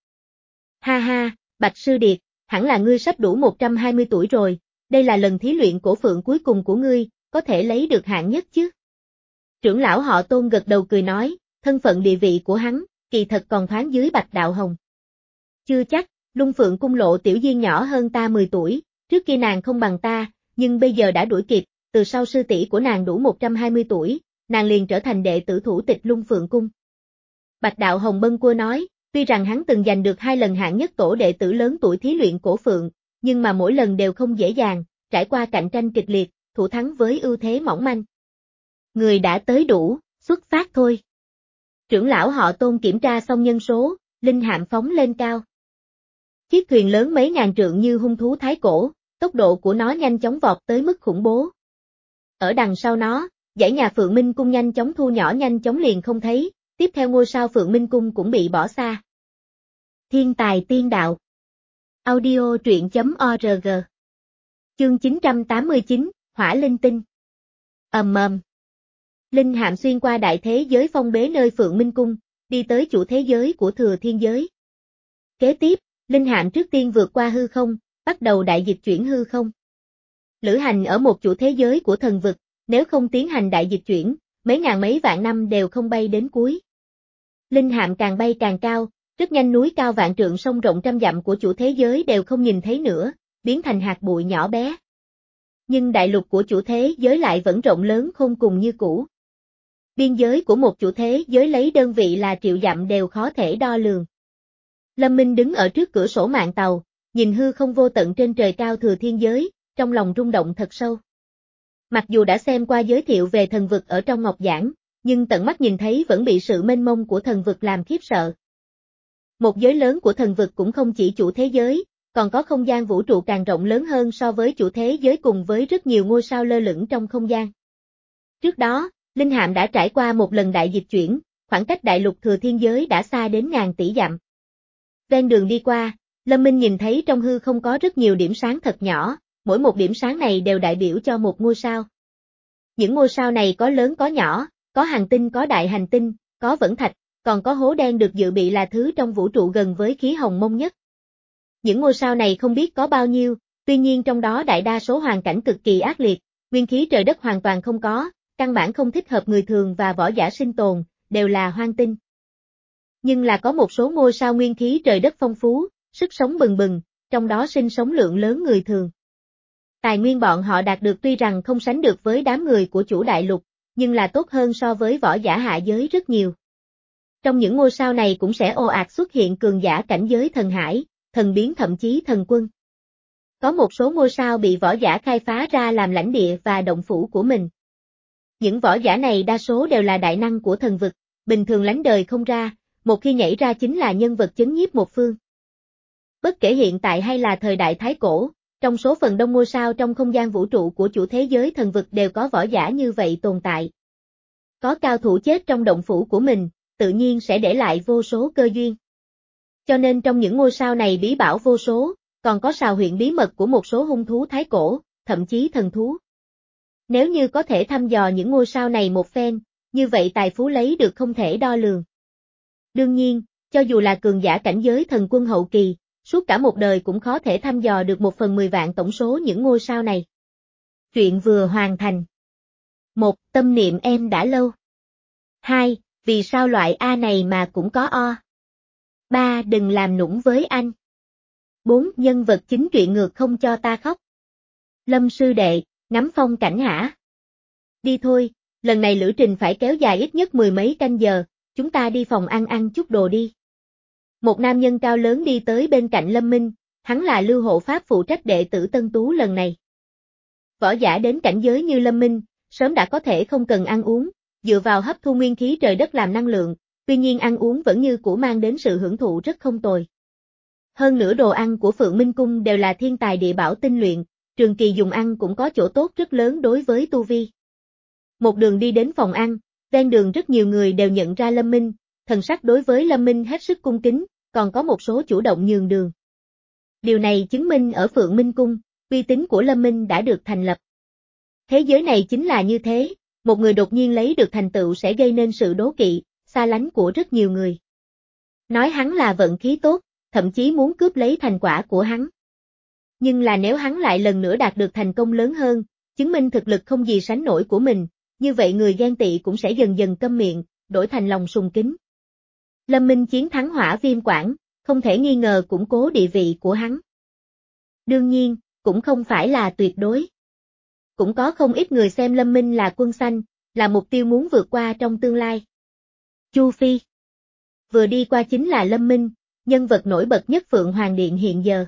Ha ha, Bạch Sư Điệt, hẳn là ngươi sắp đủ một trăm hai mươi tuổi rồi, đây là lần thí luyện cổ phượng cuối cùng của ngươi, có thể lấy được hạng nhất chứ. Trưởng lão họ Tôn gật đầu cười nói, thân phận địa vị của hắn, kỳ thật còn thoáng dưới Bạch Đạo Hồng. Chưa chắc, Lung Phượng cung Lộ Tiểu Diên nhỏ hơn ta mười tuổi, trước kia nàng không bằng ta, nhưng bây giờ đã đuổi kịp, từ sau sư tỷ của nàng đủ một trăm hai mươi tuổi, nàng liền trở thành đệ tử thủ tịch Lung Phượng cung. Bạch Đạo Hồng bâng quơ nói, tuy rằng hắn từng giành được hai lần hạng nhất tổ đệ tử lớn tuổi thí luyện cổ phượng, nhưng mà mỗi lần đều không dễ dàng, trải qua cạnh tranh kịch liệt, thủ thắng với ưu thế mỏng manh. Người đã tới đủ, xuất phát thôi. Trưởng lão họ Tôn kiểm tra xong nhân số, linh hạm phóng lên cao. Chiếc thuyền lớn mấy ngàn trượng như hung thú thái cổ, tốc độ của nó nhanh chóng vọt tới mức khủng bố. Ở đằng sau nó, dãy nhà Phượng Minh Cung nhanh chóng thu nhỏ nhanh chóng liền không thấy, tiếp theo ngôi sao Phượng Minh Cung cũng bị bỏ xa. Thiên tài tiên đạo. Audio truyện chấm org. Chương chín trăm tám mươi chín, Hỏa Linh Tinh. Ầm ầm. Linh hạm xuyên qua đại thế giới phong bế nơi Phượng Minh Cung, đi tới chủ thế giới của Thừa Thiên Giới. Kế tiếp, linh hạm trước tiên vượt qua hư không, bắt đầu đại dịch chuyển hư không. Lữ hành ở một chủ thế giới của thần vực, nếu không tiến hành đại dịch chuyển, mấy ngàn mấy vạn năm đều không bay đến cuối. Linh hạm càng bay càng cao, rất nhanh núi cao vạn trượng sông rộng trăm dặm của chủ thế giới đều không nhìn thấy nữa, biến thành hạt bụi nhỏ bé. Nhưng đại lục của chủ thế giới lại vẫn rộng lớn khôn cùng như cũ. Biên giới của một chủ thế giới lấy đơn vị là triệu dặm đều khó thể đo lường. Lâm Minh đứng ở trước cửa sổ mạn tàu, nhìn hư không vô tận trên trời cao Thừa Thiên Giới, trong lòng rung động thật sâu. Mặc dù đã xem qua giới thiệu về thần vực ở trong ngọc giảng, nhưng tận mắt nhìn thấy vẫn bị sự mênh mông của thần vực làm khiếp sợ. Một giới lớn của thần vực cũng không chỉ chủ thế giới, còn có không gian vũ trụ càng rộng lớn hơn so với chủ thế giới cùng với rất nhiều ngôi sao lơ lửng trong không gian. Trước đó, linh hạm đã trải qua một lần đại dịch chuyển, khoảng cách đại lục Thừa Thiên Giới đã xa đến ngàn tỷ dặm. Ven đường đi qua, Lâm Minh nhìn thấy trong hư không có rất nhiều điểm sáng thật nhỏ, mỗi một điểm sáng này đều đại biểu cho một ngôi sao. Những ngôi sao này có lớn có nhỏ, có hành tinh có đại hành tinh, có vẫn thạch, còn có hố đen được dự bị là thứ trong vũ trụ gần với khí hồng mông nhất. Những ngôi sao này không biết có bao nhiêu, tuy nhiên trong đó đại đa số hoàn cảnh cực kỳ ác liệt, nguyên khí trời đất hoàn toàn không có, căn bản không thích hợp người thường và võ giả sinh tồn, đều là hoang tinh. Nhưng là có một số ngôi sao nguyên khí trời đất phong phú, sức sống bừng bừng, trong đó sinh sống lượng lớn người thường. Tài nguyên bọn họ đạt được tuy rằng không sánh được với đám người của chủ đại lục, nhưng là tốt hơn so với võ giả hạ giới rất nhiều. Trong những ngôi sao này cũng sẽ ồ ạt xuất hiện cường giả cảnh giới thần hải, thần biến thậm chí thần quân. Có một số ngôi sao bị võ giả khai phá ra làm lãnh địa và động phủ của mình. Những võ giả này đa số đều là đại năng của thần vực, bình thường lánh đời không ra, một khi nhảy ra chính là nhân vật chấn nhiếp một phương. Bất kể hiện tại hay là thời đại Thái Cổ, trong số phần đông ngôi sao trong không gian vũ trụ của chủ thế giới thần vực đều có võ giả như vậy tồn tại. Có cao thủ chết trong động phủ của mình, tự nhiên sẽ để lại vô số cơ duyên. Cho nên trong những ngôi sao này bí bảo vô số, còn có sào huyện bí mật của một số hung thú Thái Cổ, thậm chí thần thú. Nếu như có thể thăm dò những ngôi sao này một phen, như vậy tài phú lấy được không thể đo lường. Đương nhiên, cho dù là cường giả cảnh giới thần quân hậu kỳ, suốt cả một đời cũng khó thể thăm dò được một phần mười vạn tổng số những ngôi sao này. Chuyện vừa hoàn thành. một. Tâm niệm em đã lâu. hai. Vì sao loại A này mà cũng có O? ba. Đừng làm nũng với anh. bốn. Nhân vật chính truyện ngược không cho ta khóc. Lâm sư đệ, ngắm phong cảnh hả? Đi thôi, lần này lữ trình phải kéo dài ít nhất mười mấy canh giờ, chúng ta đi phòng ăn ăn chút đồ đi. Một nam nhân cao lớn đi tới bên cạnh Lâm Minh, hắn là lưu hộ pháp phụ trách đệ tử Tân Tú lần này. Võ giả đến cảnh giới như Lâm Minh, sớm đã có thể không cần ăn uống, dựa vào hấp thu nguyên khí trời đất làm năng lượng, tuy nhiên ăn uống vẫn như cũ mang đến sự hưởng thụ rất không tồi. Hơn nữa đồ ăn của Phượng Minh Cung đều là thiên tài địa bảo tinh luyện, trường kỳ dùng ăn cũng có chỗ tốt rất lớn đối với tu vi. Một đường đi đến phòng ăn, ven đường rất nhiều người đều nhận ra Lâm Minh, thần sắc đối với Lâm Minh hết sức cung kính, còn có một số chủ động nhường đường. Điều này chứng minh ở Phượng Minh Cung, uy tín của Lâm Minh đã được thành lập. Thế giới này chính là như thế, một người đột nhiên lấy được thành tựu sẽ gây nên sự đố kỵ, xa lánh của rất nhiều người. Nói hắn là vận khí tốt, thậm chí muốn cướp lấy thành quả của hắn. Nhưng là nếu hắn lại lần nữa đạt được thành công lớn hơn, chứng minh thực lực không gì sánh nổi của mình, như vậy người ghen tị cũng sẽ dần dần câm miệng, đổi thành lòng sùng kính. Lâm Minh chiến thắng Hỏa Viêm Quảng, không thể nghi ngờ củng cố địa vị của hắn. Đương nhiên, cũng không phải là tuyệt đối. Cũng có không ít người xem Lâm Minh là quân xanh, là mục tiêu muốn vượt qua trong tương lai. Chu Phi vừa đi qua chính là Lâm Minh, nhân vật nổi bật nhất Phượng Hoàng Điện hiện giờ.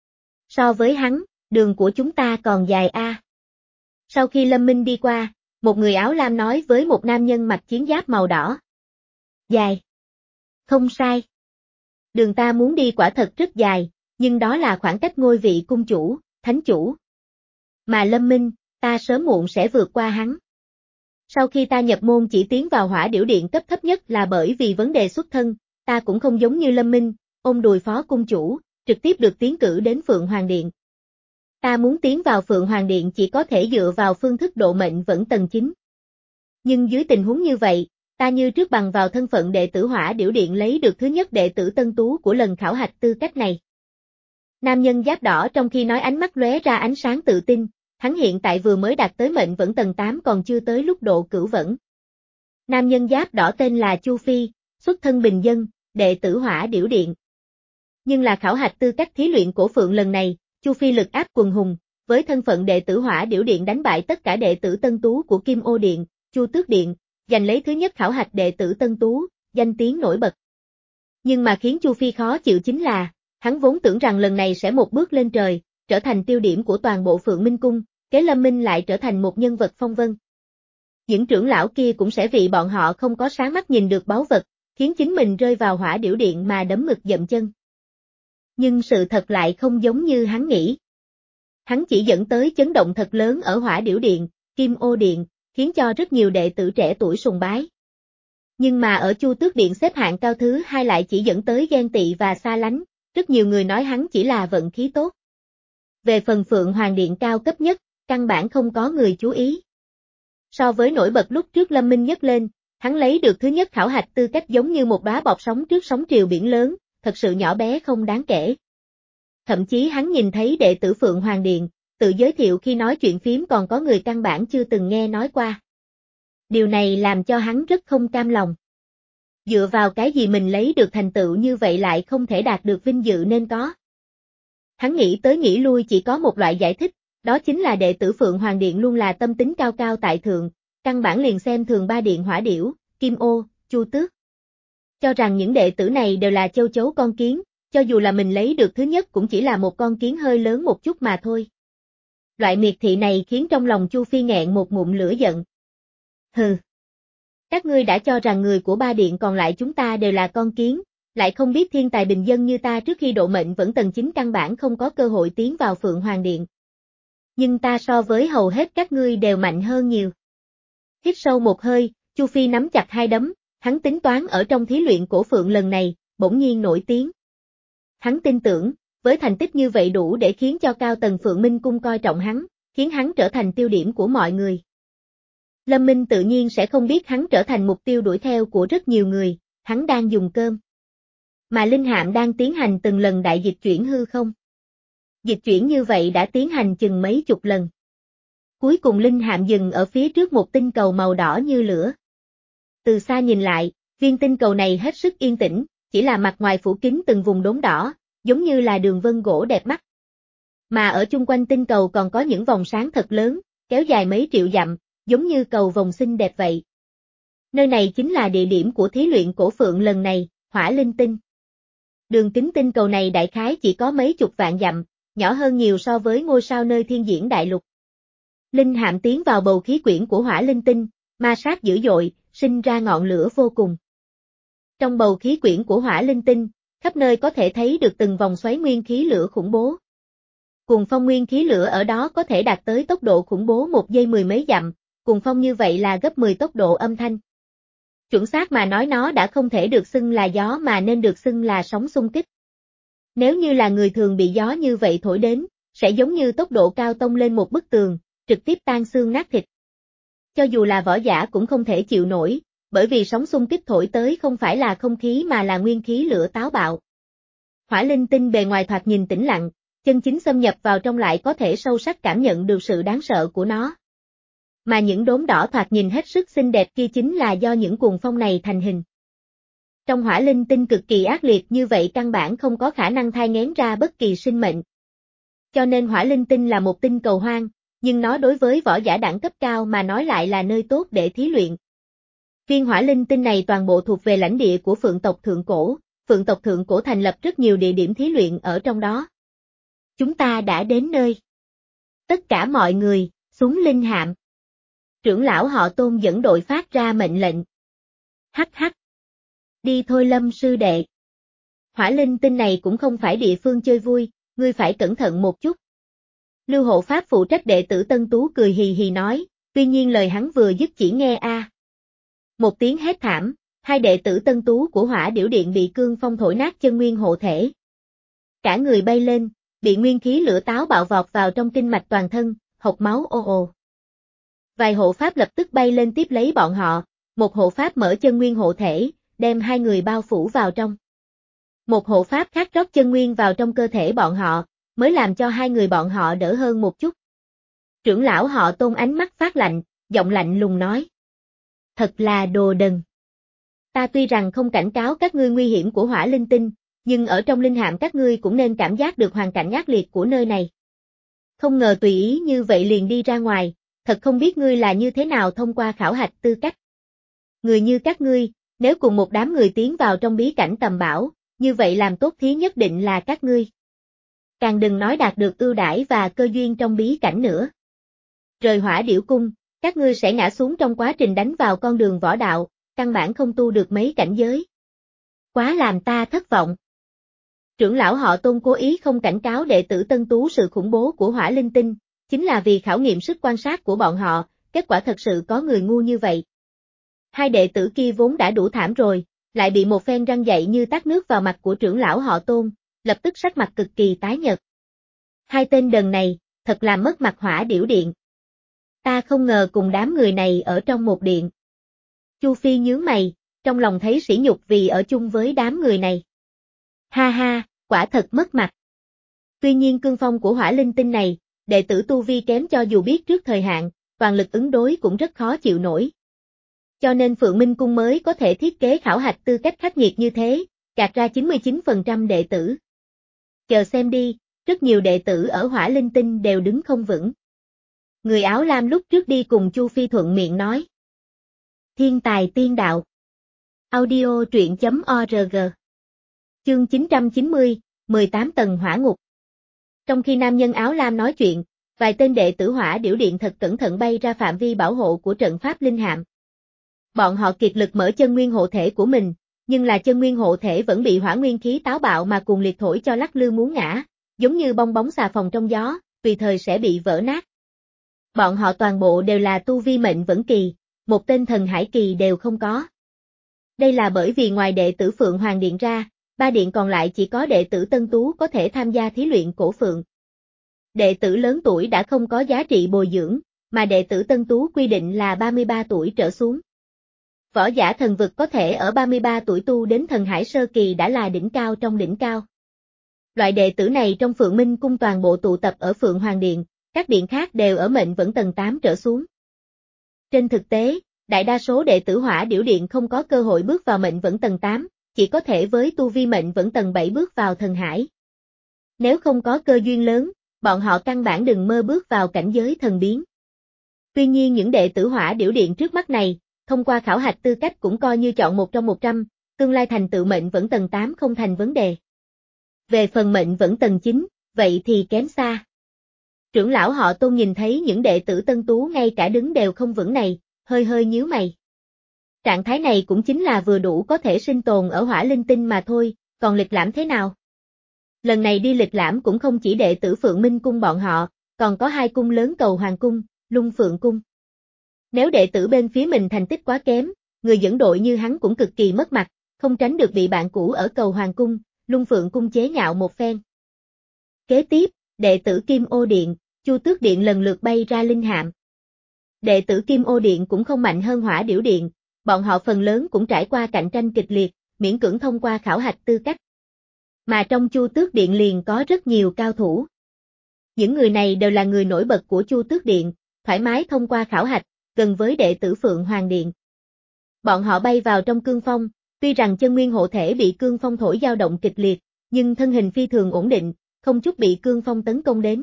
So với hắn, đường của chúng ta còn dài a. Sau khi Lâm Minh đi qua, một người áo lam nói với một nam nhân mặc chiến giáp màu đỏ. Dài. Không sai. Đường ta muốn đi quả thật rất dài, nhưng đó là khoảng cách ngôi vị cung chủ, thánh chủ. Mà Lâm Minh, ta sớm muộn sẽ vượt qua hắn. Sau khi ta nhập môn chỉ tiến vào Hỏa Điểu Điện cấp thấp nhất là bởi vì vấn đề xuất thân, ta cũng không giống như Lâm Minh, ôm đùi phó cung chủ, trực tiếp được tiến cử đến Phượng Hoàng Điện. Ta muốn tiến vào Phượng Hoàng Điện chỉ có thể dựa vào phương thức độ mệnh vẫn tầng chín. Nhưng dưới tình huống như vậy, ta như trước bằng vào thân phận đệ tử Hỏa Điểu Điện lấy được thứ nhất đệ tử Tân Tú của lần khảo hạch tư cách này. Nam nhân giáp đỏ trong khi nói ánh mắt lóe ra ánh sáng tự tin, hắn hiện tại vừa mới đạt tới mệnh vẫn tầng tám còn chưa tới lúc độ cửu vẫn. Nam nhân giáp đỏ tên là Chu Phi, xuất thân bình dân, đệ tử Hỏa Điểu Điện. Nhưng là khảo hạch tư cách thí luyện cổ Phượng lần này, Chu Phi lực áp quần hùng, với thân phận đệ tử Hỏa Điểu Điện đánh bại tất cả đệ tử Tân Tú của Kim Ô Điện, Chu Tước Điện, giành lấy thứ nhất khảo hạch đệ tử Tân Tú, danh tiếng nổi bật. Nhưng mà khiến Chu Phi khó chịu chính là, hắn vốn tưởng rằng lần này sẽ một bước lên trời, trở thành tiêu điểm của toàn bộ Phượng Minh Cung, kế Lâm Minh lại trở thành một nhân vật phong vân. Những trưởng lão kia cũng sẽ vì bọn họ không có sáng mắt nhìn được báu vật, khiến chính mình rơi vào Hỏa Điểu Điện mà đấm ngực dậm chân. Nhưng sự thật lại không giống như hắn nghĩ. Hắn chỉ dẫn tới chấn động thật lớn ở Hỏa Điểu Điện, Kim Ô Điện, khiến cho rất nhiều đệ tử trẻ tuổi sùng bái. Nhưng mà ở Chu Tước Điện xếp hạng cao thứ hai lại chỉ dẫn tới ghen tị và xa lánh, rất nhiều người nói hắn chỉ là vận khí tốt. Về phần Phượng Hoàng Điện cao cấp nhất, căn bản không có người chú ý. So với nổi bật lúc trước Lâm Minh nhất lên, hắn lấy được thứ nhất khảo hạch tư cách giống như một đóa bọt sóng trước sóng triều biển lớn, thật sự nhỏ bé không đáng kể. Thậm chí hắn nhìn thấy đệ tử Phượng Hoàng Điện, tự giới thiệu khi nói chuyện phím còn có người căn bản chưa từng nghe nói qua. Điều này làm cho hắn rất không cam lòng. Dựa vào cái gì mình lấy được thành tựu như vậy lại không thể đạt được vinh dự nên có. Hắn nghĩ tới nghĩ lui chỉ có một loại giải thích, đó chính là đệ tử Phượng Hoàng Điện luôn là tâm tính cao cao tại thượng, căn bản liền xem thường ba điện Hỏa Điểu, Kim Ô, Chu Tước. cho rằng những đệ tử này đều là châu chấu con kiến, cho dù là mình lấy được thứ nhất cũng chỉ là một con kiến hơi lớn một chút mà thôi. Loại miệt thị này khiến trong lòng Chu Phi nghẹn một ngụm lửa giận. Hừ. Các ngươi đã cho rằng người của ba điện còn lại chúng ta đều là con kiến, lại không biết thiên tài bình dân như ta trước khi độ mệnh vẫn tầng chín căn bản không có cơ hội tiến vào Phượng Hoàng Điện. Nhưng ta so với hầu hết các ngươi đều mạnh hơn nhiều. Hít sâu một hơi, Chu Phi nắm chặt hai đấm, hắn tính toán ở trong thí luyện cổ Phượng lần này, bỗng nhiên nổi tiếng. Hắn tin tưởng, với thành tích như vậy đủ để khiến cho cao tầng Phượng Minh Cung coi trọng hắn, khiến hắn trở thành tiêu điểm của mọi người. Lâm Minh tự nhiên sẽ không biết hắn trở thành mục tiêu đuổi theo của rất nhiều người, hắn đang dùng cơm. Mà Linh Hạm đang tiến hành từng lần đại dịch chuyển hư không. Dịch chuyển như vậy đã tiến hành chừng mấy chục lần. Cuối cùng Linh Hạm dừng ở phía trước một tinh cầu màu đỏ như lửa. Từ xa nhìn lại, viên tinh cầu này hết sức yên tĩnh, chỉ là mặt ngoài phủ kín từng vùng đốm đỏ, giống như là đường vân gỗ đẹp mắt. Mà ở chung quanh tinh cầu còn có những vòng sáng thật lớn, kéo dài mấy triệu dặm, giống như cầu vồng xinh đẹp vậy. Nơi này chính là địa điểm của thí luyện cổ Phượng lần này, Hỏa Linh Tinh. Đường kính tinh cầu này đại khái chỉ có mấy chục vạn dặm, nhỏ hơn nhiều so với ngôi sao nơi thiên diễn đại lục. Linh Hạm tiến vào bầu khí quyển của Hỏa Linh Tinh, ma sát dữ dội, sinh ra ngọn lửa vô cùng. Trong bầu khí quyển của Hỏa Linh Tinh, khắp nơi có thể thấy được từng vòng xoáy nguyên khí lửa khủng bố. Cuồng phong nguyên khí lửa ở đó có thể đạt tới tốc độ khủng bố một giây mười mấy dặm, cuồng phong như vậy là gấp mười tốc độ âm thanh. Chuẩn xác mà nói nó đã không thể được xưng là gió mà nên được xưng là sóng xung kích. Nếu như là người thường bị gió như vậy thổi đến, sẽ giống như tốc độ cao tông lên một bức tường, trực tiếp tan xương nát thịt. Cho dù là võ giả cũng không thể chịu nổi, bởi vì sóng xung kích thổi tới không phải là không khí mà là nguyên khí lửa táo bạo. Hỏa Linh Tinh bề ngoài thoạt nhìn tĩnh lặng, chân chính xâm nhập vào trong lại có thể sâu sắc cảm nhận được sự đáng sợ của nó. Mà những đốm đỏ thoạt nhìn hết sức xinh đẹp kia chính là do những cuồng phong này thành hình. Trong Hỏa Linh Tinh cực kỳ ác liệt như vậy căn bản không có khả năng thai nghén ra bất kỳ sinh mệnh. Cho nên Hỏa Linh Tinh là một tinh cầu hoang, nhưng nó đối với võ giả đẳng cấp cao mà nói lại là nơi tốt để thí luyện. Viên Hỏa Linh Tinh này toàn bộ thuộc về lãnh địa của Phượng tộc Thượng Cổ, Phượng tộc Thượng Cổ thành lập rất nhiều địa điểm thí luyện ở trong đó. Chúng ta đã đến nơi. Tất cả mọi người, xuống Linh Hạm. Trưởng lão họ Tôn dẫn đội phát ra mệnh lệnh. Hắc hắc. Đi thôi Lâm sư đệ. Hỏa Linh Tinh này cũng không phải địa phương chơi vui, ngươi phải cẩn thận một chút. Lưu hộ pháp phụ trách đệ tử Tân Tú cười hì hì nói, tuy nhiên lời hắn vừa dứt chỉ nghe a. Một tiếng hét thảm, hai đệ tử Tân Tú của Hỏa Điểu Điện bị cương phong thổi nát chân nguyên hộ thể. Cả người bay lên, bị nguyên khí lửa táo bạo vọt vào trong kinh mạch toàn thân, hộc máu ồ ồ. Vài hộ pháp lập tức bay lên tiếp lấy bọn họ, một hộ pháp mở chân nguyên hộ thể, đem hai người bao phủ vào trong. Một hộ pháp khác rót chân nguyên vào trong cơ thể bọn họ, mới làm cho hai người bọn họ đỡ hơn một chút. Trưởng lão họ Tôn ánh mắt phát lạnh, giọng lạnh lùng nói. Thật là đồ đần. Ta tuy rằng không cảnh cáo các ngươi nguy hiểm của Hỏa Linh Tinh, nhưng ở trong linh hạm các ngươi cũng nên cảm giác được hoàn cảnh ác liệt của nơi này. Không ngờ tùy ý như vậy liền đi ra ngoài, thật không biết ngươi là như thế nào thông qua khảo hạch tư cách. Người như các ngươi, nếu cùng một đám người tiến vào trong bí cảnh tầm bảo, như vậy làm tốt thí nhất định là các ngươi. Càng đừng nói đạt được ưu đãi và cơ duyên trong bí cảnh nữa. Rời Hỏa Điểu Cung, các ngươi sẽ ngã xuống trong quá trình đánh vào con đường võ đạo, căn bản không tu được mấy cảnh giới. Quá làm ta thất vọng. Trưởng lão họ Tôn cố ý không cảnh cáo đệ tử Tân Tú sự khủng bố của Hỏa Linh Tinh, chính là vì khảo nghiệm sức quan sát của bọn họ, kết quả thật sự có người ngu như vậy. Hai đệ tử kia vốn đã đủ thảm rồi, lại bị một phen răng dạy như tát nước vào mặt của trưởng lão họ Tôn, lập tức sắc mặt cực kỳ tái nhợt. Hai tên đần này, thật làm mất mặt Hỏa Điểu Điện. Ta không ngờ cùng đám người này ở trong một điện. Chu Phi nhướng mày, trong lòng thấy sỉ nhục vì ở chung với đám người này. Ha ha, quả thật mất mặt. Tuy nhiên cương phong của Hỏa Linh Tinh này, đệ tử tu vi kém cho dù biết trước thời hạn, toàn lực ứng đối cũng rất khó chịu nổi. Cho nên Phượng Minh Cung mới có thể thiết kế khảo hạch tư cách khắc nghiệt như thế, gạt ra chín mươi chín phần trăm đệ tử. Chờ xem đi, rất nhiều đệ tử ở Hỏa Linh Tinh đều đứng không vững. Người áo lam lúc trước đi cùng Chu Phi thuận miệng nói. Thiên tài tiên đạo. Audio truyện chấm org. Chương chín trăm chín mươi, mười tám tầng hỏa ngục. Trong khi nam nhân áo lam nói chuyện, vài tên đệ tử hỏa điểu điện thật cẩn thận bay ra phạm vi bảo hộ của trận pháp linh hạm. Bọn họ kiệt lực mở chân nguyên hộ thể của mình, nhưng là chân nguyên hộ thể vẫn bị hỏa nguyên khí táo bạo mà cuồng liệt thổi cho lắc lư muốn ngã, giống như bong bóng xà phòng trong gió, tùy thời sẽ bị vỡ nát. Bọn họ toàn bộ đều là tu vi mệnh vẫn kỳ, một tên thần hải kỳ đều không có. Đây là bởi vì ngoài đệ tử Phượng Hoàng Điện ra, ba điện còn lại chỉ có đệ tử Tân Tú có thể tham gia thí luyện cổ Phượng. Đệ tử lớn tuổi đã không có giá trị bồi dưỡng, mà đệ tử Tân Tú quy định là ba mươi ba tuổi trở xuống. Võ giả thần vực có thể ở ba mươi ba tuổi tu đến thần hải sơ kỳ đã là đỉnh cao trong đỉnh cao. Loại đệ tử này trong Phượng Minh Cung toàn bộ tụ tập ở Phượng Hoàng Điện, các điện khác đều ở mệnh vẫn tầng tám trở xuống. Trên thực tế, đại đa số đệ tử hỏa điểu điện không có cơ hội bước vào mệnh vẫn tầng tám, chỉ có thể với tu vi mệnh vẫn tầng bảy bước vào thần hải. Nếu không có cơ duyên lớn, bọn họ căn bản đừng mơ bước vào cảnh giới thần biến. Tuy nhiên những đệ tử hỏa điểu điện trước mắt này, thông qua khảo hạch tư cách cũng coi như chọn một trong một trăm, tương lai thành tựu mệnh vẫn tầng tám không thành vấn đề. Về phần mệnh vẫn tầng chín, vậy thì kém xa. Trưởng lão họ Tôn nhìn thấy những đệ tử Tân Tú ngay cả đứng đều không vững này, hơi hơi nhíu mày. Trạng thái này cũng chính là vừa đủ có thể sinh tồn ở hỏa linh tinh mà thôi, còn lịch lãm thế nào? Lần này đi lịch lãm cũng không chỉ đệ tử Phượng Minh Cung bọn họ, còn có hai cung lớn Cầu Hoàng Cung, Lung Phượng Cung. Nếu đệ tử bên phía mình thành tích quá kém, người dẫn đội như hắn cũng cực kỳ mất mặt, không tránh được bị bạn cũ ở Cầu Hoàng Cung, Lung Phượng Cung chế nhạo một phen. Kế tiếp, đệ tử Kim Ô Điện, Chu Tước Điện lần lượt bay ra linh hạm. Đệ tử Kim Ô Điện cũng không mạnh hơn Hỏa Điểu Điện, bọn họ phần lớn cũng trải qua cạnh tranh kịch liệt, miễn cưỡng thông qua khảo hạch tư cách. Mà trong Chu Tước Điện liền có rất nhiều cao thủ. Những người này đều là người nổi bật của Chu Tước Điện, thoải mái thông qua khảo hạch, gần với đệ tử Phượng Hoàng Điện. Bọn họ bay vào trong cương phong, tuy rằng chân nguyên hộ thể bị cương phong thổi dao động kịch liệt, nhưng thân hình phi thường ổn định, không chút bị cương phong tấn công đến.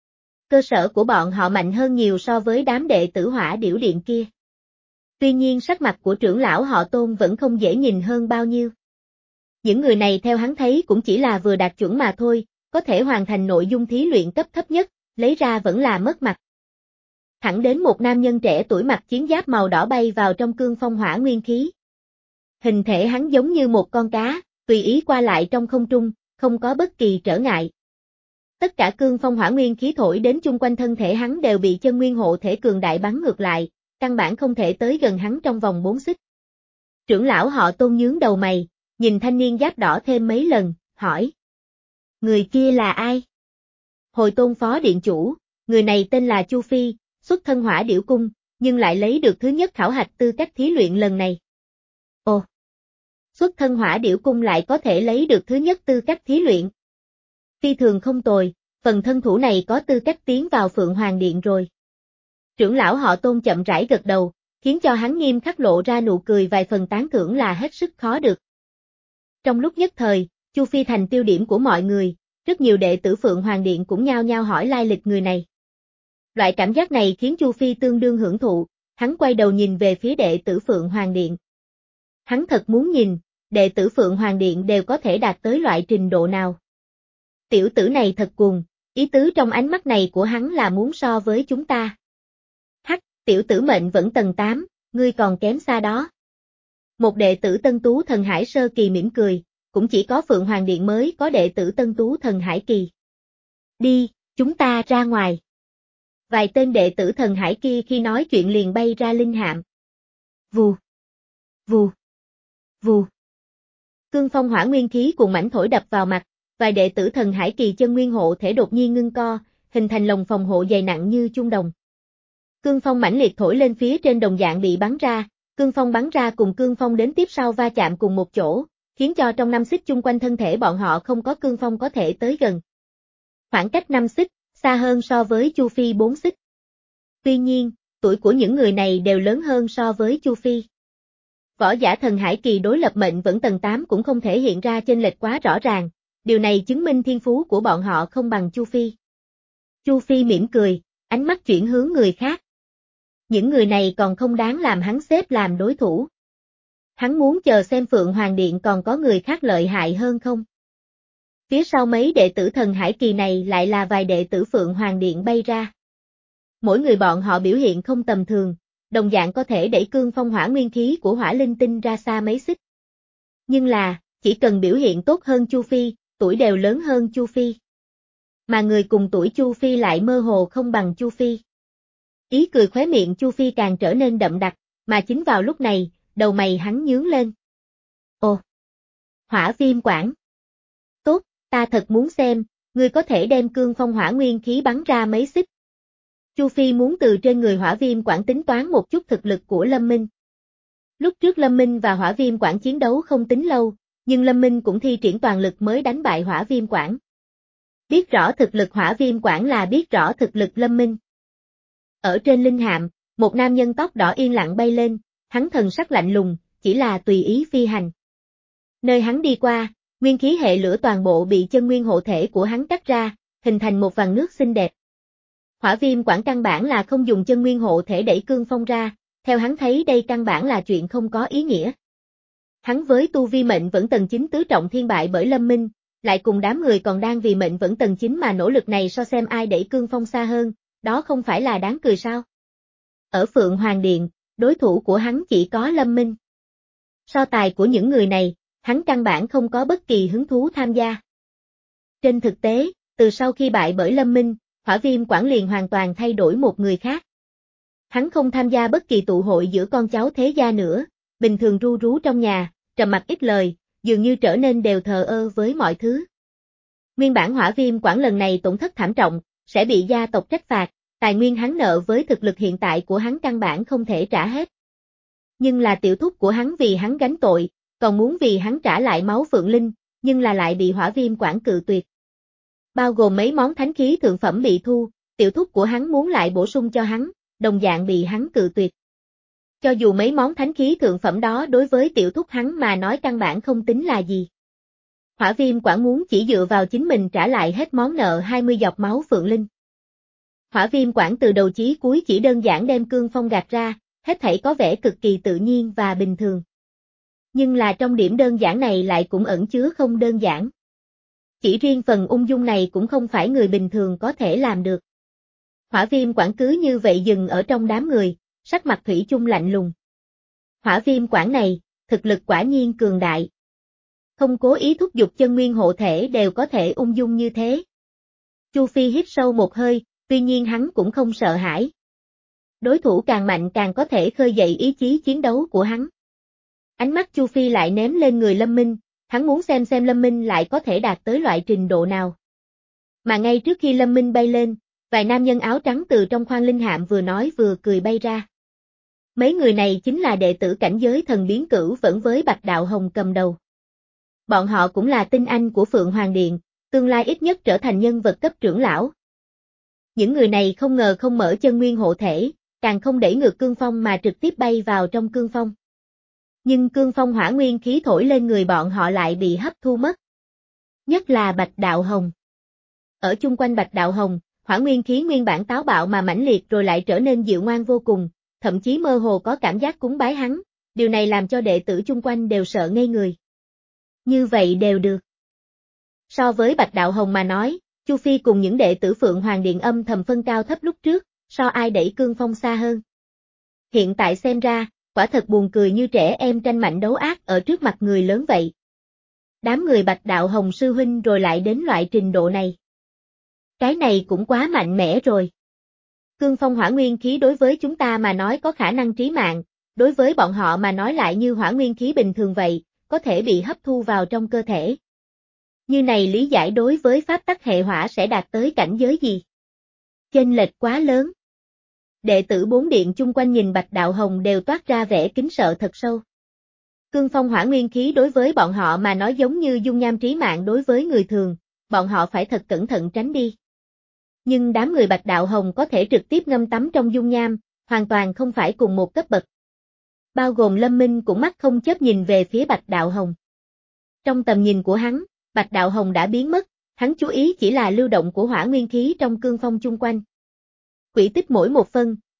Cơ sở của bọn họ mạnh hơn nhiều so với đám đệ tử hỏa điểu điện kia. Tuy nhiên sắc mặt của trưởng lão họ Tôn vẫn không dễ nhìn hơn bao nhiêu. Những người này theo hắn thấy cũng chỉ là vừa đạt chuẩn mà thôi, có thể hoàn thành nội dung thí luyện cấp thấp nhất, lấy ra vẫn là mất mặt. Thẳng đến một nam nhân trẻ tuổi mặc chiến giáp màu đỏ bay vào trong cương phong hỏa nguyên khí. Hình thể hắn giống như một con cá, tùy ý qua lại trong không trung, không có bất kỳ trở ngại. Tất cả cương phong hỏa nguyên khí thổi đến chung quanh thân thể hắn đều bị chân nguyên hộ thể cường đại bắn ngược lại, căn bản không thể tới gần hắn trong vòng bốn xích. Trưởng lão họ Tôn nhướng đầu mày, nhìn thanh niên giáp đỏ thêm mấy lần, hỏi. Người kia là ai? Hồi Tôn phó điện chủ, người này tên là Chu Phi, xuất thân hỏa điểu cung, nhưng lại lấy được thứ nhất khảo hạch tư cách thí luyện lần này. Ồ! Xuất thân hỏa điểu cung lại có thể lấy được thứ nhất tư cách thí luyện. Phi thường không tồi, phần thân thủ này có tư cách tiến vào Phượng Hoàng Điện rồi. Trưởng lão họ Tôn chậm rãi gật đầu, khiến cho hắn nghiêm khắc lộ ra nụ cười vài phần tán thưởng là hết sức khó được. Trong lúc nhất thời, Chu Phi thành tiêu điểm của mọi người, rất nhiều đệ tử Phượng Hoàng Điện cũng nhao nhao hỏi lai lịch người này. Loại cảm giác này khiến Chu Phi tương đương hưởng thụ, hắn quay đầu nhìn về phía đệ tử Phượng Hoàng Điện. Hắn thật muốn nhìn, đệ tử Phượng Hoàng Điện đều có thể đạt tới loại trình độ nào. Tiểu tử này thật cuồng, ý tứ trong ánh mắt này của hắn là muốn so với chúng ta. Hắc, tiểu tử mệnh vẫn tầng tám, ngươi còn kém xa đó. Một đệ tử Tân Tú thần hải sơ kỳ mỉm cười, cũng chỉ có Phượng Hoàng Điện mới có đệ tử Tân Tú thần hải kỳ. Đi, chúng ta ra ngoài. Vài tên đệ tử thần hải kia khi nói chuyện liền bay ra linh hạm. Vù, vù, vù. Cương phong hỏa nguyên khí cuồng mãnh thổi đập vào mặt, vài đệ tử thần hải kỳ chân nguyên hộ thể đột nhiên ngưng co, hình thành lồng phòng hộ dày nặng như chuông đồng. Cương phong mãnh liệt thổi lên phía trên đồng dạng bị bắn ra, cương phong bắn ra cùng cương phong đến tiếp sau va chạm cùng một chỗ, khiến cho trong năm xích chung quanh thân thể bọn họ không có cương phong có thể tới gần. Khoảng cách năm xích, xa hơn so với Chu Phi bốn xích. Tuy nhiên, tuổi của những người này đều lớn hơn so với Chu Phi. Võ giả thần hải kỳ đối lập mệnh vẫn tầng tám cũng không thể hiện ra chênh lệch quá rõ ràng, điều này chứng minh thiên phú của bọn họ không bằng Chu Phi. Chu Phi mỉm cười, ánh mắt chuyển hướng người khác. Những người này còn không đáng làm hắn xếp làm đối thủ. Hắn muốn chờ xem Phượng Hoàng Điện còn có người khác lợi hại hơn không. Phía sau mấy đệ tử Thần Hải Kỳ này lại là vài đệ tử Phượng Hoàng Điện bay ra. Mỗi người bọn họ biểu hiện không tầm thường, đồng dạng có thể đẩy cương phong hỏa nguyên khí của hỏa linh tinh ra xa mấy xích. Nhưng là, chỉ cần biểu hiện tốt hơn Chu Phi, tuổi đều lớn hơn Chu Phi. Mà người cùng tuổi Chu Phi lại mơ hồ không bằng Chu Phi. Ý cười khóe miệng Chu Phi càng trở nên đậm đặc, mà chính vào lúc này, đầu mày hắn nhướng lên. Ồ! Hỏa viêm quản! Tốt, ta thật muốn xem, ngươi có thể đem cương phong hỏa nguyên khí bắn ra mấy xích. Chu Phi muốn từ trên người hỏa viêm quản tính toán một chút thực lực của Lâm Minh. Lúc trước Lâm Minh và hỏa viêm quản chiến đấu không tính lâu, nhưng Lâm Minh cũng thi triển toàn lực mới đánh bại hỏa viêm quản. Biết rõ thực lực hỏa viêm quản là biết rõ thực lực Lâm Minh. Ở trên linh hạm, một nam nhân tóc đỏ yên lặng bay lên, hắn thần sắc lạnh lùng, chỉ là tùy ý phi hành. Nơi hắn đi qua, nguyên khí hệ lửa toàn bộ bị chân nguyên hộ thể của hắn cắt ra, hình thành một vầng nước xinh đẹp. Hỏa viêm quản căn bản là không dùng chân nguyên hộ thể đẩy cương phong ra, theo hắn thấy đây căn bản là chuyện không có ý nghĩa. Hắn với tu vi mệnh vẫn tầng chín tứ trọng thiên bại bởi Lâm Minh, lại cùng đám người còn đang vì mệnh vẫn tầng chín mà nỗ lực này so xem ai đẩy cương phong xa hơn, đó không phải là đáng cười sao? Ở Phượng Hoàng Điện, đối thủ của hắn chỉ có Lâm Minh. So tài của những người này, hắn căn bản không có bất kỳ hứng thú tham gia. Trên thực tế, từ sau khi bại bởi Lâm Minh, hỏa viêm quản liền hoàn toàn thay đổi một người khác. Hắn không tham gia bất kỳ tụ hội giữa con cháu thế gia nữa, bình thường ru rú trong nhà, trầm mặc ít lời, dường như trở nên đều thờ ơ với mọi thứ. Nguyên bản hỏa viêm quản lần này tổn thất thảm trọng, sẽ bị gia tộc trách phạt, tài nguyên hắn nợ với thực lực hiện tại của hắn căn bản không thể trả hết. Nhưng là tiểu thúc của hắn vì hắn gánh tội, còn muốn vì hắn trả lại máu Phượng Linh, nhưng là lại bị hỏa viêm quản cự tuyệt. Bao gồm mấy món thánh khí thượng phẩm bị thu, tiểu thúc của hắn muốn lại bổ sung cho hắn, đồng dạng bị hắn cự tuyệt. Cho dù mấy món thánh khí thượng phẩm đó đối với tiểu thúc hắn mà nói căn bản không tính là gì. Hỏa viêm quản muốn chỉ dựa vào chính mình trả lại hết món nợ hai mươi giọt máu Phượng Linh. Hỏa viêm quản từ đầu chí cuối chỉ đơn giản đem cương phong gạt ra, hết thảy có vẻ cực kỳ tự nhiên và bình thường. Nhưng là trong điểm đơn giản này lại cũng ẩn chứa không đơn giản. Chỉ riêng phần ung dung này cũng không phải người bình thường có thể làm được. Hỏa viêm quản cứ như vậy dừng ở trong đám người, sắc mặt thủy chung lạnh lùng. Hỏa viêm quản này, thực lực quả nhiên cường đại. Không cố ý thúc giục chân nguyên hộ thể đều có thể ung dung như thế. Chu Phi hít sâu một hơi, tuy nhiên hắn cũng không sợ hãi. Đối thủ càng mạnh càng có thể khơi dậy ý chí chiến đấu của hắn. Ánh mắt Chu Phi lại ném lên người Lâm Minh, hắn muốn xem xem Lâm Minh lại có thể đạt tới loại trình độ nào. Mà ngay trước khi Lâm Minh bay lên, vài nam nhân áo trắng từ trong khoang linh hạm vừa nói vừa cười bay ra. Mấy người này chính là đệ tử cảnh giới thần biến cửu vẫn với Bạch Đạo Hồng cầm đầu. Bọn họ cũng là tinh anh của Phượng Hoàng Điện, tương lai ít nhất trở thành nhân vật cấp trưởng lão. Những người này không ngờ không mở chân nguyên hộ thể, càng không đẩy ngược cương phong mà trực tiếp bay vào trong cương phong. Nhưng cương phong hỏa nguyên khí thổi lên người bọn họ lại bị hấp thu mất. Nhất là Bạch Đạo Hồng. Ở chung quanh Bạch Đạo Hồng, hỏa nguyên khí nguyên bản táo bạo mà mãnh liệt rồi lại trở nên dịu ngoan vô cùng, thậm chí mơ hồ có cảm giác cúng bái hắn, điều này làm cho đệ tử chung quanh đều sợ ngây người. Như vậy đều được. So với Bạch Đạo Hồng mà nói, Chu Phi cùng những đệ tử Phượng Hoàng Điện âm thầm phân cao thấp lúc trước, so ai đẩy cương phong xa hơn. Hiện tại xem ra, quả thật buồn cười như trẻ em tranh mạnh đấu ác ở trước mặt người lớn vậy. Đám người Bạch Đạo Hồng sư huynh rồi lại đến loại trình độ này. Cái này cũng quá mạnh mẽ rồi. Cương phong hỏa nguyên khí đối với chúng ta mà nói có khả năng trí mạng, đối với bọn họ mà nói lại như hỏa nguyên khí bình thường vậy, có thể bị hấp thu vào trong cơ thể. Như này lý giải đối với pháp tắc hệ hỏa sẽ đạt tới cảnh giới gì? Chênh lệch quá lớn. Đệ tử bốn điện chung quanh nhìn Bạch Đạo Hồng đều toát ra vẻ kính sợ thật sâu. Cương phong hỏa nguyên khí đối với bọn họ mà nói giống như dung nham trí mạng đối với người thường, bọn họ phải thật cẩn thận tránh đi. Nhưng đám người Bạch Đạo Hồng có thể trực tiếp ngâm tắm trong dung nham, hoàn toàn không phải cùng một cấp bậc. Bao gồm Lâm Minh cũng mắt không chớp nhìn về phía Bạch Đạo Hồng. Trong tầm nhìn của hắn, Bạch Đạo Hồng đã biến mất, hắn chú ý chỉ là lưu động của hỏa nguyên khí trong cương phong chung quanh. Quỹ tích mỗi một phân,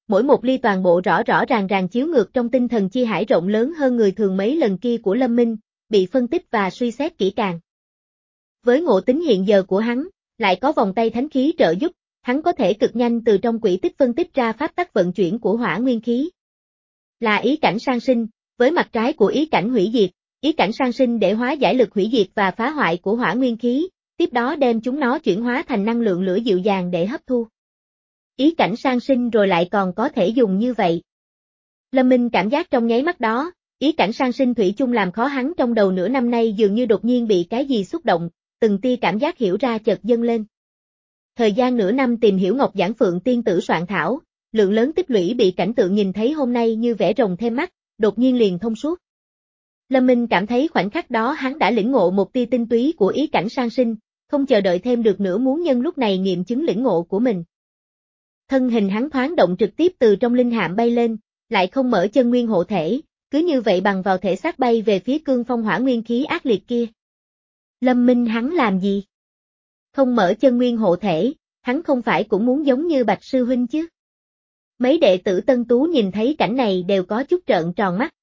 mỗi một ly toàn bộ rõ rõ ràng ràng chiếu ngược trong tinh thần chi hải rộng lớn hơn người thường mấy lần kia của Lâm Minh, bị phân tích và suy xét kỹ càng. Với ngộ tính hiện giờ của hắn, lại có vòng tay thánh khí trợ giúp, hắn có thể cực nhanh từ trong quỹ tích phân tích ra pháp tắc vận chuyển của hỏa nguyên khí. Là ý cảnh sang sinh, với mặt trái của ý cảnh hủy diệt, ý cảnh sang sinh để hóa giải lực hủy diệt và phá hoại của hỏa nguyên khí, tiếp đó đem chúng nó chuyển hóa thành năng lượng lửa dịu dàng để hấp thu. Ý cảnh sang sinh rồi lại còn có thể dùng như vậy. Lâm Minh cảm giác trong nháy mắt đó, ý cảnh sang sinh thủy chung làm khó hắn trong đầu nửa năm nay dường như đột nhiên bị cái gì xúc động, từng tia cảm giác hiểu ra chợt dâng lên. Thời gian nửa năm tìm hiểu Ngọc Giảng Phượng tiên tử soạn thảo, lượng lớn tích lũy bị cảnh tượng nhìn thấy hôm nay như vẽ rồng thêm mắt, đột nhiên liền thông suốt. Lâm Minh cảm thấy khoảnh khắc đó hắn đã lĩnh ngộ một tia tinh túy của ý cảnh sang sinh, không chờ đợi thêm được nữa muốn nhân lúc này nghiệm chứng lĩnh ngộ của mình. Thân hình hắn thoáng động trực tiếp từ trong linh hạm bay lên, lại không mở chân nguyên hộ thể, cứ như vậy bằng vào thể xác bay về phía cương phong hỏa nguyên khí ác liệt kia. Lâm Minh hắn làm gì? Không mở chân nguyên hộ thể, hắn không phải cũng muốn giống như Bạch Sư Huynh chứ? Mấy đệ tử Tân Tú nhìn thấy cảnh này đều có chút trợn tròn mắt,